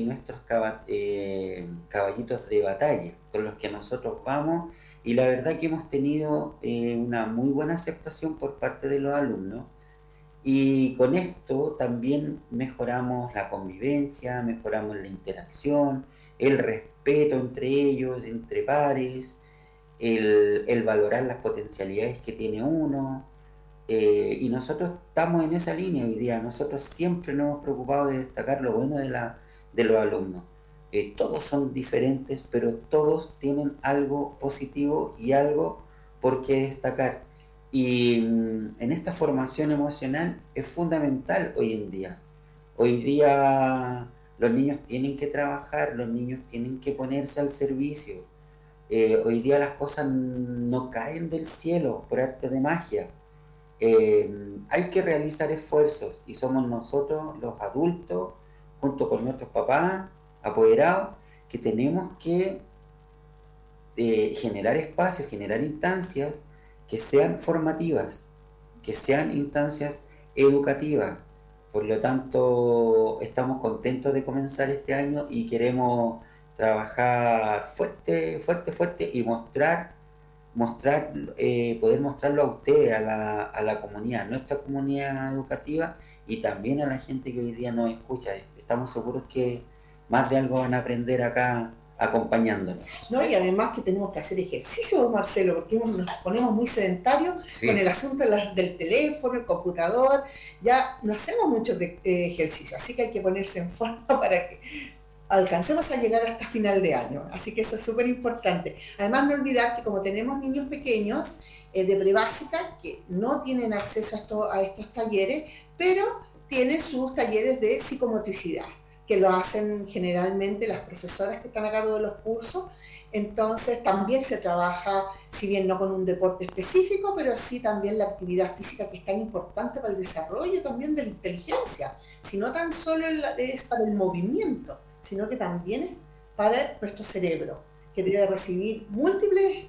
caballitos de batalla con los que nosotros vamos, y la verdad que hemos tenido una muy buena aceptación por parte de los alumnos, y con esto también mejoramos la convivencia, mejoramos la interacción, el respeto entre ellos, entre pares, el valorar las potencialidades que tiene uno, y nosotros estamos en esa línea hoy día. Nosotros siempre nos hemos preocupado de destacar lo bueno de los alumnos. Todos son diferentes, pero todos tienen algo positivo y algo por qué destacar. Y en esta formación emocional es fundamental hoy en día. Hoy día los niños tienen que trabajar, los niños tienen que ponerse al servicio. Hoy día las cosas no caen del cielo por arte de magia. Hay que realizar esfuerzos, y somos nosotros los adultos, junto con nuestros papás, apoderados, que tenemos que generar espacios, generar instancias que sean formativas, que sean instancias educativas. Por lo tanto, estamos contentos de comenzar este año y queremos trabajar fuerte y poder mostrarlo a ustedes, a la comunidad, nuestra comunidad educativa, y también a la gente que hoy día nos escucha. Estamos seguros que más de algo van a aprender acá acompañándonos. No, y además que tenemos que hacer ejercicio, Marcelo, porque nos ponemos muy sedentarios Sí. con el asunto del teléfono, el computador, ya no hacemos mucho ejercicio, así que hay que ponerse en forma para que alcancemos a llegar hasta final de año, así que eso es súper importante. Además, no olvidar que como tenemos niños pequeños de prebásica que no tienen acceso a estos talleres, pero tienen sus talleres de psicomotricidad, que lo hacen generalmente las profesoras que están a cargo de los cursos. Entonces también se trabaja, si bien no con un deporte específico, pero sí también la actividad física, que es tan importante para el desarrollo también de la inteligencia, si no tan solo es para el movimiento, sino que también es para nuestro cerebro, que debe recibir múltiples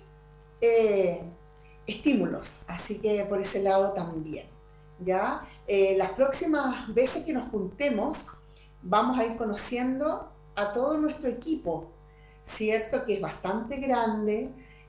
estímulos, así que por ese lado también. ¿Ya? Las próximas veces que nos juntemos vamos a ir conociendo a todo nuestro equipo, ¿cierto? Que es bastante grande,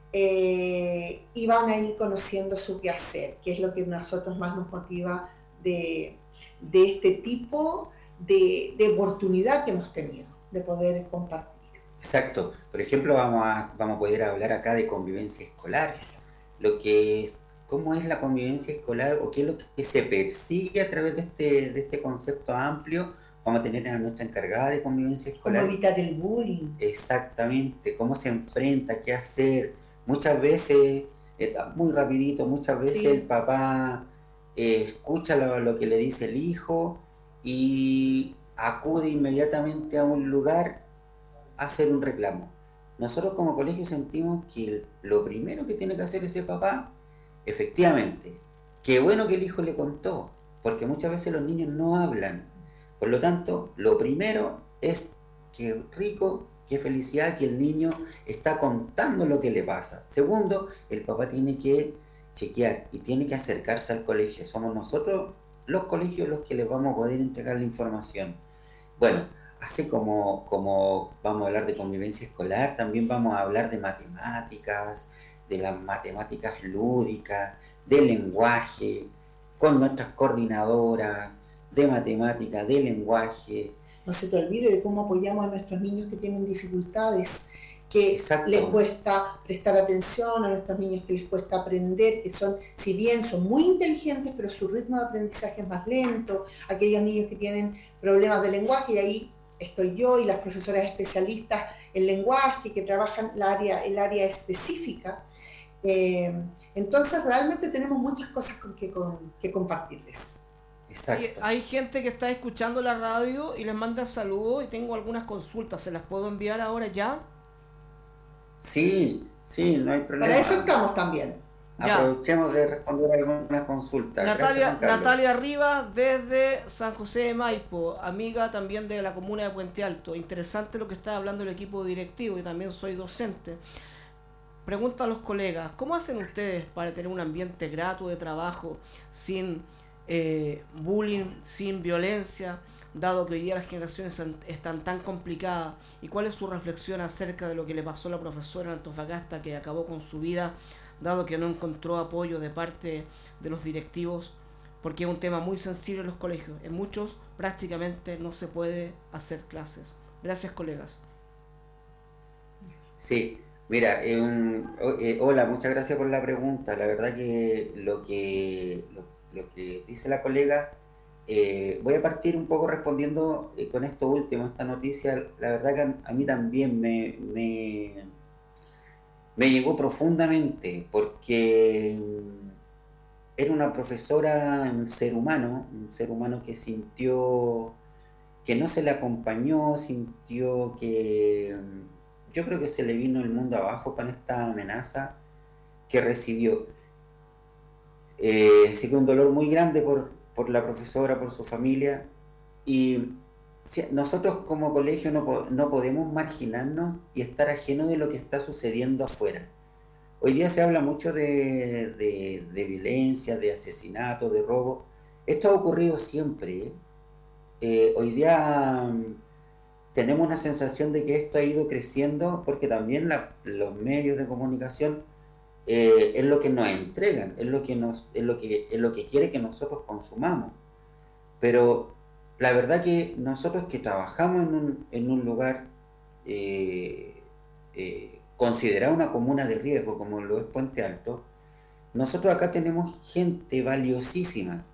y van a ir conociendo su quehacer, que es lo que a nosotros más nos motiva de este tipo de oportunidad que hemos tenido, de poder compartir. Exacto. Por ejemplo, vamos a poder hablar acá de convivencia escolar, cómo es la convivencia escolar, o qué es lo que se persigue a través de este concepto amplio. Vamos a tener a nuestra encargada de convivencia escolar. Cómo evitar el bullying. Exactamente, cómo se enfrenta, qué hacer. Muchas veces, muy rapidito, muchas veces Sí. el papá escucha lo que le dice el hijo y acude inmediatamente a un lugar a hacer un reclamo. Nosotros como colegio sentimos que lo primero que tiene que hacer ese papá, efectivamente, qué bueno que el hijo le contó, porque muchas veces los niños no hablan. Por lo tanto, lo primero es qué rico, qué felicidad que el niño está contando lo que le pasa. Segundo, el papá tiene que chequear y tiene que acercarse al colegio. Somos nosotros, los colegios, los que les vamos a poder entregar la información. Bueno, así como vamos a hablar de convivencia escolar, también vamos a hablar de matemáticas, de las matemáticas lúdicas, del lenguaje, con nuestras coordinadoras de matemática, de lenguaje. No se te olvide de cómo apoyamos a nuestros niños que tienen dificultades, que Exacto. les cuesta prestar atención, a nuestros niños que les cuesta aprender, que son, si bien son muy inteligentes, pero su ritmo de aprendizaje es más lento, aquellos niños que tienen problemas de lenguaje, y ahí estoy yo y las profesoras especialistas en lenguaje que trabajan el área específica. Entonces realmente tenemos muchas cosas que compartirles. Exacto. Hay gente que está escuchando la radio y les manda saludos y tengo algunas consultas, ¿se las puedo enviar ahora ya? Sí, no hay problema. Para eso estamos también. Ya. Aprovechemos de responder algunas consultas. Gracias, Juan Carlos. Natalia Rivas desde San José de Maipo, amiga también de la comuna de Puente Alto. Interesante lo que está hablando el equipo directivo, y también soy docente. Pregunta a los colegas, ¿cómo hacen ustedes para tener un ambiente grato de trabajo sin bullying, sin violencia, dado que hoy día las generaciones están tan complicadas? ¿Y cuál es su reflexión acerca de lo que le pasó a la profesora en Antofagasta, que acabó con su vida, dado que no encontró apoyo de parte de los directivos? Porque es un tema muy sensible en los colegios. En muchos prácticamente no se puede hacer clases. Gracias, colegas. Sí, mira, hola, muchas gracias por la pregunta. La verdad que lo que dice la colega, voy a partir un poco respondiendo con esto último, esta noticia. La verdad que a mí también me llegó profundamente, porque era una profesora, un ser humano que sintió que no se le acompañó, sintió que yo creo que se le vino el mundo abajo con esta amenaza que recibió. Sí que un dolor muy grande por la profesora, por su familia, y nosotros como colegio no podemos marginarnos y estar ajenos de lo que está sucediendo afuera. Hoy día se habla mucho de violencia, de asesinato, de robo. Esto ha ocurrido siempre, ¿eh? Hoy día tenemos una sensación de que esto ha ido creciendo porque también los medios de comunicación es lo que nos entregan, es lo que quiere que nosotros consumamos. Pero la verdad que nosotros que trabajamos en un lugar considerado una comuna de riesgo como lo es Puente Alto, nosotros acá tenemos gente valiosísima,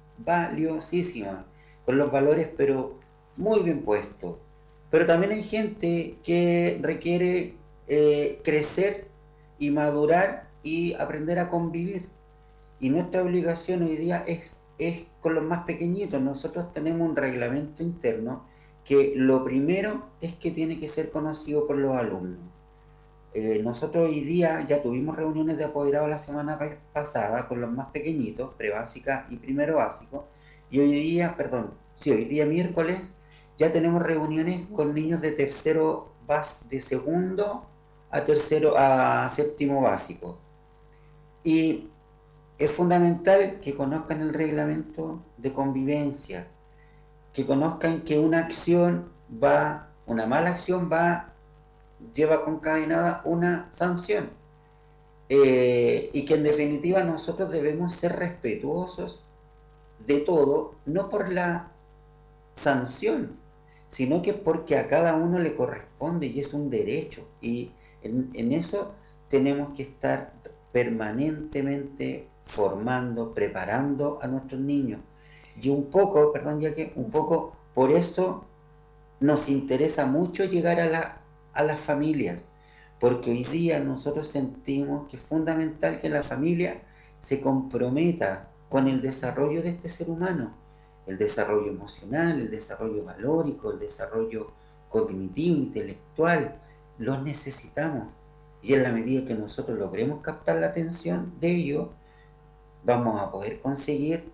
con los valores pero muy bien puestos. Pero también hay gente que requiere crecer y madurar y aprender a convivir. Y nuestra obligación hoy día es con los más pequeñitos. Nosotros tenemos un reglamento interno que lo primero es que tiene que ser conocido por los alumnos. Nosotros hoy día ya tuvimos reuniones de apoderados la semana pasada con los más pequeñitos, prebásica y primero básico, y hoy día miércoles ya tenemos reuniones con niños de de segundo a séptimo básico. Y es fundamental que conozcan el reglamento de convivencia, que conozcan que una mala acción lleva concadenada una sanción. Y que en definitiva nosotros debemos ser respetuosos de todo, no por la sanción, sino que porque a cada uno le corresponde y es un derecho. Y en eso tenemos que estar permanentemente formando, preparando a nuestros niños. Y un poco por eso nos interesa mucho llegar a las familias, porque hoy día nosotros sentimos que es fundamental que la familia se comprometa con el desarrollo de este ser humano, el desarrollo emocional, el desarrollo valórico, el desarrollo cognitivo, intelectual. Los necesitamos, y en la medida que nosotros logremos captar la atención de ellos, vamos a poder conseguir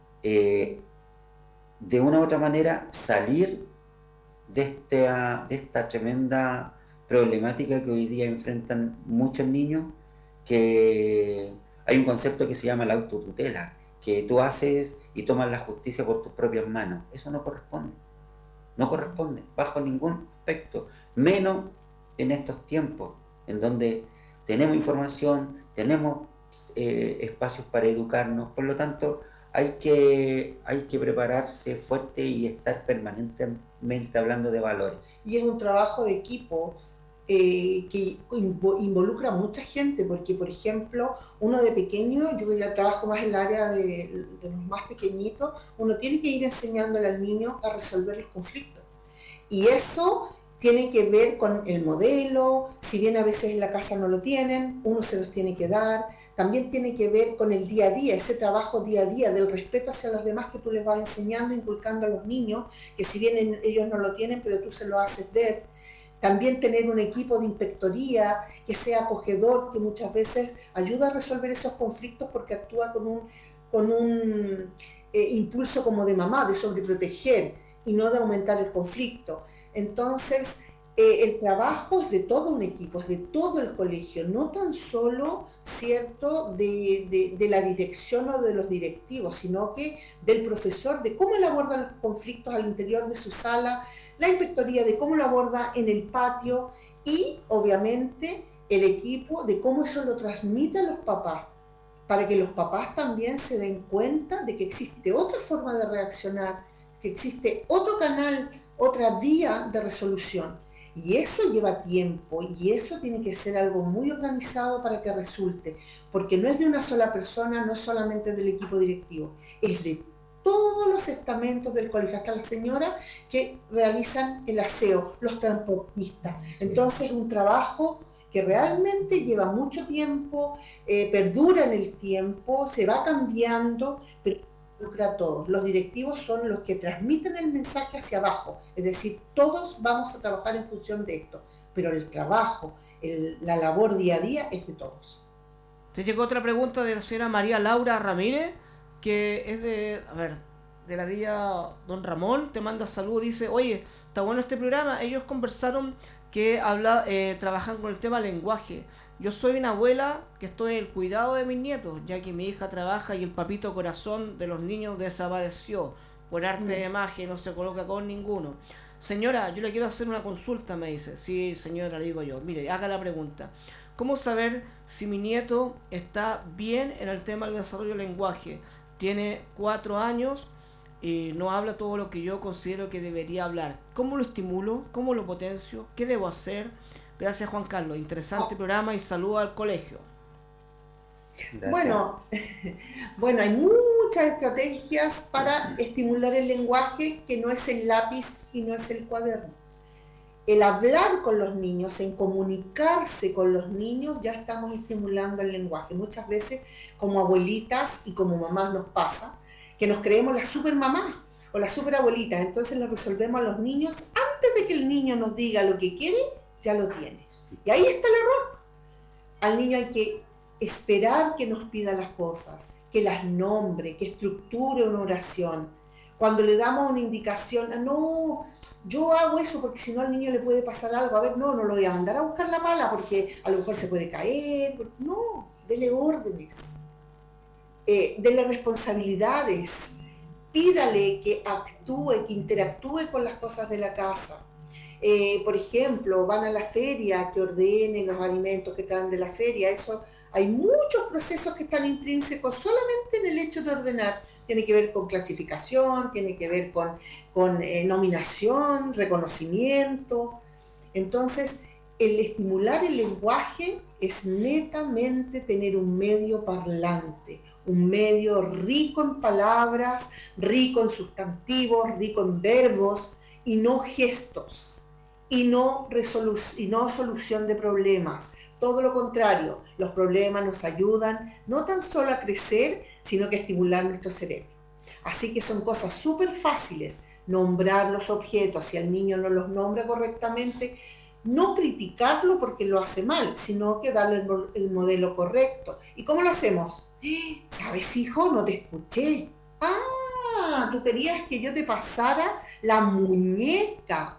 de una u otra manera salir de esta tremenda problemática que hoy día enfrentan muchos niños, que hay un concepto que se llama la autotutela, que tú haces y tomas la justicia por tus propias manos. Eso no corresponde bajo ningún aspecto, menos en estos tiempos en donde tenemos información, tenemos espacios para educarnos. Por lo tanto, hay que prepararse fuerte y estar permanentemente hablando de valores. Y es un trabajo de equipo, que involucra a mucha gente, porque por ejemplo, uno de pequeño, yo ya trabajo más en el área de los más pequeñitos, uno tiene que ir enseñándole al niño a resolver los conflictos. Y eso tiene que ver con el modelo, si bien a veces en la casa no lo tienen, uno se los tiene que dar. También tiene que ver con el día a día, ese trabajo día a día, del respeto hacia los demás que tú les vas enseñando, inculcando a los niños, que si bien ellos no lo tienen, pero tú se lo haces ver. También tener un equipo de inspectoría que sea acogedor, que muchas veces ayuda a resolver esos conflictos porque actúa con un impulso como de mamá, de sobreproteger y no de aumentar el conflicto. Entonces, el trabajo es de todo un equipo, es de todo el colegio, no tan solo, ¿cierto?, de la dirección o de los directivos, sino que del profesor, de cómo él aborda los conflictos al interior de su sala, la inspectoría de cómo lo aborda en el patio y, obviamente, el equipo de cómo eso lo transmite a los papás, para que los papás también se den cuenta de que existe otra forma de reaccionar, que existe otro canal, otra vía de resolución. Y eso lleva tiempo y eso tiene que ser algo muy organizado para que resulte, porque no es de una sola persona, no es solamente del equipo directivo, es de todos los estamentos del colegio, hasta las señoras que realizan el aseo, los transportistas. Entonces es un trabajo que realmente lleva mucho tiempo, perdura en el tiempo, se va cambiando, pero involucra a todos. Los directivos son los que transmiten el mensaje hacia abajo, es decir, todos vamos a trabajar en función de esto, pero el trabajo, la labor día a día es de todos. Te llegó otra pregunta de la señora María Laura Ramírez, que es de la Villa Don Ramón, te manda salud, dice, oye, está bueno este programa, ellos conversaron que trabajan con el tema lenguaje. Yo soy una abuela que estoy en el cuidado de mis nietos, ya que mi hija trabaja y el papito corazón de los niños desapareció por arte de magia y no se coloca con ninguno. Señora, yo le quiero hacer una consulta, me dice. Sí, señora, le digo yo. Mire, haga la pregunta. ¿Cómo saber si mi nieto está bien en el tema del desarrollo del lenguaje? Tiene 4 años y no habla todo lo que yo considero que debería hablar. ¿Cómo lo estimulo? ¿Cómo lo potencio? ¿Qué debo hacer? Gracias, Juan Carlos. Interesante programa y saludo al colegio. Bueno, hay muchas estrategias para estimular el lenguaje, que no es el lápiz y no es el cuaderno. El hablar con los niños, en comunicarse con los niños, ya estamos estimulando el lenguaje. Muchas veces, como abuelitas y como mamás nos pasa, que nos creemos las super mamás o las super abuelitas, entonces lo resolvemos a los niños antes de que el niño nos diga lo que quiere, ya lo tiene. Y ahí está el error. Al niño hay que esperar que nos pida las cosas, que las nombre, que estructure una oración. Cuando le damos una indicación, no, yo hago eso porque si no al niño le puede pasar algo, a ver, no lo voy a mandar a buscar la pala porque a lo mejor se puede caer. No, dele órdenes, dele responsabilidades, pídale que actúe, que interactúe con las cosas de la casa. Por ejemplo, van a la feria, que ordenen los alimentos que traen de la feria. Eso, hay muchos procesos que están intrínsecos solamente en el hecho de ordenar. Tiene que ver con clasificación, tiene que ver con nominación, reconocimiento. Entonces, el estimular el lenguaje es netamente tener un medio parlante, un medio rico en palabras, rico en sustantivos, rico en verbos y no gestos. Y no solución de problemas. Todo lo contrario, los problemas nos ayudan no tan solo a crecer, sino que a estimular nuestro cerebro. Así que son cosas súper fáciles. Nombrar los objetos, si el niño no los nombra correctamente, no criticarlo porque lo hace mal, sino que darle el modelo correcto. ¿Y cómo lo hacemos? ¿Sabes, hijo? No te escuché. Ah, tú querías que yo te pasara la muñeca.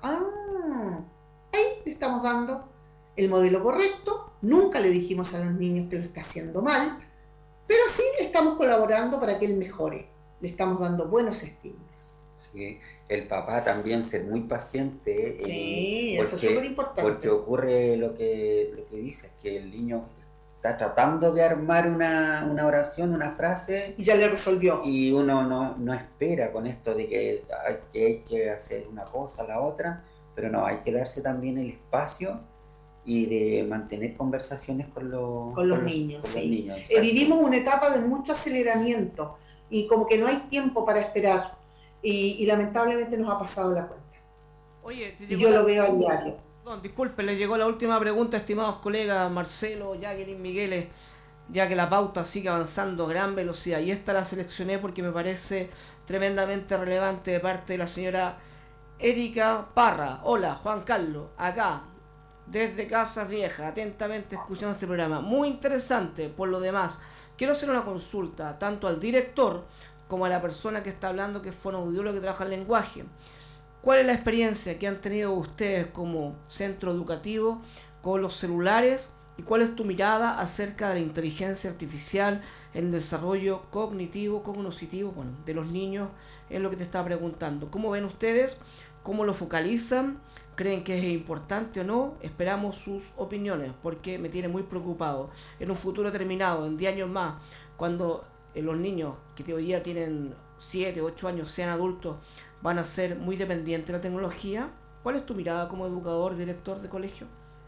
Ahí le estamos dando el modelo correcto. Nunca le dijimos a los niños que lo está haciendo mal, pero sí le estamos colaborando para que él mejore. Le estamos dando buenos estímulos. Sí, el papá también ser muy paciente. Sí, eso es súper importante. Porque ocurre lo que dices, que el niño está tratando de armar una oración, una frase. Y ya le resolvió. Y uno no espera con esto de que hay que hacer una cosa, la otra, pero no, hay que darse también el espacio y de mantener conversaciones con los niños. con los Sí. niños, exacto. Vivimos una etapa de mucho aceleramiento y como que no hay tiempo para esperar y lamentablemente nos ha pasado la cuenta. Oye, Y yo lo veo a diario. Disculpe, le llegó la última pregunta, estimados colegas Marcelo, Jacqueline, Migueles, ya que la pauta sigue avanzando a gran velocidad. Y esta la seleccioné porque me parece tremendamente relevante de parte de la señora Erika Parra. Hola, Juan Carlos, acá, desde Casas Viejas, atentamente escuchando este programa. Muy interesante, por lo demás. Quiero hacer una consulta, tanto al director como a la persona que está hablando, que es fonoaudiólogo que trabaja el lenguaje. ¿Cuál es la experiencia que han tenido ustedes como centro educativo con los celulares? ¿Y cuál es tu mirada acerca de la inteligencia artificial en el desarrollo cognitivo, cognoscitivo, de los niños? Es lo que te estaba preguntando. ¿Cómo ven ustedes? ¿Cómo lo focalizan? ¿Creen que es importante o no? Esperamos sus opiniones, porque me tiene muy preocupado. En un futuro determinado, en 10 años más, cuando los niños que hoy día tienen 7, 8 años sean adultos, van a ser muy dependientes de la tecnología. ¿Cuál es tu mirada como educador, director de colegio?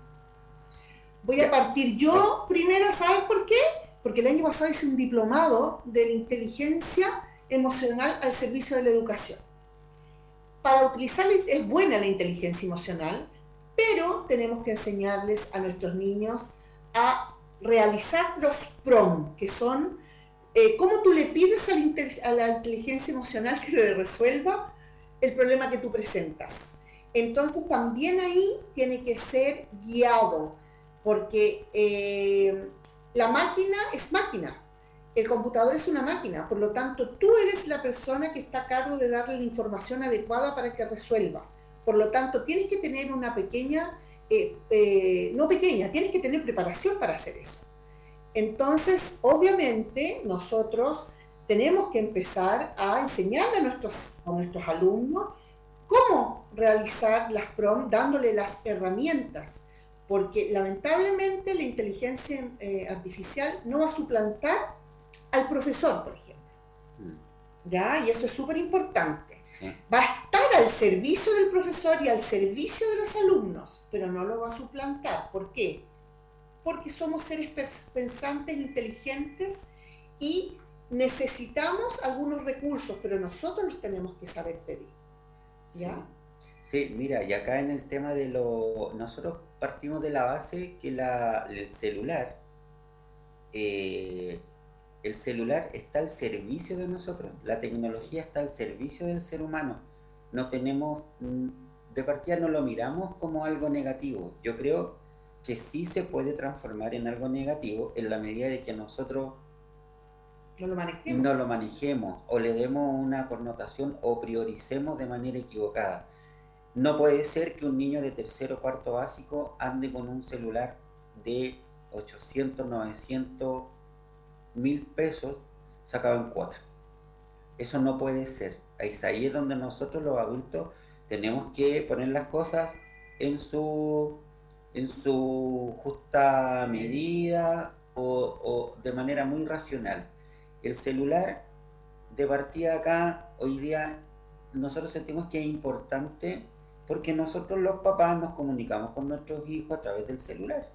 Voy a partir yo primero, ¿sabes por qué? Porque el año pasado hice un diplomado de la inteligencia emocional al servicio de la educación. Para utilizarla es buena la inteligencia emocional, pero tenemos que enseñarles a nuestros niños a realizar los PROM, que son cómo tú le pides a la inteligencia emocional que le resuelva el problema que tú presentas. Entonces también ahí tiene que ser guiado, porque la máquina es máquina, el computador es una máquina, por lo tanto tú eres la persona que está a cargo de darle la información adecuada para que resuelva. Por lo tanto tienes que tener una pequeña, tienes que tener preparación para hacer eso. Entonces, obviamente, nosotros tenemos que empezar a enseñarle a nuestros alumnos cómo realizar las PROM, dándole las herramientas, porque lamentablemente la inteligencia artificial no va a suplantar al profesor, por ejemplo. ¿Ya? Y eso es súper importante. Sí. Va a estar al servicio del profesor y al servicio de los alumnos, pero no lo va a suplantar. ¿Por qué? Porque somos seres pensantes, inteligentes y necesitamos algunos recursos, pero nosotros los tenemos que saber pedir. ¿Ya? Sí, mira, y acá en el tema de nosotros partimos de la base que el celular está al servicio de nosotros, la tecnología está al servicio del ser humano. No tenemos, de partida no lo miramos como algo negativo. Yo creo que sí se puede transformar en algo negativo en la medida de que nosotros no lo manejemos o le demos una connotación o prioricemos de manera equivocada. No puede ser que un niño de tercero o cuarto básico ande con un celular de 800, 900, 1000 pesos sacado en cuota. Eso no puede ser. Ahí es donde nosotros los adultos tenemos que poner las cosas en su justa medida o de manera muy racional. El celular, de partida acá, hoy día, nosotros sentimos que es importante porque nosotros los papás nos comunicamos con nuestros hijos a través del celular.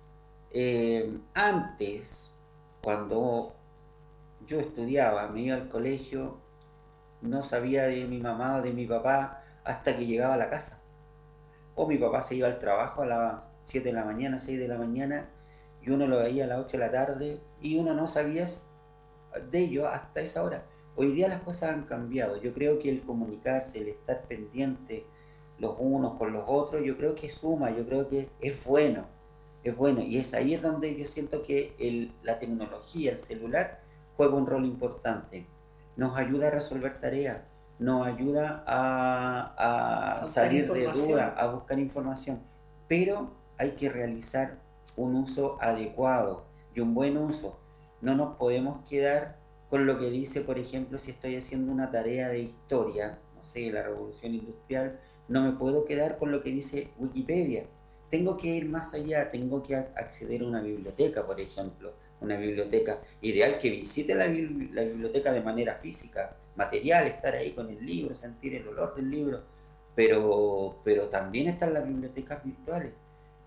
Antes, cuando yo estudiaba, me iba al colegio, no sabía de mi mamá o de mi papá hasta que llegaba a la casa. O mi papá se iba al trabajo a las 7 de la mañana, 6 de la mañana, y uno lo veía a las 8 de la tarde, y uno no sabía de ello hasta esa hora. Hoy día las cosas han cambiado. Yo creo que el comunicarse, el estar pendiente los unos con los otros, yo creo que suma, yo creo que es bueno. Y ahí es donde yo siento que la tecnología, el celular, juega un rol importante. Nos ayuda a resolver tareas, nos ayuda a salir de dudas, a buscar información, pero hay que realizar un uso adecuado y un buen uso. No nos podemos quedar con lo que dice, por ejemplo, si estoy haciendo una tarea de historia, no sé, la Revolución Industrial, no me puedo quedar con lo que dice Wikipedia. Tengo que ir más allá, tengo que acceder a una biblioteca, por ejemplo, una biblioteca ideal que visite la biblioteca de manera física, material, estar ahí con el libro, sentir el olor del libro, pero también están las bibliotecas virtuales.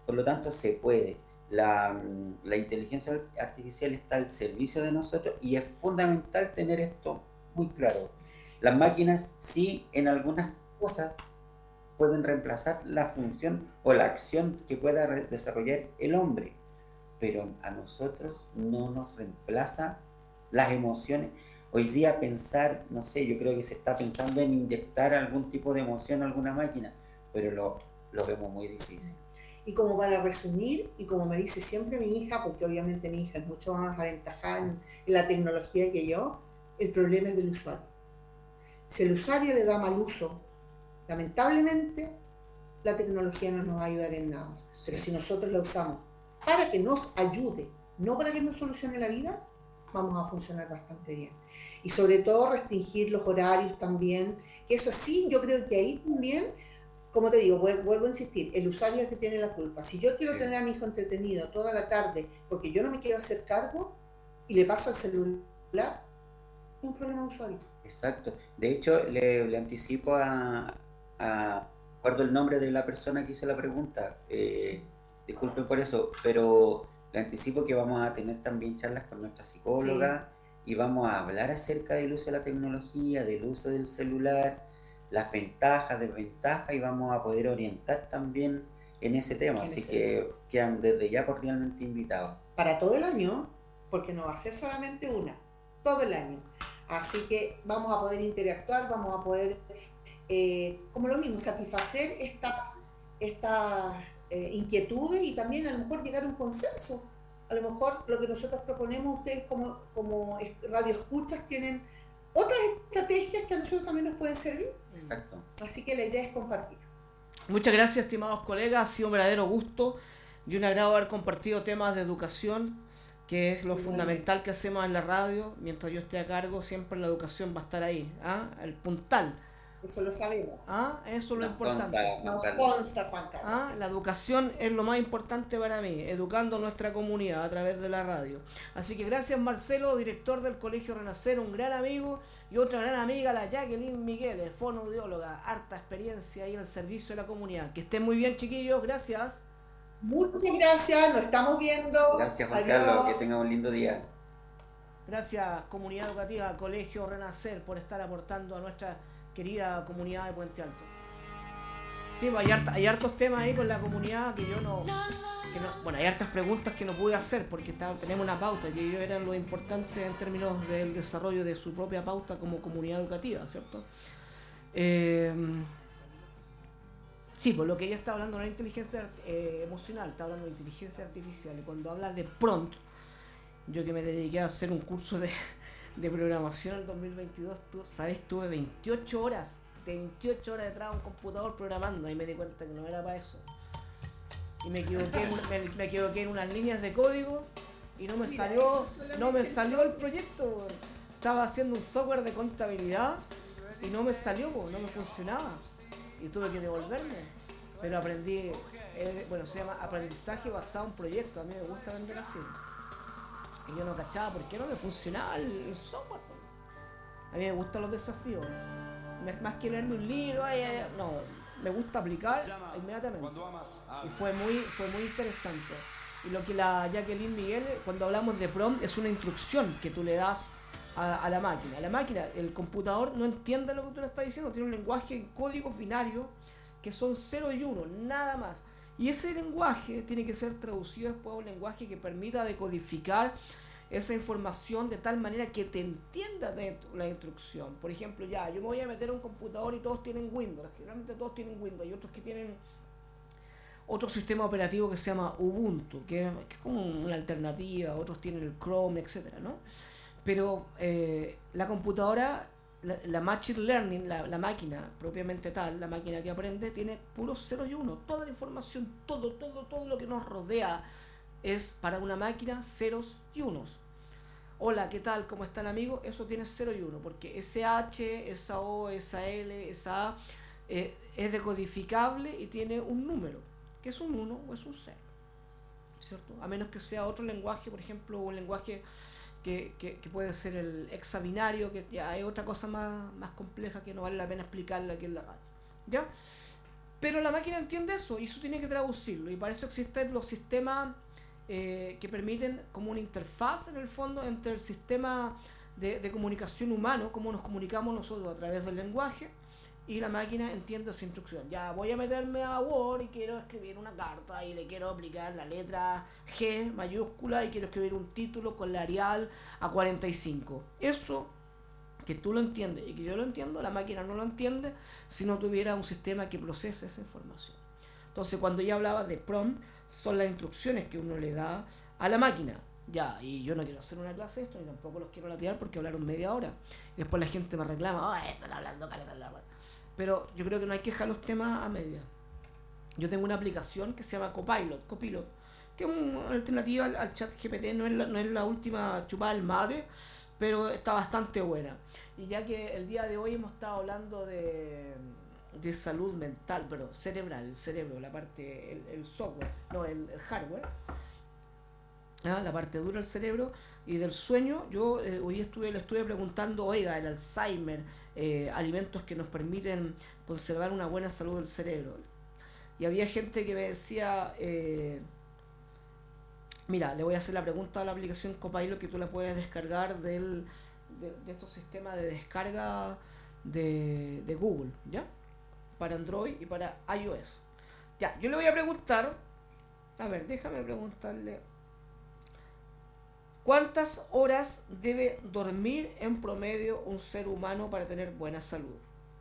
Por lo tanto, se puede. La inteligencia artificial está al servicio de nosotros y es fundamental tener esto muy claro. Las máquinas sí, en algunas cosas, pueden reemplazar la función o la acción que pueda desarrollar el hombre, pero a nosotros no nos reemplaza las emociones. Hoy día pensar, no sé, yo creo que se está pensando en inyectar algún tipo de emoción a alguna máquina, pero lo vemos muy difícil. Y como para resumir, y como me dice siempre mi hija, porque obviamente mi hija es mucho más aventajada en la tecnología que yo, el problema es del usuario. Si el usuario le da mal uso, lamentablemente, la tecnología no nos va a ayudar en nada. Pero si nosotros la usamos para que nos ayude, no para que nos solucione la vida, vamos a funcionar bastante bien. Y sobre todo restringir los horarios también, que eso sí, yo creo que ahí también, como te digo, vuelvo a insistir, el usuario es el que tiene la culpa. Si yo quiero tener a mi hijo entretenido toda la tarde porque yo no me quiero hacer cargo y le paso al celular, es un problema de usuario. Exacto. De hecho, le anticipo recuerdo el nombre de la persona que hizo la pregunta. Disculpen por eso, pero le anticipo que vamos a tener también charlas con nuestra psicóloga y vamos a hablar acerca del uso de la tecnología, del uso del celular, las ventajas, desventajas, y vamos a poder orientar también en ese tema. Así que quedan desde ya cordialmente invitados. Para todo el año, porque no va a ser solamente una, todo el año. Así que vamos a poder interactuar, vamos a poder, como lo mismo, satisfacer estas inquietudes y también a lo mejor llegar a un consenso. A lo mejor lo que nosotros proponemos, ustedes como radio escuchas tienen otras estrategias que a nosotros también nos pueden servir. Exacto. Así que la idea es compartir. Muchas gracias, estimados colegas. Ha sido un verdadero gusto y un agrado haber compartido temas de educación, que es lo fundamental que hacemos en la radio. Mientras yo esté a cargo, siempre la educación va a estar ahí, el puntal. Eso lo sabemos. Eso es lo importante. Nos consta, Juan Carlos. La educación es lo más importante para mí, educando a nuestra comunidad a través de la radio. Así que gracias, Marcelo, director del Colegio Renacer, un gran amigo, y otra gran amiga, la Jacqueline Miguel, fonoaudióloga, harta experiencia ahí al servicio de la comunidad. Que estén muy bien, chiquillos, gracias. Muchas gracias, nos estamos viendo. Gracias, Juan Adiós. Carlos, que tenga un lindo día. Gracias, comunidad educativa, Colegio Renacer, por estar aportando a nuestra querida comunidad de Puente Alto. Sí, pues hay hartos temas ahí con la comunidad que yo no, bueno, hay hartas preguntas que no pude hacer porque tenemos una pauta que ellos eran lo importante en términos del desarrollo de su propia pauta como comunidad educativa, ¿cierto? Sí, pues lo que ella está hablando no es inteligencia emocional, está hablando de inteligencia artificial, y cuando habla de prompt, yo que me dediqué a hacer un curso de programación en el 2022, tuve 28 horas detrás de un computador programando, y me di cuenta que no era para eso. Y me equivoqué en unas líneas de código y no me salió el proyecto. Estaba haciendo un software de contabilidad y no me salió, no me funcionaba. Y tuve que devolverme. Pero aprendí, se llama aprendizaje basado en proyectos. A mí me gusta vender así. Y yo no cachaba por qué no me funcionaba el software. A mí me gustan los desafíos. Más que leerme un libro, no, me gusta aplicar inmediatamente. Y fue muy interesante. Y lo que la Jacqueline Miguel, cuando hablamos de prompt, es una instrucción que tú le das a la máquina. La máquina, el computador no entiende lo que tú le estás diciendo, tiene un lenguaje en códigos binarios que son 0 y 1, nada más. Y ese lenguaje tiene que ser traducido después a un lenguaje que permita decodificar esa información de tal manera que te entienda la instrucción. Por ejemplo, yo me voy a meter a un computador y todos tienen Windows, generalmente todos tienen Windows, y otros que tienen otro sistema operativo que se llama Ubuntu, que es como una alternativa, otros tienen el Chrome, etcétera, ¿no? Pero la computadora, la Machine Learning, la máquina propiamente tal, la máquina que aprende, tiene puros 0 y 1. Toda la información, todo lo que nos rodea es para una máquina ceros y unos. Hola, ¿qué tal? ¿Cómo están, amigos? Eso tiene 0 y 1, porque ese H, esa O, esa L, esa A es decodificable y tiene un número, que es un 1 o es un 0, ¿cierto? A menos que sea otro lenguaje, por ejemplo, un lenguaje que puede ser el hexabinario, que ya hay otra cosa más compleja que no vale la pena explicarla aquí en la radio, ¿ya? Pero la máquina entiende eso y eso tiene que traducirlo, y para eso existen los sistemas que permiten como una interfaz en el fondo entre el sistema de comunicación humano, como nos comunicamos nosotros a través del lenguaje, y la máquina entiende esa instrucción. Ya voy a meterme a Word y quiero escribir una carta y le quiero aplicar la letra G mayúscula y quiero escribir un título con la Arial a 45. Eso, que tú lo entiendes y que yo lo entiendo, la máquina no lo entiende si no tuviera un sistema que procese esa información. Entonces, cuando ya hablaba de prompt, son las instrucciones que uno le da a la máquina. Ya, y yo no quiero hacer una clase de esto, ni tampoco los quiero latear porque hablaron media hora. Y después la gente me reclama, están hablando caleta la web. Pero yo creo que no hay que dejar los temas a media. Yo tengo una aplicación que se llama Copilot, que es una alternativa al chat GPT, no es la última chupada del mate, pero está bastante buena. Y ya que el día de hoy hemos estado hablando de salud mental, pero cerebral, el cerebro, la parte, el software, no, el hardware, la parte dura del cerebro y del sueño. Yo hoy le estuve preguntando, oiga, el Alzheimer, alimentos que nos permiten conservar una buena salud del cerebro. Y había gente que me decía, mira, le voy a hacer la pregunta a la aplicación Copilot, que tú la puedes descargar de estos sistemas de descarga de Google, ¿ya? Para Android y para iOS. Ya, yo le voy a preguntar, a ver, déjame preguntarle, ¿cuántas horas debe dormir en promedio un ser humano para tener buena salud?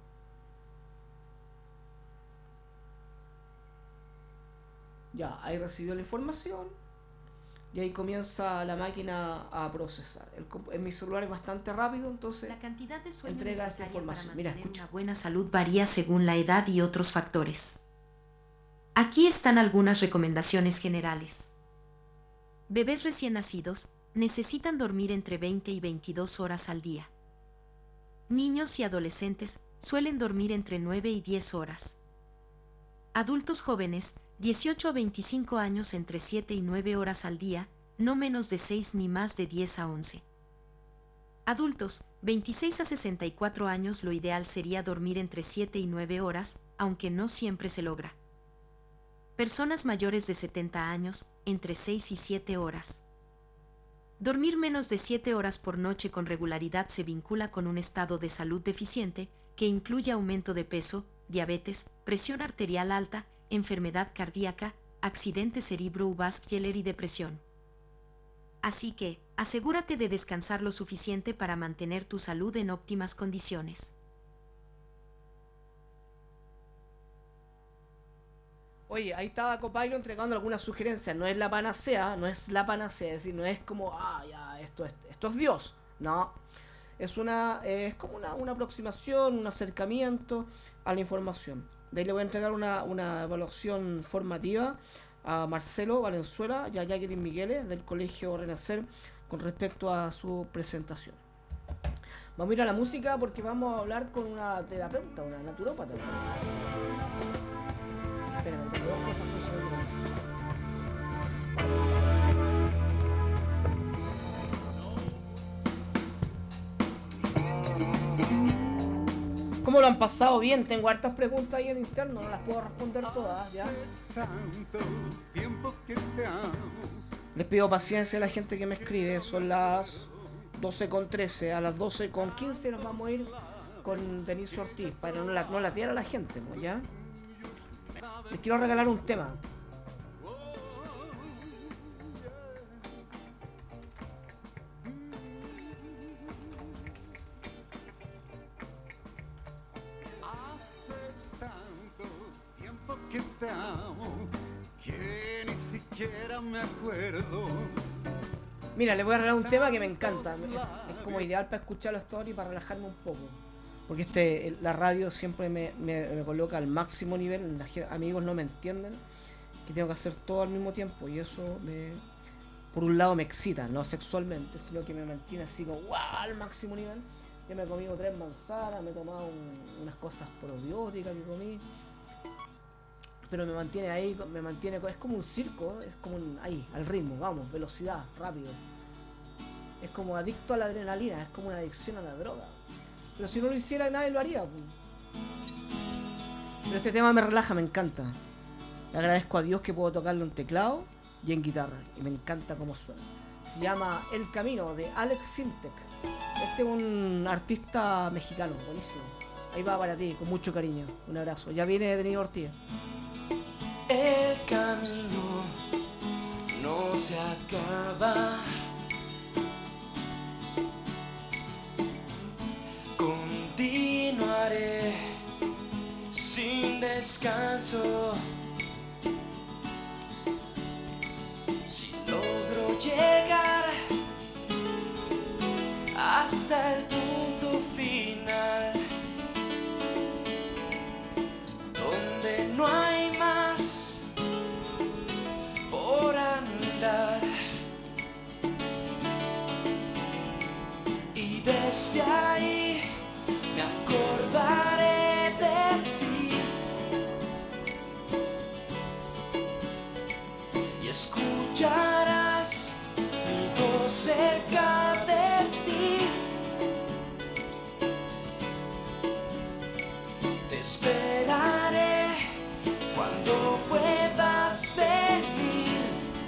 Ya, ahí recibió la información y ahí comienza la máquina a procesar. En mi celular es bastante rápido, entonces la cantidad de sueño entrega esta necesaria para información. mantener Mira, escucha. una buena salud varía según la edad y otros factores. Aquí están algunas recomendaciones generales. Bebés recién nacidos necesitan dormir entre 20 y 22 horas al día. Niños y adolescentes suelen dormir entre 9 y 10 horas. Adultos jóvenes, 18 a 25 años, entre 7 y 9 horas al día, no menos de 6 ni más de 10 a 11. Adultos, 26 a 64 años, lo ideal sería dormir entre 7 y 9 horas, aunque no siempre se logra. Personas mayores de 70 años, entre 6 y 7 horas. Dormir menos de 7 horas por noche con regularidad se vincula con un estado de salud deficiente que incluye aumento de peso, diabetes, presión arterial alta, enfermedad cardíaca, accidente cerebrovascular y depresión. Así que, asegúrate de descansar lo suficiente para mantener tu salud en óptimas condiciones. Oye, ahí estaba Copilot entregando algunas sugerencias. No es la panacea, es decir, no es como, ya, esto es Dios. No, es como una aproximación, un acercamiento a la información. De ahí le voy a entregar una evaluación formativa a Marcelo Valenzuela y a Jacqueline Migueles del Colegio Renacer con respecto a su presentación. Vamos a ir a la música porque vamos a hablar con una terapeuta, una naturópata. Espérame, tengo dos cosas ¿Cómo lo han pasado? Bien, tengo hartas preguntas ahí en interno, no las puedo responder todas, ¿ya? Les pido paciencia a la gente que me escribe, son las 12:13, a las 12:15 nos vamos a ir con Denise Ortiz, para no latear a la gente, ¿ya? Les quiero regalar un tema. Que te amo, que ni siquiera me acuerdo. Mira, les voy a regalar un tema que me encanta. Es como ideal para escucharlo hasta ahora y para relajarme un poco. Porque la radio siempre me coloca al máximo nivel. Amigos no me entienden que tengo que hacer todo al mismo tiempo. Y eso por un lado me excita, no sexualmente, sino que me mantiene así como al máximo nivel. Yo me he comido 3 manzanas, me he tomado unas cosas probióticas que comí. Pero me mantiene ahí, es como un circo, es como ahí, al ritmo, vamos, velocidad, rápido. Es como adicto a la adrenalina, es como una adicción a la droga. Pero si no lo hiciera nadie lo haría. Pero este tema me relaja, me encanta. Le agradezco a Dios que puedo tocarlo en teclado y en guitarra. Y me encanta cómo suena. Se llama El Camino, de Alex Sintek. Este es un artista mexicano, buenísimo. Ahí va para ti, con mucho cariño. Un abrazo. Ya viene Denis Ortiz. El camino no se acaba. Continuaré sin descanso. Si logro llegar hasta el punto final, donde no hay más por andar, y desde ahí me acordaré de ti y escucharás mi voz cerca de ti. Te esperaré cuando puedas venir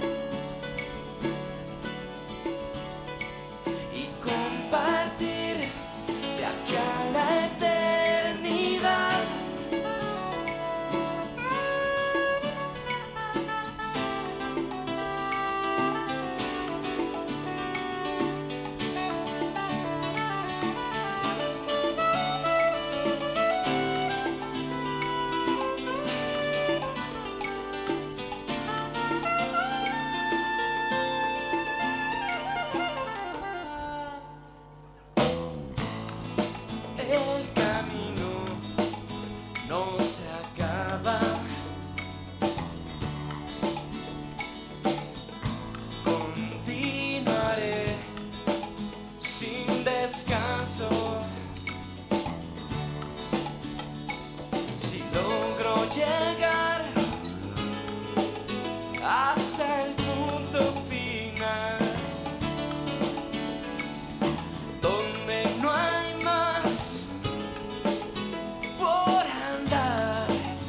y compartir de aquí a la eternidad. El camino no se acaba. Continuaré sin descanso. Si logro llegar hasta el punto final, donde no hay más por andar,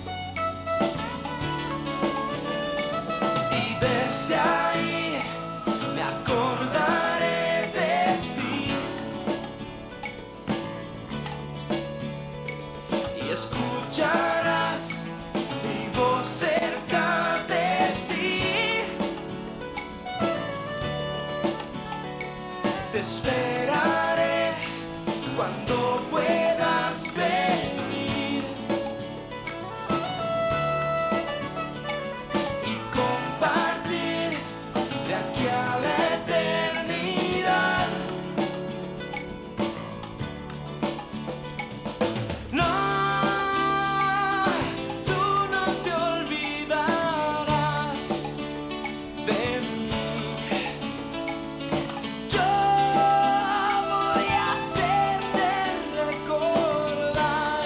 y desde ahí me acordaré de ti y escucharás mi voz cerca de ti. Te esperaré cuando puedas venir y compartir de aquí a la eternidad. No, tú no te olvidarás de mí. Yo voy a hacerte recordar.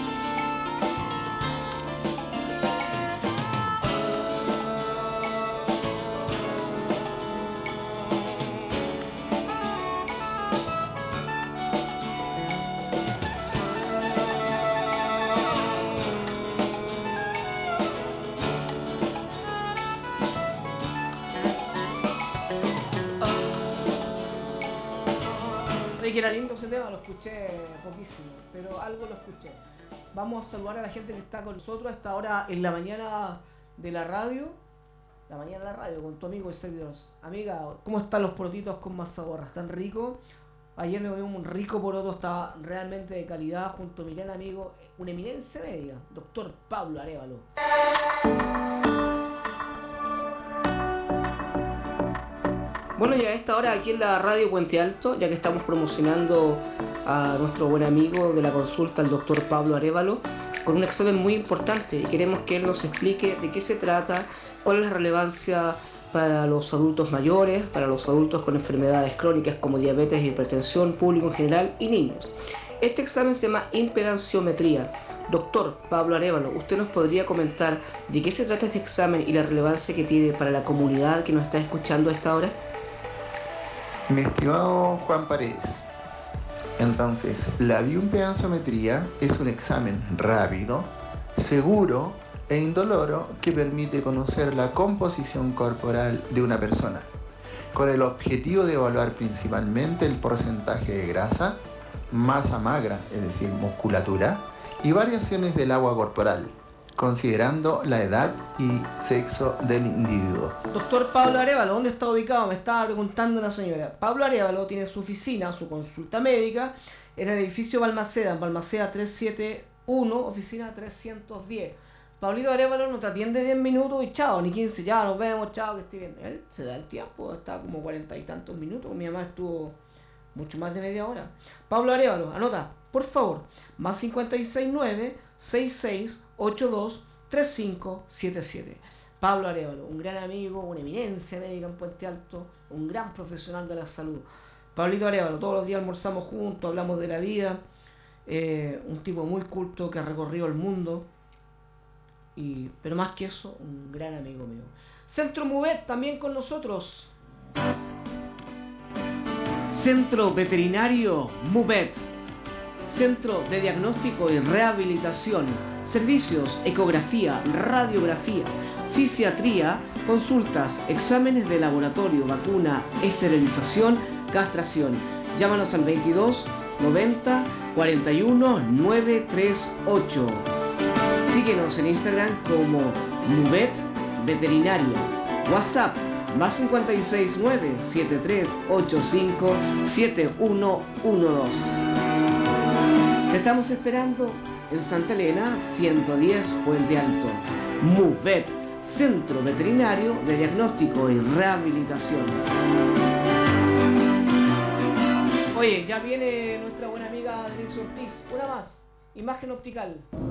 Oye, que era lindo ese tema, lo escuché poquísimo, pero algo lo escuché. Vamos a saludar a la gente que está con nosotros a esta hora en la mañana de la radio. La mañana de la radio con tu amigo y servidor. Amiga, ¿cómo están los porotitos con mazahorra? ¿Están ricos? Ayer me comí un rico poroto, estaba realmente de calidad, junto a mi gran amigo, una eminencia media, doctor Pablo Arévalo. Bueno, ya a esta hora aquí en la radio Puente Alto, ya que estamos promocionando a nuestro buen amigo de la consulta, el doctor Pablo Arévalo, con un examen muy importante y queremos que él nos explique de qué se trata, cuál es la relevancia para los adultos mayores, para los adultos con enfermedades crónicas como diabetes, hipertensión, público en general y niños. Este examen se llama impedanciometría. Doctor Pablo Arévalo, ¿usted nos podría comentar de qué se trata este examen y la relevancia que tiene para la comunidad que nos está escuchando a esta hora? Mi estimado Juan Paredes, entonces la bioimpedanciometría es un examen rápido, seguro e indoloro que permite conocer la composición corporal de una persona, con el objetivo de evaluar principalmente el porcentaje de grasa, masa magra, es decir, musculatura, y variaciones del agua corporal, considerando la edad y sexo del individuo. Doctor Pablo Arévalo, ¿dónde está ubicado? Me estaba preguntando una señora. Pablo Arévalo tiene su oficina, su consulta médica, en el edificio Balmaceda, en Balmaceda 371, oficina 310. Pablito Arévalo no te atiende 10 minutos y chao, ni 15, ya nos vemos, chao, que esté bien. Él se da el tiempo, está como 40 y tantos minutos, mi mamá estuvo mucho más de media hora. Pablo Arévalo, anota, por favor, más 569-6682-3577. Pablo Arévalo, un gran amigo, una eminencia médica en Puente Alto, un gran profesional de la salud. Pablito Arévalo, todos los días almorzamos juntos, hablamos de la vida, un tipo muy culto que ha recorrido el mundo. Pero más que eso, un gran amigo mío. Centro Muvet también con nosotros. Centro Veterinario Muvet. Centro de Diagnóstico y Rehabilitación. Servicios, ecografía, radiografía, fisiatría, consultas, exámenes de laboratorio, vacuna, esterilización, castración. Llámanos al 22 90 41 938. Síguenos en Instagram como Muvet Veterinaria. WhatsApp más 569 7385 7112. Te estamos esperando en Santa Elena 110 Puente Alto. Muvet, Centro Veterinario de Diagnóstico y Rehabilitación. Oye, ya viene nuestra buena amiga Denise Ortiz. Una más, imagen optical.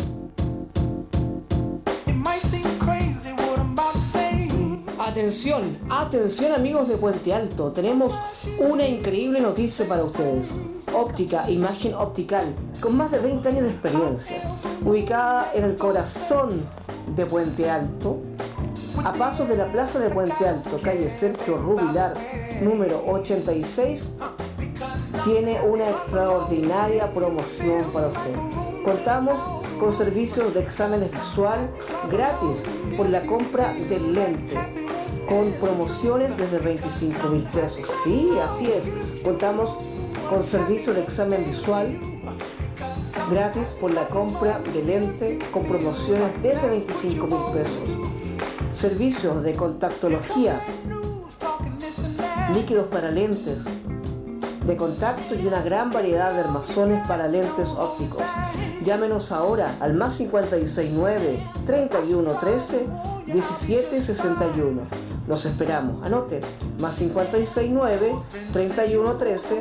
Atención, atención amigos de Puente Alto, tenemos una increíble noticia para ustedes. Óptica, imagen optical, con más de 20 años de experiencia, ubicada en el corazón de Puente Alto, a pasos de la plaza de Puente Alto, calle Sergio Rubilar, número 86, tiene una extraordinaria promoción para usted. Contamos con servicios de exámenes visual gratis por la compra del lente, con promociones desde 25.000 pesos. Sí, así es. Contamos con servicios de examen visual gratis por la compra de lente, con promociones desde 25.000 pesos. Servicios de contactología, líquidos para lentes de contacto y una gran variedad de armazones para lentes ópticos. Llámenos ahora al más 569 3113 1761. Los esperamos. Anote, más 569 3113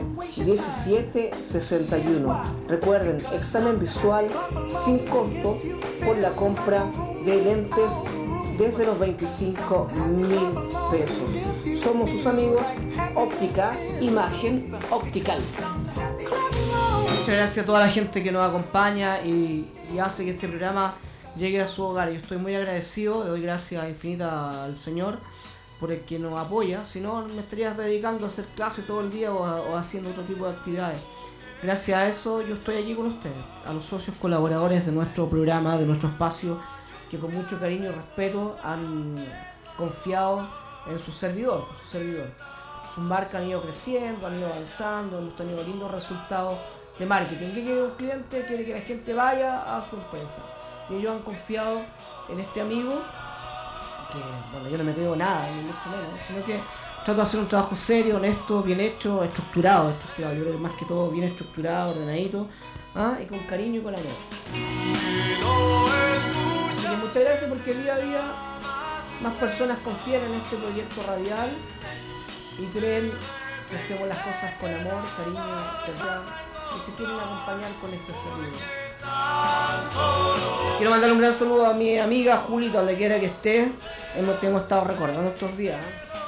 1761. Recuerden, examen visual sin costo por la compra de lentes desde los 25.000 pesos. Somos sus amigos Óptica, Imagen Optical. Muchas gracias a toda la gente que nos acompaña y hace que este programa llegue a su hogar. Yo estoy muy agradecido, le doy gracias infinitas al Señor por el que nos apoya. Si no, me estaría dedicando a hacer clases todo el día o haciendo otro tipo de actividades. Gracias a eso yo estoy aquí con ustedes, a los socios colaboradores de nuestro programa, de nuestro espacio, que con mucho cariño y respeto han confiado en su servidor. Es un bar que han ido creciendo, han ido avanzando, hemos tenido lindos resultados de marketing. ¿Qué quiere un cliente? Quiere que la gente vaya a su empresa. Y ellos han confiado en este amigo, que bueno, yo no me creo nada, ni mucho menos, sino que trato de hacer un trabajo serio, honesto, bien hecho, estructurado. Yo creo que más que todo bien estructurado, ordenadito, y con cariño y con amor. Así que muchas gracias, porque día a día más personas confían en este proyecto radial y creen que hacemos las cosas con amor, cariño, verdad, y se quieren acompañar con este servicio. Quiero mandarle un gran saludo a mi amiga Julita, donde quiera que esté. Hemos estado recordando estos días.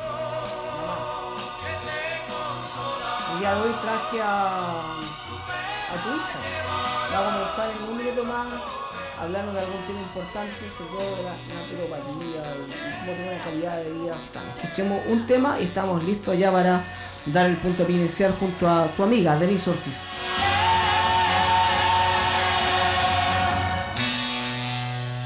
El día de hoy traje a tu hija. Vamos a comenzar en un minuto más hablando de algún tema importante, sobre todo de la naturopatía y cómo tener una calidad de vida sana. Escuchemos un tema y estamos listos ya para dar el puntapié inicial junto a tu amiga Denise Ortiz.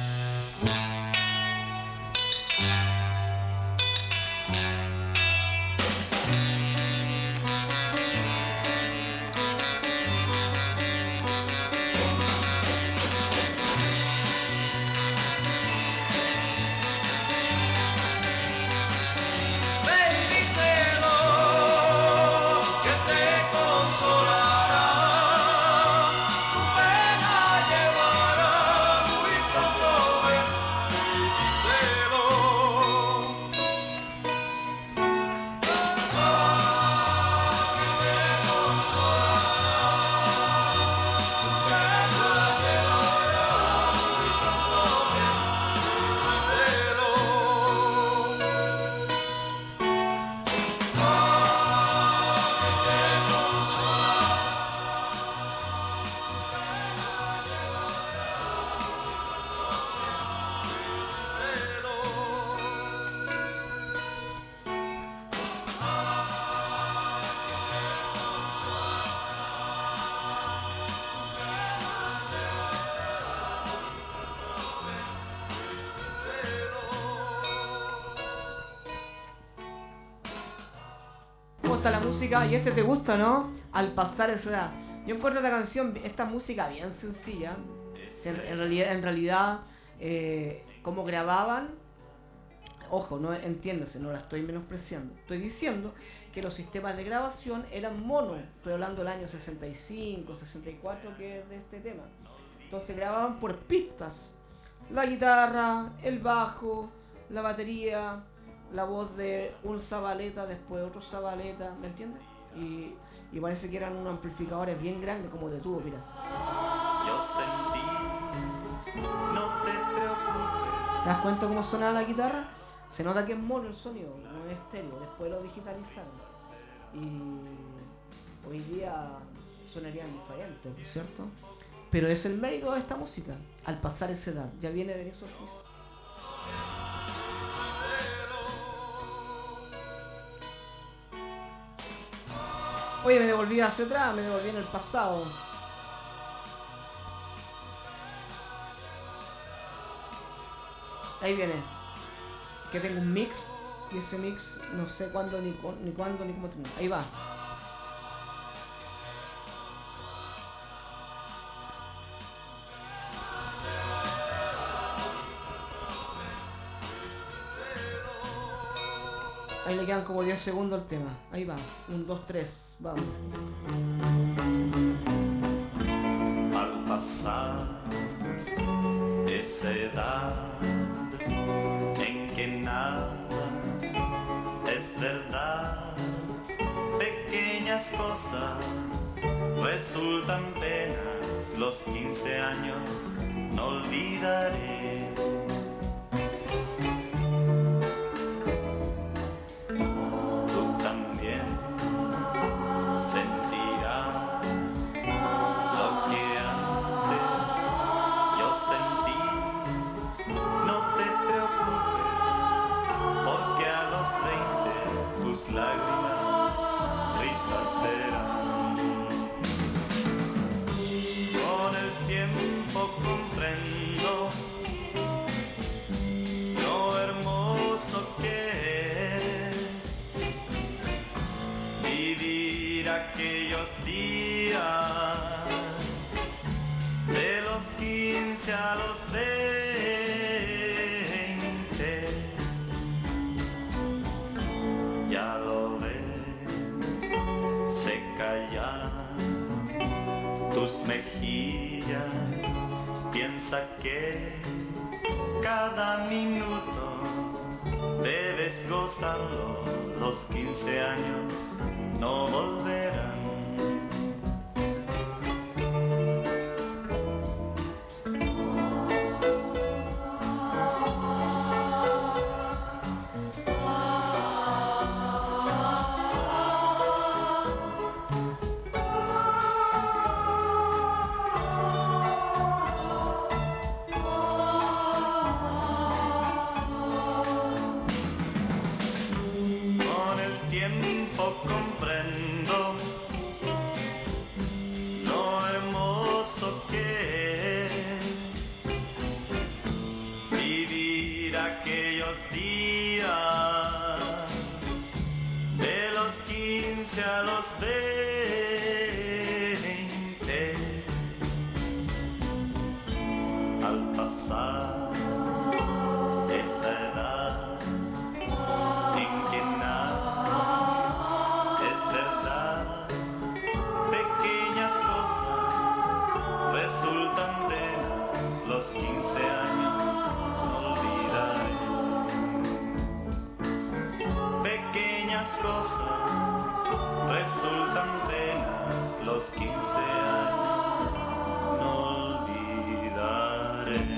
gusta la música y te gusta, ¿no? Al pasar esa edad. Yo encuentro esta música bien sencilla. En realidad, como grababan, ojo, no entiéndase, no la estoy menospreciando. Estoy diciendo que los sistemas de grabación eran mono. Estoy hablando del año 65, 64, que es de este tema. Entonces grababan por pistas. La guitarra, el bajo, la batería, la voz de un Zabaleta, después otro Zabaleta, ¿me entiendes? Y parece que eran unos amplificadores bien grandes, como de tubo, mira. Yo sentí, no te preocupes. ¿Te das cuenta cómo sonaba la guitarra? Se nota que es mono el sonido, no es estéreo. Después lo digitalizaron. Y hoy día sonarían diferentes, ¿cierto? Pero es el mérito de esta música, al pasar esa edad. Ya viene de esos pies. Oye, me devolví hacia atrás, me devolví en el pasado. Ahí viene. Que tengo un mix. Y ese mix no sé cuándo ni cómo termina. Ahí va. Ahí le quedan como 10 segundos al tema. Ahí va. 1, 2, 3. Vamos. Al pasar esa edad en que nada es verdad, pequeñas cosas resultan penas. Los 15 años no olvidaré. Aquellos días de los 15 a los 20, ya lo ves, se callan tus mejillas, piensa que cada minuto debes gozarlo, los 15 años no volverán. Con el tiempo comprendo lo hermoso que es vivir aquellos días de los 15 a los 20. Al pasar esa edad en que nada es verdad, pequeñas cosas resultan penas, los 15 años no olvidaré. Pequeñas cosas resultan penas, los 15 años no olvidaré.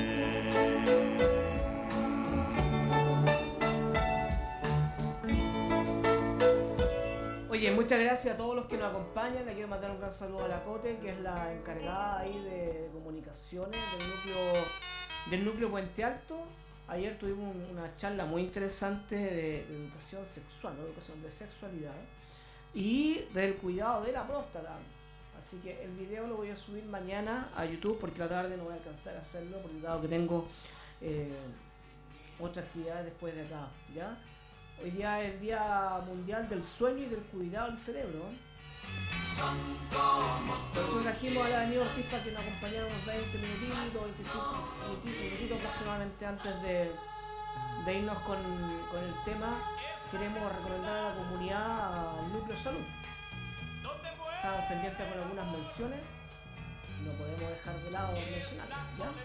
Oye, muchas gracias a todos los que nos acompañan. Le quiero mandar un gran saludo a la Cote, que es la encargada ahí de comunicaciones del núcleo Puente Alto. Ayer tuvimos una charla muy interesante de educación sexual, ¿no? Educación de sexualidad y del cuidado de la próstata. Así que el video lo voy a subir mañana a YouTube, porque la tarde no voy a alcanzar a hacerlo, porque dado que tengo otras actividades después de acá, ¿ya? Hoy día es el Día Mundial del Sueño y del Cuidado del Cerebro. Nosotros trajimos a la Avenida Ortiz que nos acompañaron unos 20 minutitos, 25 minutitos aproximadamente antes de irnos con el tema. Queremos recomendar a la comunidad al Núcleo Salud. Estamos pendientes con algunas menciones, no podemos dejar de lado mencionarlas,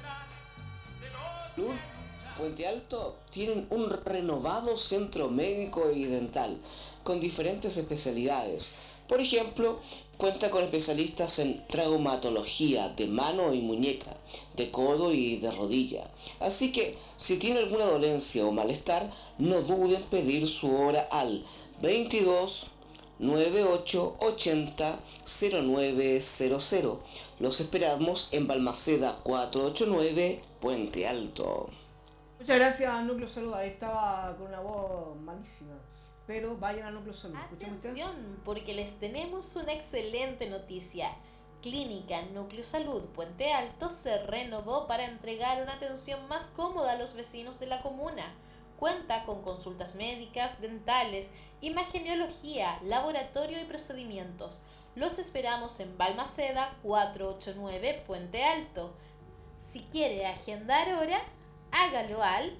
Salud Puente Alto tienen un renovado centro médico y dental con diferentes especialidades. Por ejemplo, cuenta con especialistas en traumatología de mano y muñeca, de codo y de rodilla. Así que, si tiene alguna dolencia o malestar, no duden en pedir su hora al 22 98 80 0900. Los esperamos en Balmaceda 489, Puente Alto. Muchas gracias al Núcleo Salud. Ahí estaba con una voz malísima. Pero vayan al Núcleo Salud. Atención, porque les tenemos una excelente noticia. Clínica Núcleo Salud Puente Alto se renovó para entregar una atención más cómoda a los vecinos de la comuna. Cuenta con consultas médicas, dentales, imagenología, laboratorio y procedimientos. Los esperamos en Balmaceda 489 Puente Alto. Si quiere agendar hora, hágalo al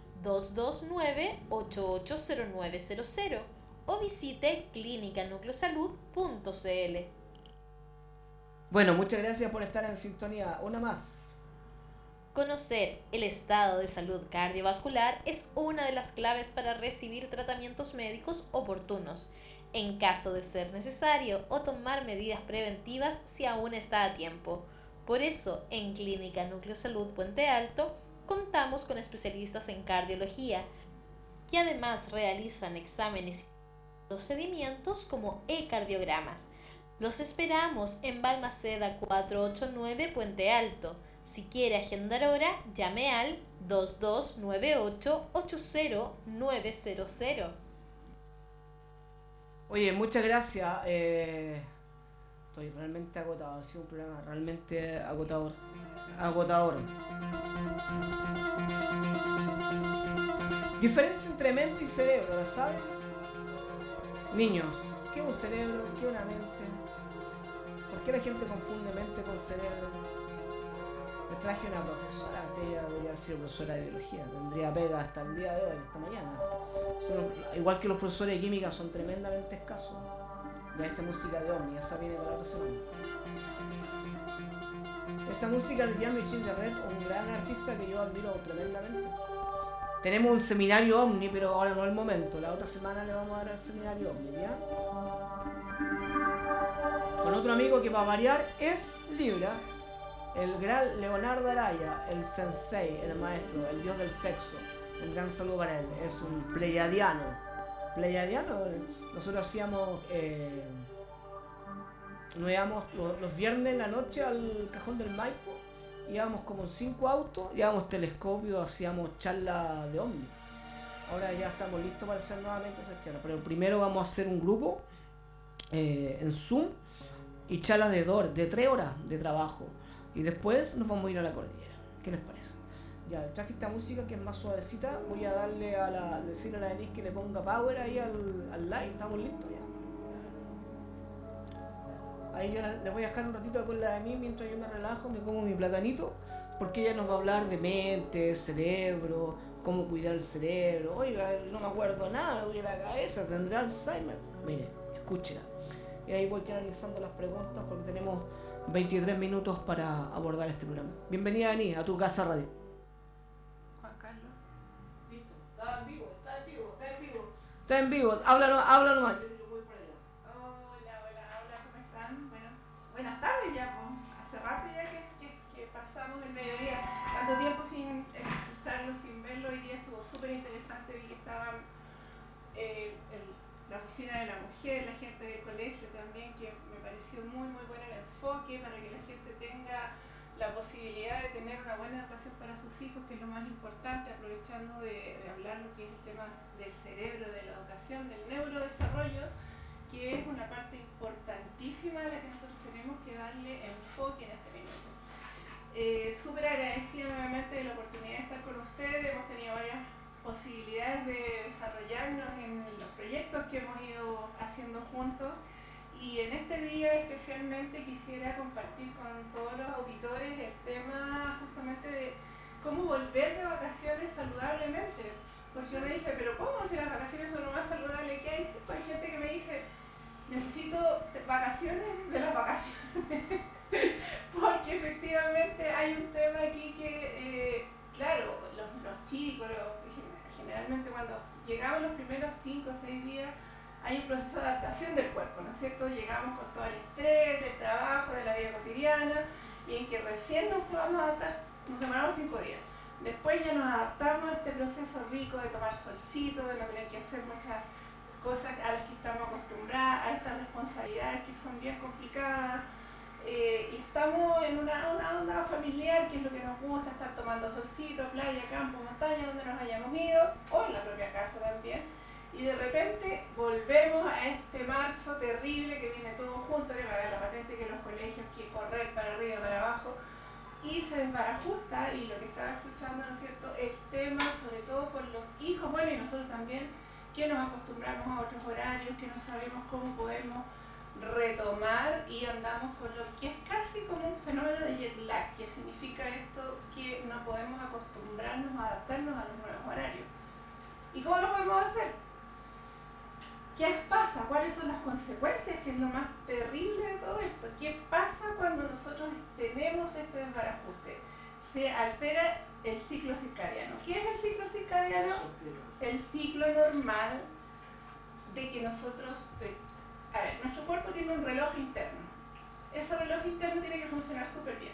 229-880900 o visite clinicanucleosalud.cl. Bueno, muchas gracias por estar en sintonía. Una más. Conocer el estado de salud cardiovascular es una de las claves para recibir tratamientos médicos oportunos, en caso de ser necesario, o tomar medidas preventivas si aún está a tiempo. Por eso, en Clínica Núcleo Salud Puente Alto, contamos con especialistas en cardiología, que además realizan exámenes y procedimientos como ecardiogramas. Los esperamos en Balmaceda 489 Puente Alto. Si quiere agendar hora, llame al 2298-80900. Oye, muchas gracias. Estoy realmente agotado. Ha sido un programa realmente agotador. Diferencia entre mente y cerebro, ¿la saben? Niños, ¿qué es un cerebro? ¿Qué es una mente? ¿Por qué la gente confunde mente con cerebro? Me traje una profesora, ella debería haber sido profesora de biología, tendría pega hasta el día de hoy, hasta mañana. Igual que los profesores de química son tremendamente escasos. Ya esa música de Omni, esa viene para la otra semana. Esa música de Yami Gingerbread, un gran artista que yo admiro tremendamente. Tenemos un seminario Omni, pero ahora no es el momento. La otra semana le vamos a dar el seminario Omni, ¿ya? Con otro amigo que va a variar es Libra. El gran Leonardo Araya, el sensei, el maestro, el dios del sexo. Un gran saludo para él. Es un pleiadiano. ¿Pleiadiano? Nosotros hacíamos... nos íbamos los viernes en la noche al Cajón del Maipo. Íbamos como en 5 autos, llevábamos telescopios, hacíamos charlas de ovni. Ahora ya estamos listos para hacer nuevamente esas charlas. Pero primero vamos a hacer un grupo en Zoom y charlas de 3 horas de trabajo. Y después nos vamos a ir a la cordillera. ¿Qué les parece? Ya, traje esta música que es más suavecita. Voy a decirle a la Denise que le ponga power ahí al live. ¿Estamos listos ya? Ahí yo les voy a dejar un ratito con la de mí mientras yo me relajo, me como mi platanito, porque ella nos va a hablar de mente, cerebro, cómo cuidar el cerebro. Oiga, no me acuerdo nada, me duele la cabeza, ¿tendrá Alzheimer? Mire, escúchela. Y ahí voy analizando las preguntas porque tenemos 23 minutos para abordar este programa. Bienvenida, Ani, a tu casa radio. Juan Carlos. Listo, está en vivo. Está en vivo, háblanos más. Buenas tardes ya, pues. Hace rato ya que pasamos el mediodía, tanto tiempo sin escucharlo, sin verlo. Hoy día estuvo súper interesante, vi que estaban la oficina de la mujer, la gente del colegio también, que me pareció muy bueno el enfoque para que la gente tenga la posibilidad de tener una buena educación para sus hijos, que es lo más importante, aprovechando de hablar lo que es el tema del cerebro, de la educación, del neurodesarrollo, que es una parte importantísima a la que nosotros tenemos que darle enfoque en este minuto. Súper agradecida nuevamente de la oportunidad de estar con ustedes. Hemos tenido varias posibilidades de desarrollarnos en los Y en este día especialmente quisiera compartir con todos los auditores el tema justamente de cómo volver de vacaciones saludablemente. Porque uno dice, pero ¿cómo si las vacaciones son lo más saludable que hay? Sí, pues hay gente que me dice, necesito vacaciones de las vacaciones. Porque efectivamente hay un tema aquí que, claro, los chicos, generalmente cuando llegamos los primeros 5 o 6 días, hay un proceso de adaptación del cuerpo, ¿no es cierto? Llegamos con todo el estrés del trabajo, de la vida cotidiana, y en que recién nos podamos adaptar, nos demoramos 5 días. Después ya nos adaptamos a este proceso rico de tomar solcito, de no tener que hacer muchas cosas a las que estamos acostumbradas, a estas responsabilidades que son bien complicadas. Y estamos en una onda familiar, que es lo que nos gusta, estar tomando solcito, playa, campo, montaña, donde nos hayamos ido, o en la propia casa también. Y de repente volvemos a este marzo terrible que viene todo junto, que pagar la patente, que los colegios, que correr para arriba y para abajo, y se desbarajusta. Y lo que estaba escuchando, ¿no es cierto?, el tema, sobre todo con los hijos, bueno, y nosotros también, que nos acostumbramos a otros horarios, que no sabemos cómo podemos retomar, y andamos con lo que es casi como un fenómeno de jet lag, que significa esto, que no podemos acostumbrarnos a adaptarnos a los nuevos horarios. ¿Y cómo lo podemos hacer? ¿Qué pasa? ¿Cuáles son las consecuencias? Que es lo más terrible de todo esto. ¿Qué pasa cuando nosotros tenemos este desbarajuste? Se altera el ciclo circadiano. ¿Qué es el ciclo circadiano? El ciclo normal de que nosotros... A ver, nuestro cuerpo tiene un reloj interno. Ese reloj interno tiene que funcionar súper bien.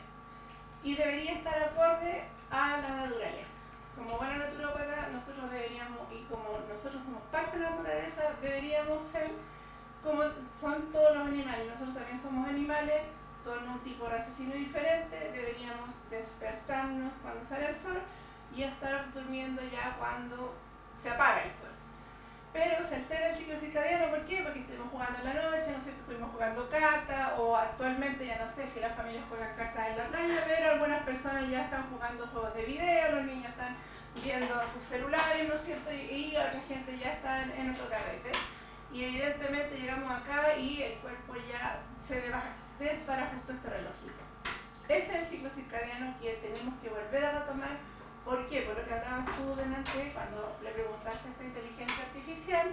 Y debería estar acorde a la naturaleza. Como buena naturópata, nosotros deberíamos, y como nosotros somos parte de la naturaleza, deberíamos ser como son todos los animales. Nosotros también somos animales con un tipo de raciocinio diferente. Deberíamos despertarnos cuando sale el sol y estar durmiendo ya cuando se apaga el sol. Pero se altera el ciclo circadiano, ¿por qué? Porque estuvimos jugando en la noche, no sé si estuvimos jugando cartas, o actualmente ya no sé si las familias juegan cartas en la playa, pero algunas personas ya están jugando juegos de video, los niños están viendo sus celulares, ¿no es cierto? Y otra gente ya está en otro carrete. Y evidentemente llegamos acá y el cuerpo ya se desbarajustó este relojito. Ese es el ciclo circadiano que tenemos que volver a retomar. ¿Por qué? Por lo que hablabas tú delante cuando le preguntaste a esta inteligencia artificial.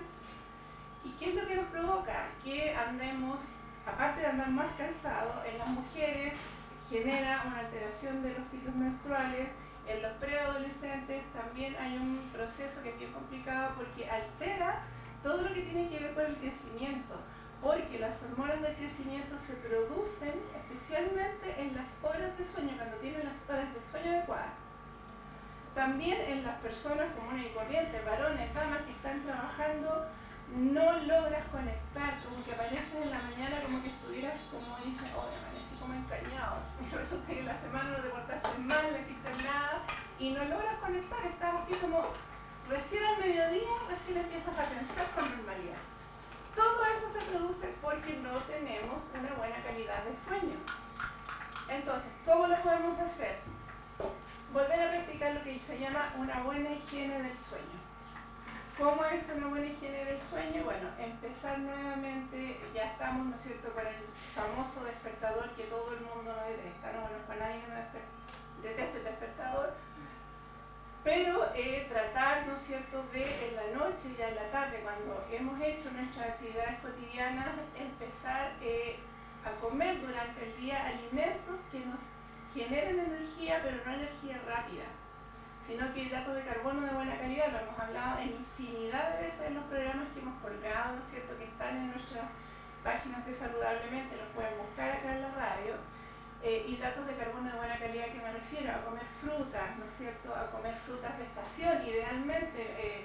¿Y qué es lo que nos provoca? Que andemos, aparte de andar más cansados, en las mujeres genera una alteración de los ciclos menstruales, en los preadolescentes también hay un proceso que es bien complicado porque altera todo lo que tiene que ver con el crecimiento, porque las hormonas del crecimiento se producen especialmente en las horas de sueño, cuando tienen las horas de sueño adecuadas. También en las personas comunes y corrientes, varones, damas que están trabajando, no logras conectar, como que apareces en la mañana como que estuvieras, como dicen, oh, amanecí como encañado. Resulta que en la semana no te portaste mal, no hiciste nada y no logras conectar, estás así como recién al mediodía, recién empiezas a pensar con normalidad. Todo eso se produce porque no tenemos una buena calidad de sueño. Entonces, ¿cómo lo podemos hacer? Volver a practicar lo que se llama una buena higiene del sueño. ¿Cómo es una buena higiene del sueño? Bueno, empezar nuevamente, ya estamos, ¿no es cierto?, con el famoso despertador que todo el mundo no detesta, no conozco a nadie que deteste el despertador, pero tratar, ¿no es cierto?, de en la noche, ya en la tarde, cuando hemos hecho nuestras actividades cotidianas, empezar a comer durante el día alimentos que nos generen energía, pero no energía rápida, sino que hidratos de carbono de buena calidad. Lo hemos hablado en infinidad de veces en los programas que hemos colgado, ¿no es cierto?, que están en nuestras páginas de Saludablemente, los pueden buscar acá en la radio. Hidratos de carbono de buena calidad, que me refiero a comer frutas, ¿no es cierto?, a comer frutas de estación, idealmente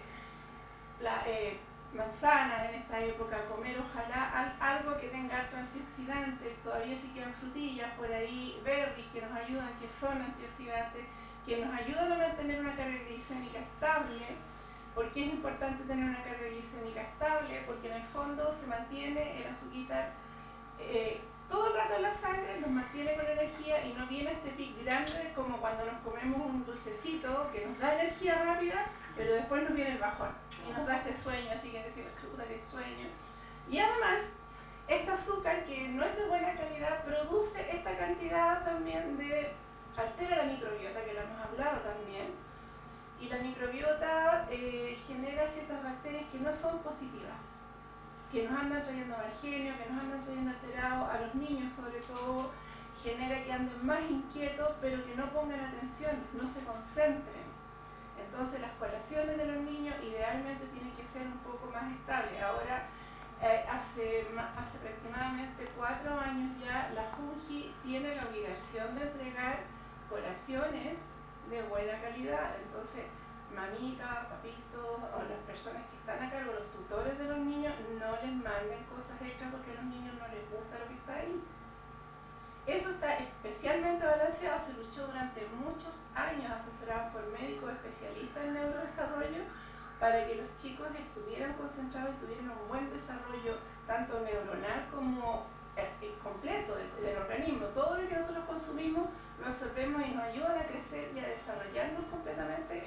manzanas en esta época, comer ojalá algo que tenga harto antioxidantes, todavía sí quedan frutillas por ahí, berries que nos ayudan, que son antioxidantes, que nos ayudan a mantener una carga glicémica estable. ¿Por qué es importante tener una carga glicémica estable? Porque en el fondo se mantiene el azúcar todo el rato en la sangre, nos mantiene con energía y no viene este pic grande como cuando nos comemos un dulcecito que nos da energía rápida, pero después nos viene el bajón y nos da este sueño, así que decimos, chuta, qué sueño. Y además, Este azúcar, que no es de buena calidad, produce esta cantidad también de... altera la microbiota, que lo hemos hablado también, y la microbiota genera ciertas bacterias que no son positivas, que nos andan trayendo mal genio, que nos andan trayendo alterados, a los niños sobre todo, genera que anden más inquietos, pero que no pongan atención, no se concentren. Entonces las colaciones de los niños idealmente tienen que ser un poco más estables. Ahora, hace aproximadamente 4 años ya, la Junji tiene la obligación de entregar colaciones de buena calidad. Entonces, mamita, papito o las personas que están a cargo, los tutores de los niños, no les manden cosas extras porque a los niños no les gusta lo que está ahí. Eso está especialmente balanceado, se luchó durante muchos años, asesorado por médicos especialistas en neurodesarrollo, para que los chicos estuvieran concentrados y tuvieran un buen desarrollo, tanto neuronal como completo del organismo. Todo lo que nosotros consumimos lo absorbemos y nos ayudan a crecer y a desarrollarnos completamente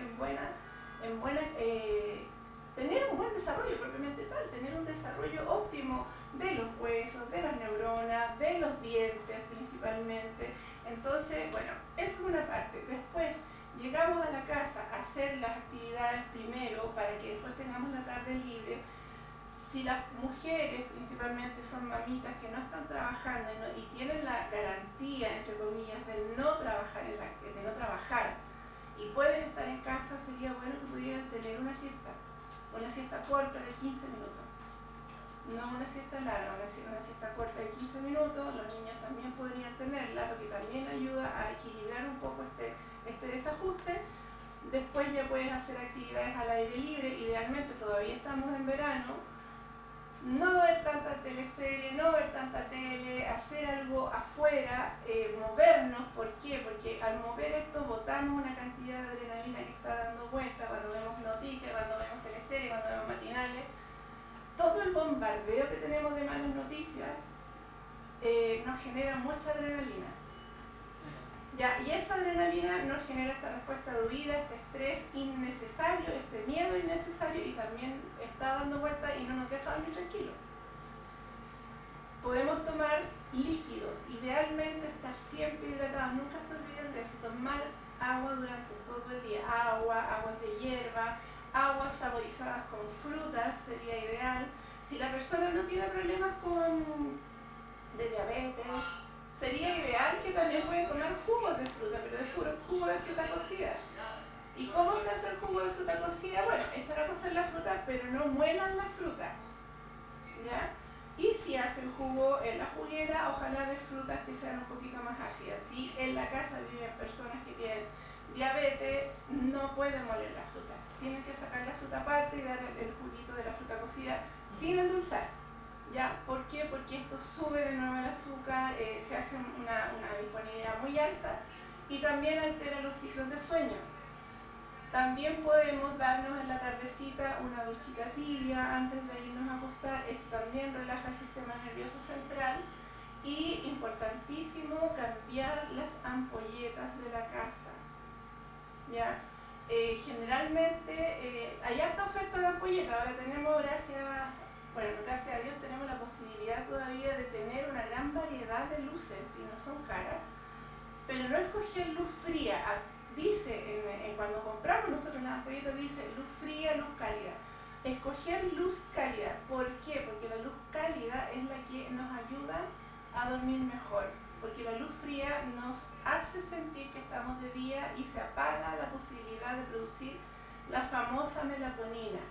tener un buen desarrollo propiamente tal, tener un desarrollo óptimo de los huesos, de las neuronas, de los dientes principalmente. Entonces, bueno, eso es una parte. Después llegamos a la casa a hacer las actividades primero para que después tengamos la tarde libre. Si las mujeres principalmente son mamitas que no están trabajando y tienen la garantía, entre comillas, de no trabajar y pueden estar en casa, sería bueno que pudieran tener una siesta corta de 15 minutos. No una siesta larga, una siesta corta de 15 minutos. Los niños también podrían tenerla porque también ayuda a equilibrar un poco este desajuste. Después ya puedes hacer actividades al aire libre, idealmente todavía estamos en verano. No ver tanta teleserie, no ver tanta tele, hacer algo afuera, movernos. ¿Por qué? Porque al mover esto botamos una cantidad de adrenalina que está dando vuelta cuando vemos noticias, cuando vemos teleseries, cuando vemos matinales. Todo el bombardeo que tenemos de malas noticias nos genera mucha adrenalina. Ya, y esa adrenalina nos genera esta respuesta de huida, este estrés innecesario, este miedo innecesario, y también está dando vuelta y no nos deja dormir tranquilos. Podemos tomar líquidos, idealmente estar siempre hidratados, nunca se olviden de eso, tomar agua durante todo el día, aguas de hierba, aguas saborizadas con frutas sería ideal. Si la persona no tiene problemas de diabetes, sería ideal que también pueden tomar jugos de fruta, pero es puro jugo de fruta cocida. ¿Y cómo se hace el jugo de fruta cocida? Bueno, echar a cocer la fruta, pero no muelan la fruta, ¿ya? Y si hacen jugo en la juguera, ojalá de frutas que sean un poquito más ácidas. Si en la casa viven personas que tienen diabetes, no pueden moler la fruta. Tienen que sacar la fruta aparte y dar el juguito de la fruta cocida sin endulzar. ¿Ya? ¿Por qué? Porque esto sube de nuevo el azúcar, se hace una disponibilidad muy alta y también altera los ciclos de sueño. También podemos darnos en la tardecita una duchita tibia antes de irnos a acostar. Eso también relaja el sistema nervioso central. Y importantísimo, cambiar las ampolletas de la casa. ¿Ya? Generalmente hay alta oferta de ampolletas. Ahora tenemos, gracias a Dios, tenemos la posibilidad todavía de tener una gran variedad de luces y no son caras. Pero no escoger luz fría. Dice, cuando compramos nosotros las ampolletas, dice luz fría, luz cálida. Escoger luz cálida. ¿Por qué? Porque la luz cálida es la que nos ayuda a dormir mejor. Porque la luz fría nos hace sentir que estamos de día y se apaga la posibilidad de producir la famosa melatonina.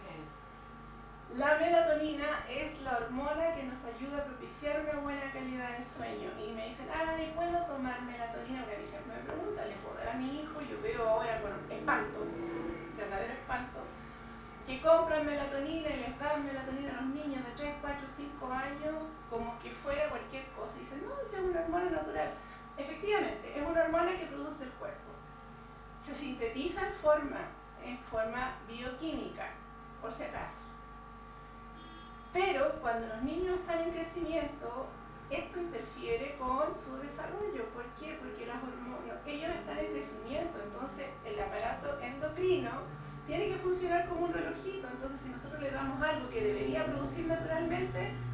La melatonina es la hormona que nos ayuda a propiciar una buena calidad de sueño. Y me dicen, ay, ¿puedo tomar melatonina? Porque a mí siempre me preguntan, ¿le puedo dar a mi hijo? Yo veo ahora con espanto, verdadero espanto, que compran melatonina y les dan melatonina a los niños de 3, 4, 5 años como que fuera cualquier cosa. Y dicen, no, es una hormona natural. Efectivamente, es una hormona que produce el cuerpo. Se sintetiza en forma bioquímica, por si acaso. Pero cuando los niños están en crecimiento, esto interfiere con su desarrollo. ¿Por qué? Porque las hormonas, ellos están en crecimiento, entonces el aparato endocrino tiene que funcionar como un relojito. Entonces si nosotros le damos algo que debería producir naturalmente,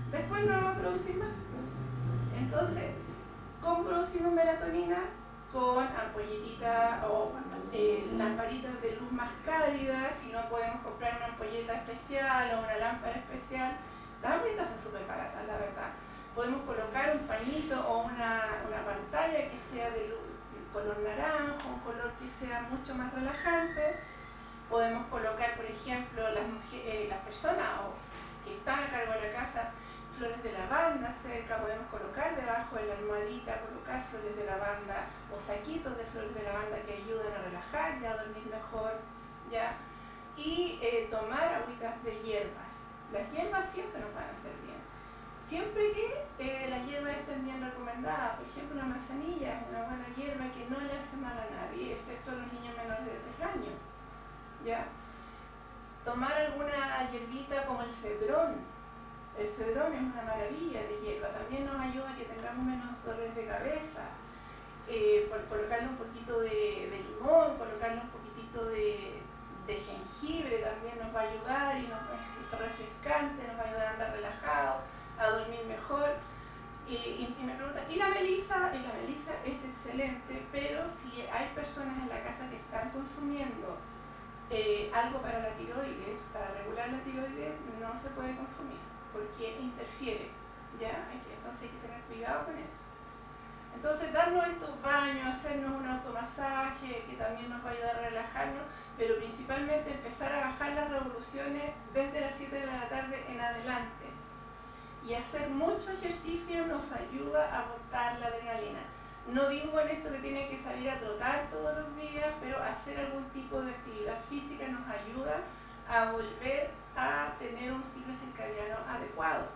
después no va a producir más. Entonces, ¿cómo producimos melatonina? Con ampolletitas o lamparitas de luz más cálida. Si no podemos comprar una ampolleta especial o una lámpara especial, las ampolletas son súper baratas, la verdad. Podemos colocar un pañito o una pantalla que sea de color naranjo, un color que sea mucho más relajante. Podemos colocar, por ejemplo, las personas que están a cargo de la casa, flores de lavanda cerca, podemos colocar debajo de la almohadita, colocar flores de lavanda o saquitos de flores de lavanda que ayudan a relajar y a dormir mejor, ¿ya? Y tomar agüitas de hierbas. Las hierbas siempre nos van a hacer bien. Siempre que las hierbas estén bien recomendadas. Por ejemplo, la manzanilla es una buena hierba que no le hace mal a nadie, excepto a los niños menores de 3 años, ¿ya? Tomar alguna hierbita como el cedrón. El cedrón es una maravilla de hierba, también nos ayuda a que tengamos menos dolores de cabeza. Colocarle un poquito de limón, colocarle un poquitito de jengibre también nos va a ayudar y es refrescante, nos va a ayudar a andar relajados, a dormir mejor. Y me preguntan, ¿y la melisa? Y la melisa es excelente, pero si hay personas en la casa que están consumiendo algo para la tiroides, para regular la tiroides, no se puede consumir, porque interfiere, ¿ya? Entonces hay que tener cuidado con eso. Entonces darnos estos baños, hacernos un automasaje, que también nos va a ayudar a relajarnos, pero principalmente empezar a bajar las revoluciones desde las 7 de la tarde en adelante. Y hacer mucho ejercicio nos ayuda a botar la adrenalina. No digo en esto que tienen que salir a trotar todos los días, pero hacer algún tipo de actividad física nos ayuda a volver a tener un ciclo circadiano adecuado.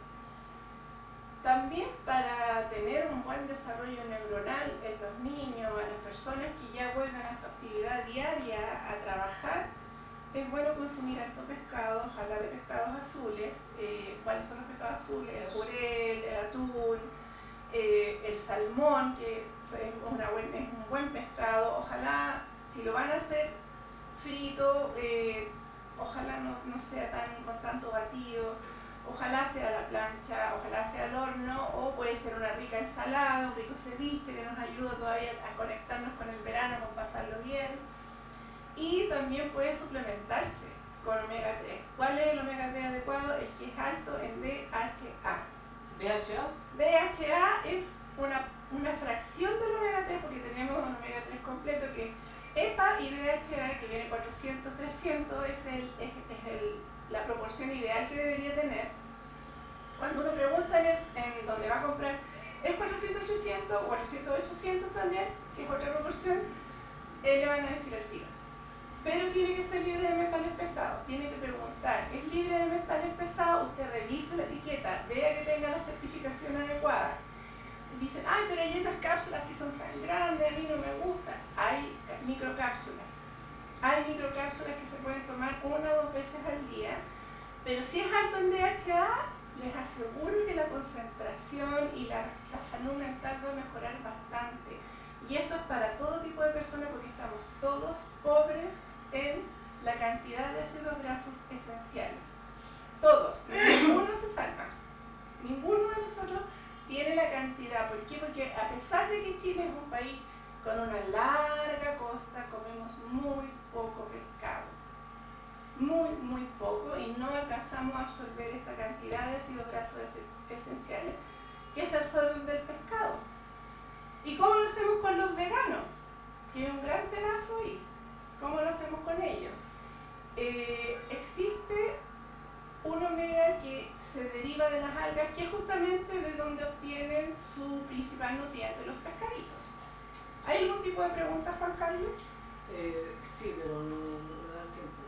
También para tener un buen desarrollo neuronal en los niños, a las personas que ya vuelven a su actividad diaria a trabajar, es bueno consumir harto pescado, ojalá de pescados azules. ¿Cuáles son los pescados azules? El jurel, el atún, el salmón, que es un buen pescado. Ojalá, si lo van a hacer frito, ojalá no sea con tanto batido, ojalá sea a la plancha, ojalá sea al horno, o puede ser una rica ensalada, un rico ceviche que nos ayuda todavía a conectarnos con el verano, con pasarlo bien. Y también puede suplementarse con omega 3. ¿Cuál es el omega 3 adecuado? El que es alto en DHA. ¿DHA? DHA es una fracción del omega 3, porque tenemos un omega 3 completo que es EPA y DHA, que viene 400-300, es la proporción ideal que debería tener. Cuando uno pregunta en donde va a comprar, ¿es 400-300 o 400-800 también? Que es otra proporción, le van a decir al tiro. Pero tiene que ser libre de metales pesados, tiene que preguntar, ¿es libre de metales pesados? Usted revise la etiqueta, vea que tenga la certificación adecuada. Dicen, ay, pero hay unas cápsulas que son tan grandes, a mí no me gustan. Hay microcápsulas. Hay microcápsulas que se pueden tomar 1 o 2 veces al día, pero si es alto en DHA, les aseguro que la concentración y la salud mental va a mejorar bastante. Y esto es para todo tipo de personas, porque estamos todos pobres en la cantidad de ácidos grasos esenciales. Todos, ninguno se salva. Ninguno de nosotros tiene la cantidad. ¿Por qué? Porque a pesar de que Chile es un país con una larga costa, comemos muy poco pescado. Muy poco, y no alcanzamos a absorber esta cantidad de ácidos grasos esenciales que se absorben del pescado. ¿Y cómo lo hacemos con los veganos? Que es un gran temazo ahí. ¿Cómo lo hacemos con ellos? Existe un omega que se deriva de las algas, que es justamente de donde obtienen su principal nutriente, los pescaditos. ¿Hay algún tipo de pregunta, Juan Carlos? Sí, pero no me da tiempo.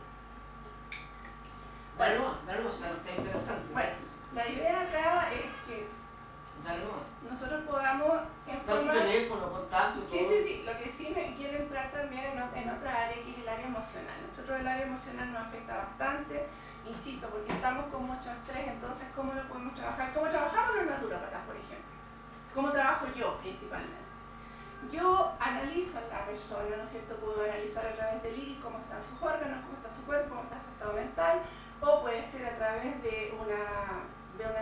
Dale nomás, está interesante. Bueno, la idea acá es que nosotros podamos informar... ¿Tu teléfono, contacto, todo? Sí. Lo que sí me quiero entrar también en otra área, que es el área emocional. Nosotros el área emocional nos afecta bastante, insisto, porque estamos con mucho estrés. Entonces, ¿cómo lo podemos trabajar? ¿Cómo trabajamos los naturópatas, por ejemplo? ¿Cómo trabajo yo, principalmente? Yo analizo a la persona, ¿no es cierto? Puedo analizar a través del iris cómo están sus órganos, cómo está su cuerpo, cómo está su estado mental, o puede ser a través de una entrevista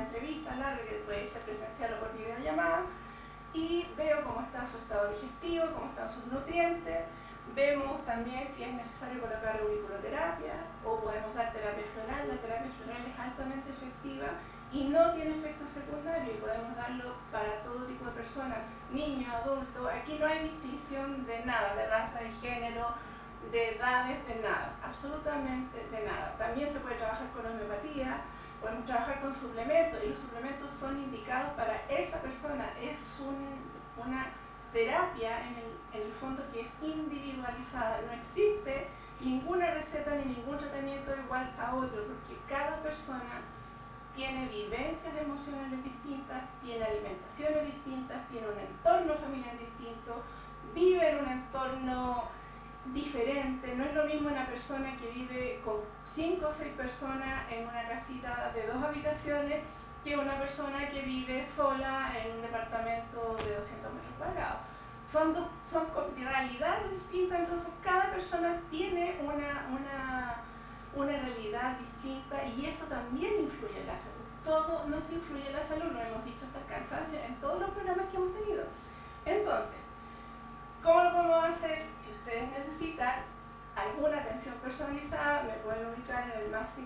entrevista larga que puede ser presencial o por videollamada, y veo cómo está su estado digestivo, cómo están sus nutrientes. Vemos también si es necesario colocar auriculoterapia o podemos dar terapia floral. La terapia floral es altamente efectiva y no tiene efectos secundarios y podemos darlo para todo tipo de personas, niños, adultos. Aquí no hay distinción de nada, de raza, de género, de edades, de nada, absolutamente de nada. También se puede trabajar con homeopatía, podemos trabajar con suplementos y los suplementos son indicados para esa persona. Es una terapia en el fondo que es individualizada. No existe ninguna receta ni ningún tratamiento igual a otro, porque cada persona tiene vivencias emocionales distintas, tiene alimentaciones distintas, tiene un entorno familiar distinto, vive en un entorno diferente. No es lo mismo una persona que vive con 5 o 6 personas en una casita de 2 habitaciones que una persona que vive sola en un departamento de 200 metros cuadrados. Son realidades distintas, entonces cada persona tiene una realidad distinta y eso también influye en la salud. Todo nos influye en la salud, lo hemos dicho hasta el cansancio en todos los programas que hemos tenido. Entonces, ¿cómo lo podemos hacer? Si ustedes necesitan alguna atención personalizada, me pueden ubicar en el más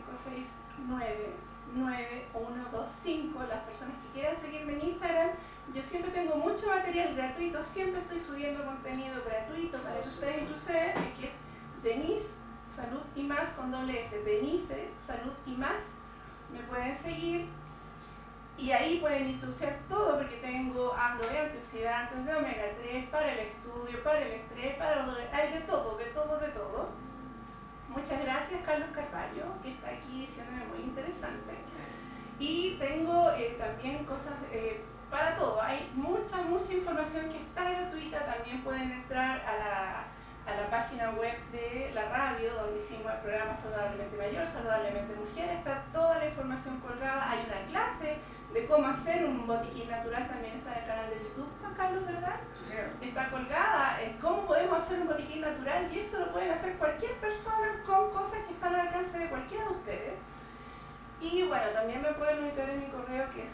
569-9125. Las personas que quieran seguirme en Instagram, yo siempre tengo mucho material gratuito, siempre estoy subiendo contenido gratuito para que ustedes usen, que es Denise Salud y Más con doble S, Denise Salud y Más. Me pueden seguir y ahí pueden introducir todo, porque hablo de antioxidantes, de omega 3, para el estudio, para el estrés, para los dolores, hay de todo, de todo, de todo. Muchas gracias Carlos Carvalho, que está aquí diciéndome muy interesante. Y tengo también cosas para todo, hay mucha información que está gratuita. También pueden entrar a la página web de la radio, donde hicimos el programa Saludablemente Mayor, Saludablemente Mujer, está toda la información colgada. Hay una clase de cómo hacer un botiquín natural, también está en el canal de YouTube, Juan Carlos, ¿verdad? Sí. Está colgada, cómo podemos hacer un botiquín natural, y eso lo pueden hacer cualquier persona con cosas que están al alcance de cualquiera de ustedes. Y bueno, también me pueden ubicar en mi correo, que es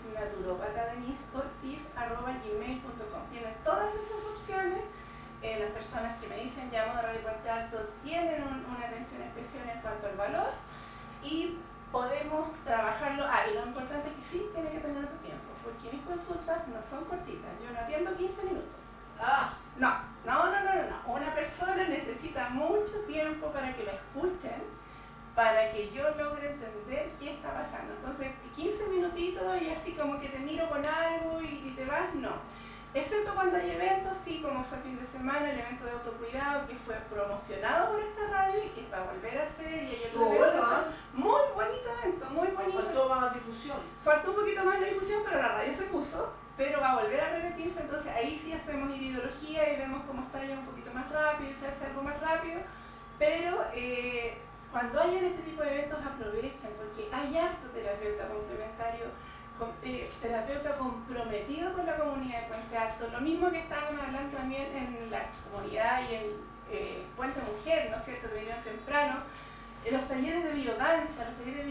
naturopatadenisortiz@gmail.com. Tienen todas esas opciones. Las personas que me dicen llamo de Radio Puente Alto tienen una atención especial en cuanto al valor y podemos trabajarlo. Y lo importante es que sí tiene que tener otro tiempo, porque mis consultas no son cortitas. Yo no atiendo 15 minutos. No. Una persona necesita mucho tiempo para que la escuchen, para que yo logre entender qué está pasando. Entonces, 15 minutitos y así como que te miro con algo y te vas, no. Excepto cuando hay eventos, sí, como fue fin de semana, el evento de autocuidado que fue promocionado por esta radio y que va a volver a hacer, y hay otro evento. Muy bonito evento, muy bonito. Faltó más difusión. Faltó un poquito más de difusión, pero la radio se puso, pero va a volver a repetirse. Entonces ahí sí hacemos iridología y vemos cómo está ya un poquito más rápido y se hace algo más rápido, pero cuando hayan este tipo de eventos aprovechen, porque hay harto terapeuta complementario, terapeuta comprometido con la comunidad de Puente Alto. Lo mismo que estábamos hablando también en la comunidad y en Puente Mujer, ¿no es cierto?, que vinieron temprano. Los talleres de biodanza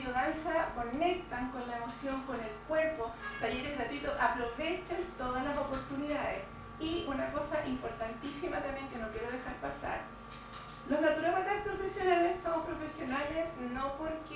conectan con la emoción, con el cuerpo, talleres gratuitos, aprovechen todas las oportunidades. Y una cosa importantísima también que no quiero dejar pasar: los naturópatas profesionales somos profesionales no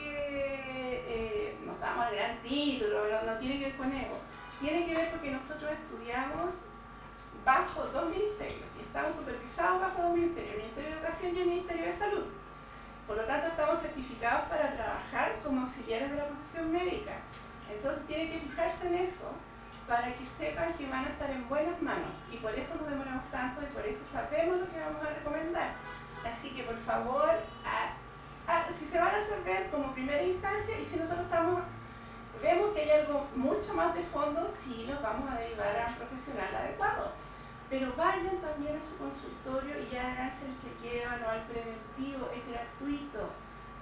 porque nos damos el gran título, no tiene que ver con ego, tiene que ver porque nosotros estudiamos bajo 2 ministerios y estamos supervisados bajo 2 ministerios, el Ministerio de Educación y el Ministerio de Salud. Por lo tanto, estamos certificados para trabajar como auxiliares de la profesión médica. Entonces tienen que fijarse en eso para que sepan que van a estar en buenas manos, y por eso nos demoramos tanto y por eso sabemos lo que vamos a recomendar. Así que por favor, si se van a hacer ver como primera instancia, y si nosotros vemos que hay algo mucho más de fondo, sí los vamos a derivar a un profesional adecuado. Pero vayan también a su consultorio y háganse el chequeo anual preventivo, es gratuito.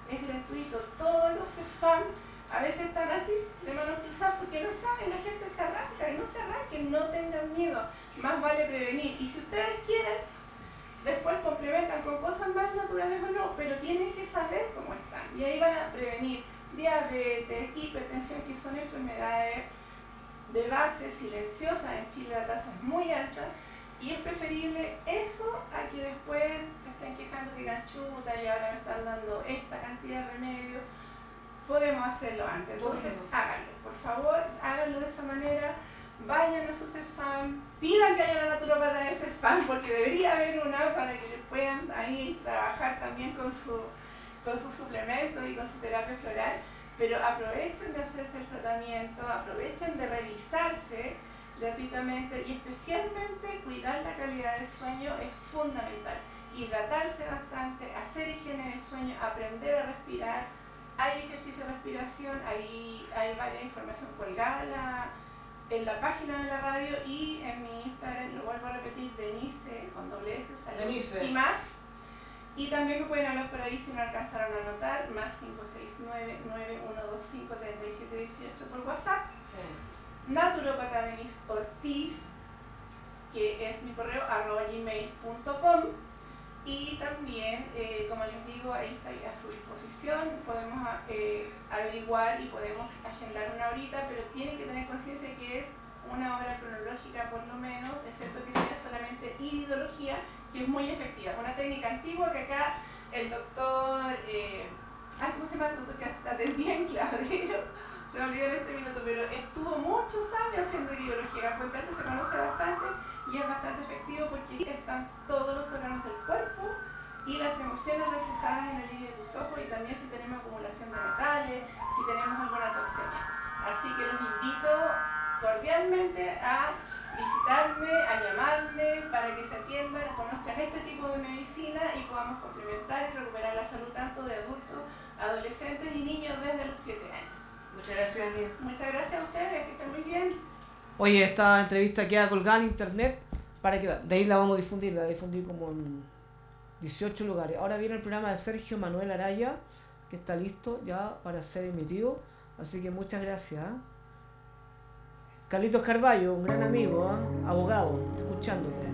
Todos los CEFAM a veces están así, de manos cruzadas, porque no saben, la gente se arranca, y no se arranquen, no tengan miedo, más vale prevenir. Y si ustedes quieren, después complementan con cosas más naturales o no, pero tienen que saber cómo están. Y ahí van a prevenir diabetes, hipertensión, que son enfermedades de base silenciosa. En Chile la tasa es muy alta y es preferible eso a que después se estén quejando que ganchuta y ahora me están dando esta cantidad de remedios. Podemos hacerlo antes, entonces háganlo, por favor, háganlo de esa manera. Vayan a sus spam, pidan que haya una naturópata en ese spam, porque debería haber una para que puedan ahí trabajar también con su suplemento y con su terapia floral, pero aprovechen de hacerse el tratamiento, aprovechen de revisarse gratuitamente y especialmente cuidar la calidad del sueño es fundamental. Hidratarse bastante, hacer higiene del sueño, aprender a respirar. Hay ejercicio de respiración, hay varias información colgada en la página de la radio y en mi Instagram, lo vuelvo a repetir, Denise, con doble S, salud Denise. y más. Y también me pueden hablar por ahí si no alcanzaron a anotar, más 569-9125-3718 por WhatsApp. Naturópata Denise Ortiz, que es mi correo, @gmail.com. Y también, como les digo, ahí está a su disposición, podemos averiguar y podemos agendar una horita, pero tienen que tener conciencia que es una hora cronológica por lo menos, excepto que sea solamente iridología, que es muy efectiva. Una técnica antigua que acá el doctor, ¿cómo se llama el doctor que atendía en Clavero? Se me olvidó en este minuto, pero estuvo muchos años haciendo iridología. Puente Alto se conoce bastante y es bastante efectivo porque están todos los órganos del cuerpo y las emociones reflejadas en el iris de tus ojos, y también si tenemos acumulación de metales, si tenemos alguna toxemia. Así que los invito cordialmente a visitarme, a llamarme para que se atiendan, conozcan este tipo de medicina y podamos complementar y recuperar la salud tanto de adultos, adolescentes y niños desde los 7 años. Muchas gracias, Daniel. Muchas gracias a ustedes, que estén muy bien. Oye, esta entrevista queda colgada en internet, para que de ahí la vamos a difundir, como en 18 lugares. Ahora viene el programa de Sergio Manuel Araya, que está listo ya para ser emitido, así que muchas gracias. Carlitos Carballo, un gran amigo, abogado, escuchándote.